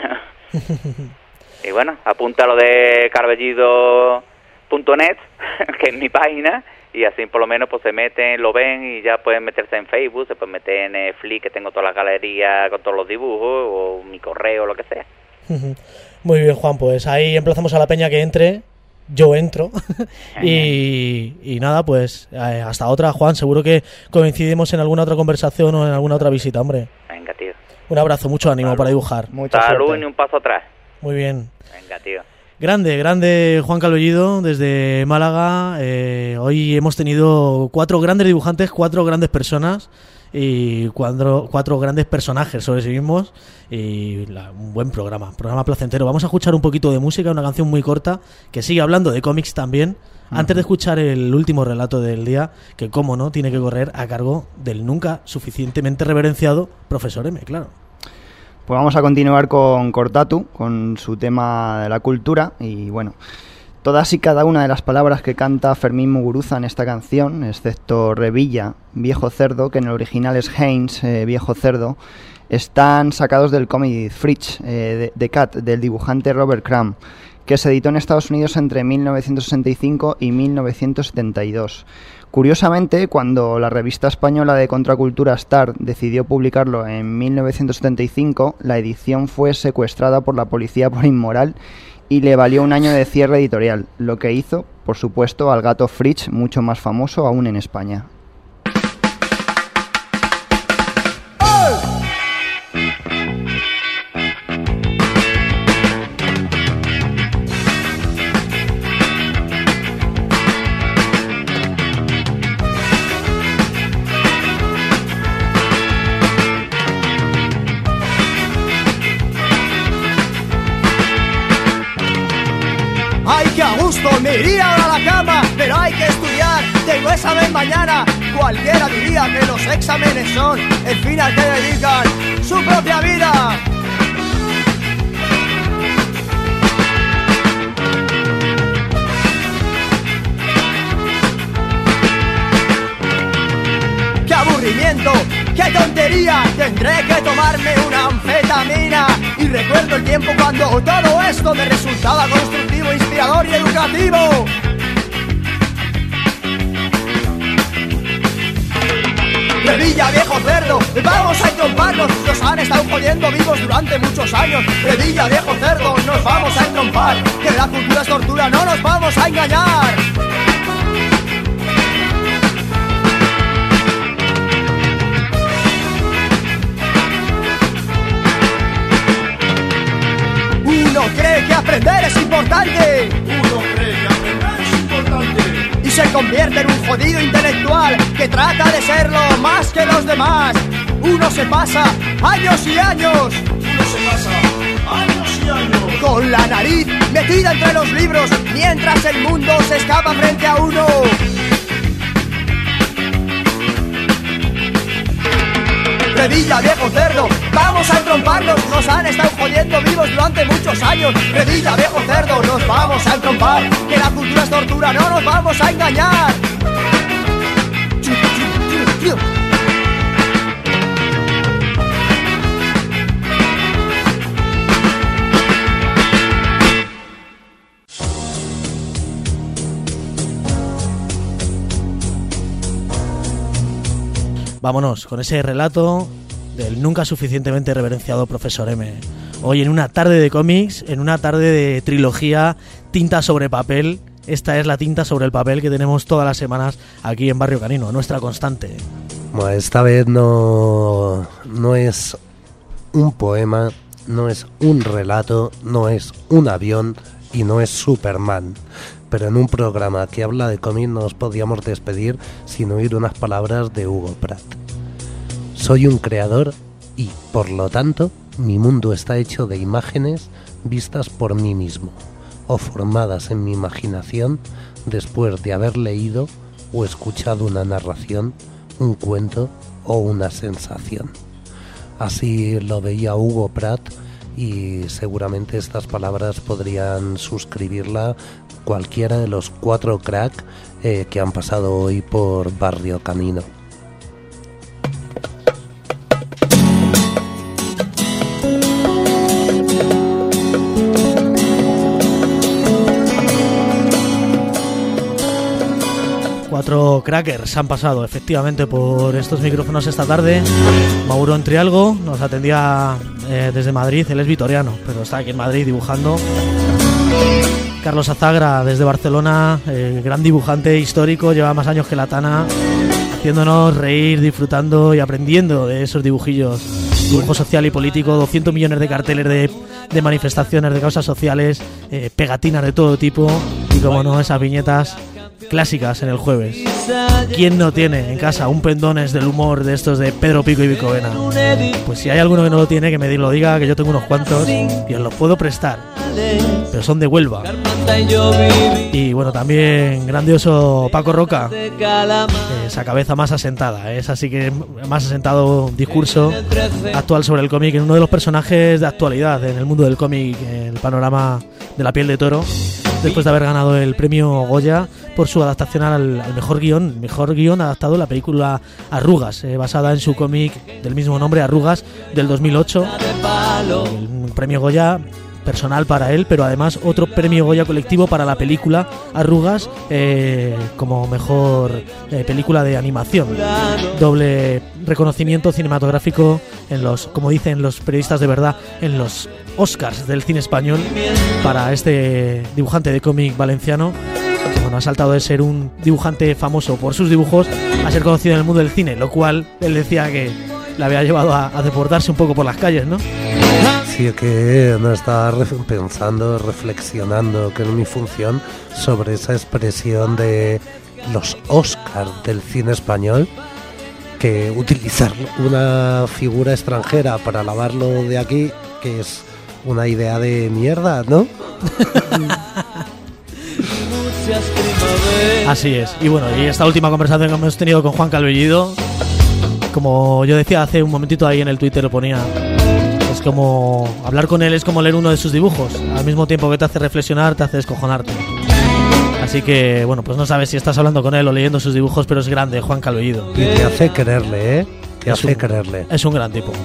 Y bueno, apunta lo de carvellido punto net, que es mi página, y así por lo menos pues se meten, lo ven y ya pueden meterse en Facebook, se pueden meter en eh, Flickr, que tengo toda la galería con todos los dibujos, o mi correo, lo que sea. Muy bien, Juan, pues ahí emplazamos a la peña que entre, yo entro, y, y nada, pues eh, hasta otra, Juan, seguro que coincidimos en alguna otra conversación o en alguna otra visita, hombre. Venga, tío. Un abrazo, mucho ánimo Salud. para dibujar. Mucha Salud suerte. y ni un paso atrás. Muy bien. Venga, tío. Grande, grande Juan Calvellido desde Málaga. Eh, hoy hemos tenido cuatro grandes dibujantes, cuatro grandes personas y cuatro, cuatro grandes personajes sobre sí mismos y la, un buen programa, programa placentero. Vamos a escuchar un poquito de música, una canción muy corta que sigue hablando de cómics también, uh-huh. antes de escuchar el último relato del día, que cómo no, tiene que correr a cargo del nunca suficientemente reverenciado Profesor M, claro. Pues vamos a continuar con Cortatu, con su tema de la cultura y bueno, todas y cada una de las palabras que canta Fermín Muguruza en esta canción, excepto Revilla, viejo cerdo, que en el original es Haynes, eh, viejo cerdo, están sacados del cómic Fritz, eh, de, de Cat, del dibujante Robert Crumb, que se editó en Estados Unidos entre mil novecientos sesenta y cinco y mil novecientos setenta y dos. Curiosamente, cuando la revista española de contracultura Star decidió publicarlo en mil novecientos setenta y cinco, la edición fue secuestrada por la policía por inmoral y le valió un año de cierre editorial, lo que hizo, por supuesto, al gato Fritz mucho más famoso aún en España. Me iría ahora a la cama, pero hay que estudiar. Tengo examen mañana. Cualquiera diría que los exámenes son el fin al que dedican su propia vida. ¡Qué aburrimiento! ¡Qué tontería! Tendré que tomarme una anfetamina. Y recuerdo el tiempo cuando todo esto me resultaba constructivo, inspirador y educativo. Revilla, viejo cerdo, vamos a entromparnos. Nos han estado jodiendo vivos durante muchos años. Revilla, viejo cerdo, nos vamos a entrompar. Que la cultura es tortura, no nos vamos a engañar. Uno cree que aprender es importante. Uno cree que aprender es importante. Y se convierte en un jodido intelectual que trata de serlo más que los demás. Uno se pasa años y años. Uno se pasa años y años. Con la nariz metida entre los libros mientras el mundo se escapa frente a uno. Revilla, viejo cerdo, vamos a entromparnos. Nos han estado jodiendo vivos durante muchos años. Revilla, viejo cerdo, nos vamos a entrompar. Que la cultura es tortura, no nos vamos a engañar. Vámonos con ese relato del nunca suficientemente reverenciado Profesor M. Hoy en una tarde de cómics, en una tarde de trilogía, tinta sobre papel. Esta es la tinta sobre el papel que tenemos todas las semanas aquí en Barrio Canino, nuestra constante. Bueno, esta vez no, no es un poema, no es un relato, no es un avión y no es Superman. Pero en un programa que habla de cómic no nos podíamos despedir sin oír unas palabras de Hugo Pratt. Soy un creador y, por lo tanto, mi mundo está hecho de imágenes vistas por mí mismo o formadas en mi imaginación después de haber leído o escuchado una narración, un cuento o una sensación. Así lo veía Hugo Pratt y seguramente estas palabras podrían suscribirla cualquiera de los cuatro crack eh, que han pasado hoy por Barrio Canino. Cuatro crackers han pasado efectivamente por estos micrófonos esta tarde. Mauro en Trialgo nos atendía eh, desde Madrid, él es vitoriano, pero está aquí en Madrid dibujando. Carlos Azagra desde Barcelona, eh, gran dibujante histórico, lleva más años que la Tana, haciéndonos reír, disfrutando y aprendiendo de esos dibujillos. Dibujo social y político, doscientos millones de carteles de, de manifestaciones, de causas sociales, eh, pegatinas de todo tipo y, como no, esas viñetas clásicas en el jueves. ¿Quién no tiene en casa un pendones del humor de estos de Pedro Pico y Vicovena? Pues si hay alguno que no lo tiene, que me lo diga, que yo tengo unos cuantos y os los puedo prestar, pero son de Huelva. Y bueno, también grandioso Paco Roca, esa cabeza más asentada, es así que más asentado discurso actual sobre el cómic, en uno de los personajes de actualidad en el mundo del cómic, en el panorama de La piel de toro, después de haber ganado el premio Goya por su adaptación al, al mejor guión, mejor guión adaptado a la película Arrugas, eh, basada en su cómic del mismo nombre, Arrugas, del dos mil ocho. Un premio Goya personal para él, pero además otro premio Goya colectivo para la película Arrugas, eh, como mejor eh, película de animación. Doble reconocimiento cinematográfico en los, como dicen los periodistas de verdad, en los Oscars del cine español para este dibujante de cómic valenciano, que bueno, ha saltado de ser un dibujante famoso por sus dibujos a ser conocido en el mundo del cine, lo cual él decía que le había llevado a, a deportarse un poco por las calles, ¿no? Sí, que no estaba re- pensando, reflexionando, que es mi función, sobre esa expresión de los Oscars del cine español, que utilizar una figura extranjera para alabarlo de aquí, que es una idea de mierda, ¿no? Así es. Y bueno, y esta última conversación que hemos tenido con Juan Calvellido, como yo decía hace un momentito ahí en el Twitter, lo ponía, es como hablar con él, es como leer uno de sus dibujos, al mismo tiempo que te hace reflexionar, te hace descojonarte. Así que bueno, pues no sabes si estás hablando con él o leyendo sus dibujos, pero es grande Juan Calvellido. Y te hace quererle, ¿eh? Te hace un, quererle. Es un gran tipo.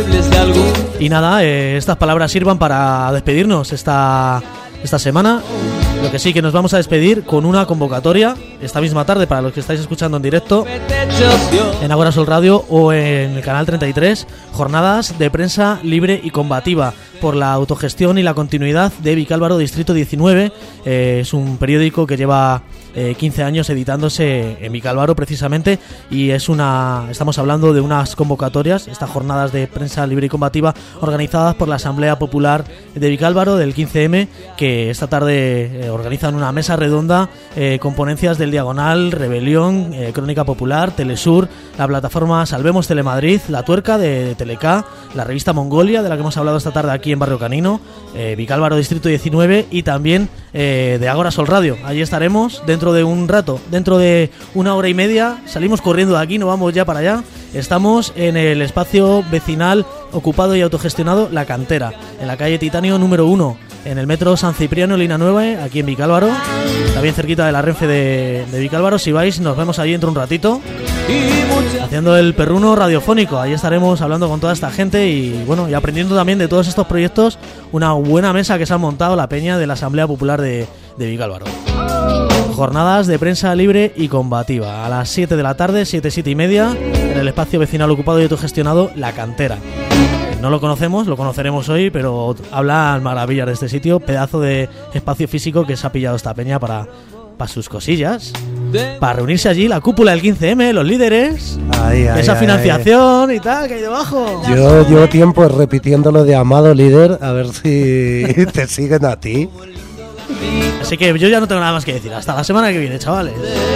Y nada, eh, estas palabras sirvan para despedirnos esta, esta semana. Lo que sí, que nos vamos a despedir con una convocatoria esta misma tarde para los que estáis escuchando en directo en Agora Sol Radio o en el canal treinta y tres, jornadas de prensa libre y combativa por la autogestión y la continuidad de Vicálvaro Distrito diecinueve. Eh, es un periódico que lleva eh, quince años editándose en Vicálvaro precisamente, y es una estamos hablando de unas convocatorias, estas jornadas de prensa libre y combativa organizadas por la Asamblea Popular de Vicálvaro del quince eme, que esta tarde eh, organizan una mesa redonda eh, con ponencias del Diagonal, Rebelión, eh, Crónica Popular, Telesur, la plataforma Salvemos Telemadrid, La Tuerca de Teleca, la revista Mongolia, de la que hemos hablado esta tarde aquí en Barrio Canino, eh, Vicálvaro Distrito diecinueve, y también eh, de Agora Sol Radio. Allí estaremos dentro de un rato, dentro de una hora y media, salimos corriendo de aquí, no vamos ya para allá. Estamos en el espacio vecinal ocupado y autogestionado La Cantera, en la calle Titanio número uno, en el metro San Cipriano, Línea nueve, aquí en Vicálvaro, está bien cerquita de la Renfe de, de Vicálvaro. Si vais, nos vemos allí dentro de un ratito, haciendo el perruno radiofónico. Ahí estaremos hablando con toda esta gente y bueno, y aprendiendo también de todos estos proyectos. Una buena mesa que se ha montado la peña de la Asamblea Popular de, de Vicálvaro. Jornadas de prensa libre y combativa a las siete de la tarde, siete, siete y media, en el espacio vecinal ocupado y autogestionado La Cantera. No lo conocemos, lo conoceremos hoy, pero hablan maravillas de este sitio, pedazo de espacio físico que se ha pillado esta peña para, para sus cosillas, para reunirse allí, la cúpula del quince eme, los líderes, ay, ay, esa ay, financiación ay. y tal que hay debajo. Yo llevo tiempo repitiendo lo de amado líder, a ver si te siguen a ti. Así que yo ya no tengo nada más que decir. Hasta la semana que viene, chavales.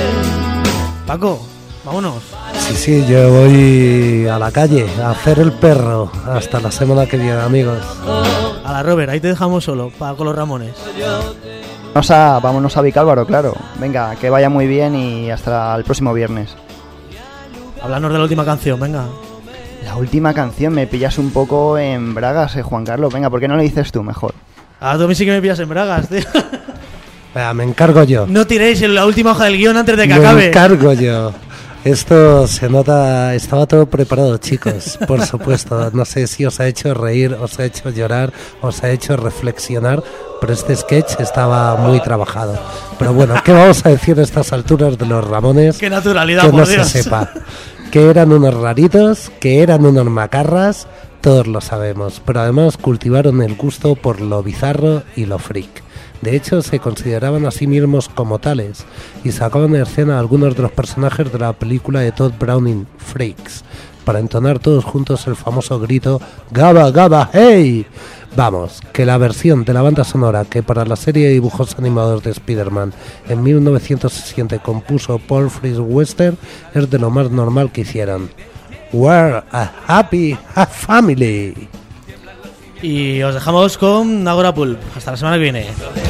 Paco, vámonos. Sí, sí, yo voy a la calle a hacer el perro. Hasta la semana que viene, amigos. A la Robert, ahí te dejamos solo, para con los Ramones. Vámonos a, vámonos a Vicálvaro, claro. Venga, que vaya muy bien y hasta el próximo viernes. Háblanos de la última canción, venga. La última canción, me pillas un poco en bragas, eh, Juan Carlos. Venga, ¿por qué no lo dices tú mejor? Ah, tú a mí sí que me pillas en bragas, tío. Venga, me encargo yo. No tiréis en la última hoja del guión antes de que me acabe. Me encargo yo. Esto se nota, estaba todo preparado, chicos, por supuesto. No sé si os ha hecho reír, os ha hecho llorar, os ha hecho reflexionar, pero este sketch estaba muy trabajado. Pero bueno, ¿qué vamos a decir a estas alturas de los Ramones? ¡Qué naturalidad, que por no Dios! se sepa. Que eran unos raritos, que eran unos macarras, todos lo sabemos. Pero además cultivaron el gusto por lo bizarro y lo freak. De hecho, se consideraban a sí mismos como tales y sacaban en escena a algunos de los personajes de la película de Todd Browning, Freaks, para entonar todos juntos el famoso grito ¡Gaba, Gaba, hey! Vamos, que la versión de la banda sonora que para la serie de dibujos animados de Spider-Man en mil novecientos sesenta compuso Paul Frees Wester es de lo más normal que hicieron. We're a happy family. Y os dejamos con Agora Pulp. Hasta la semana que viene.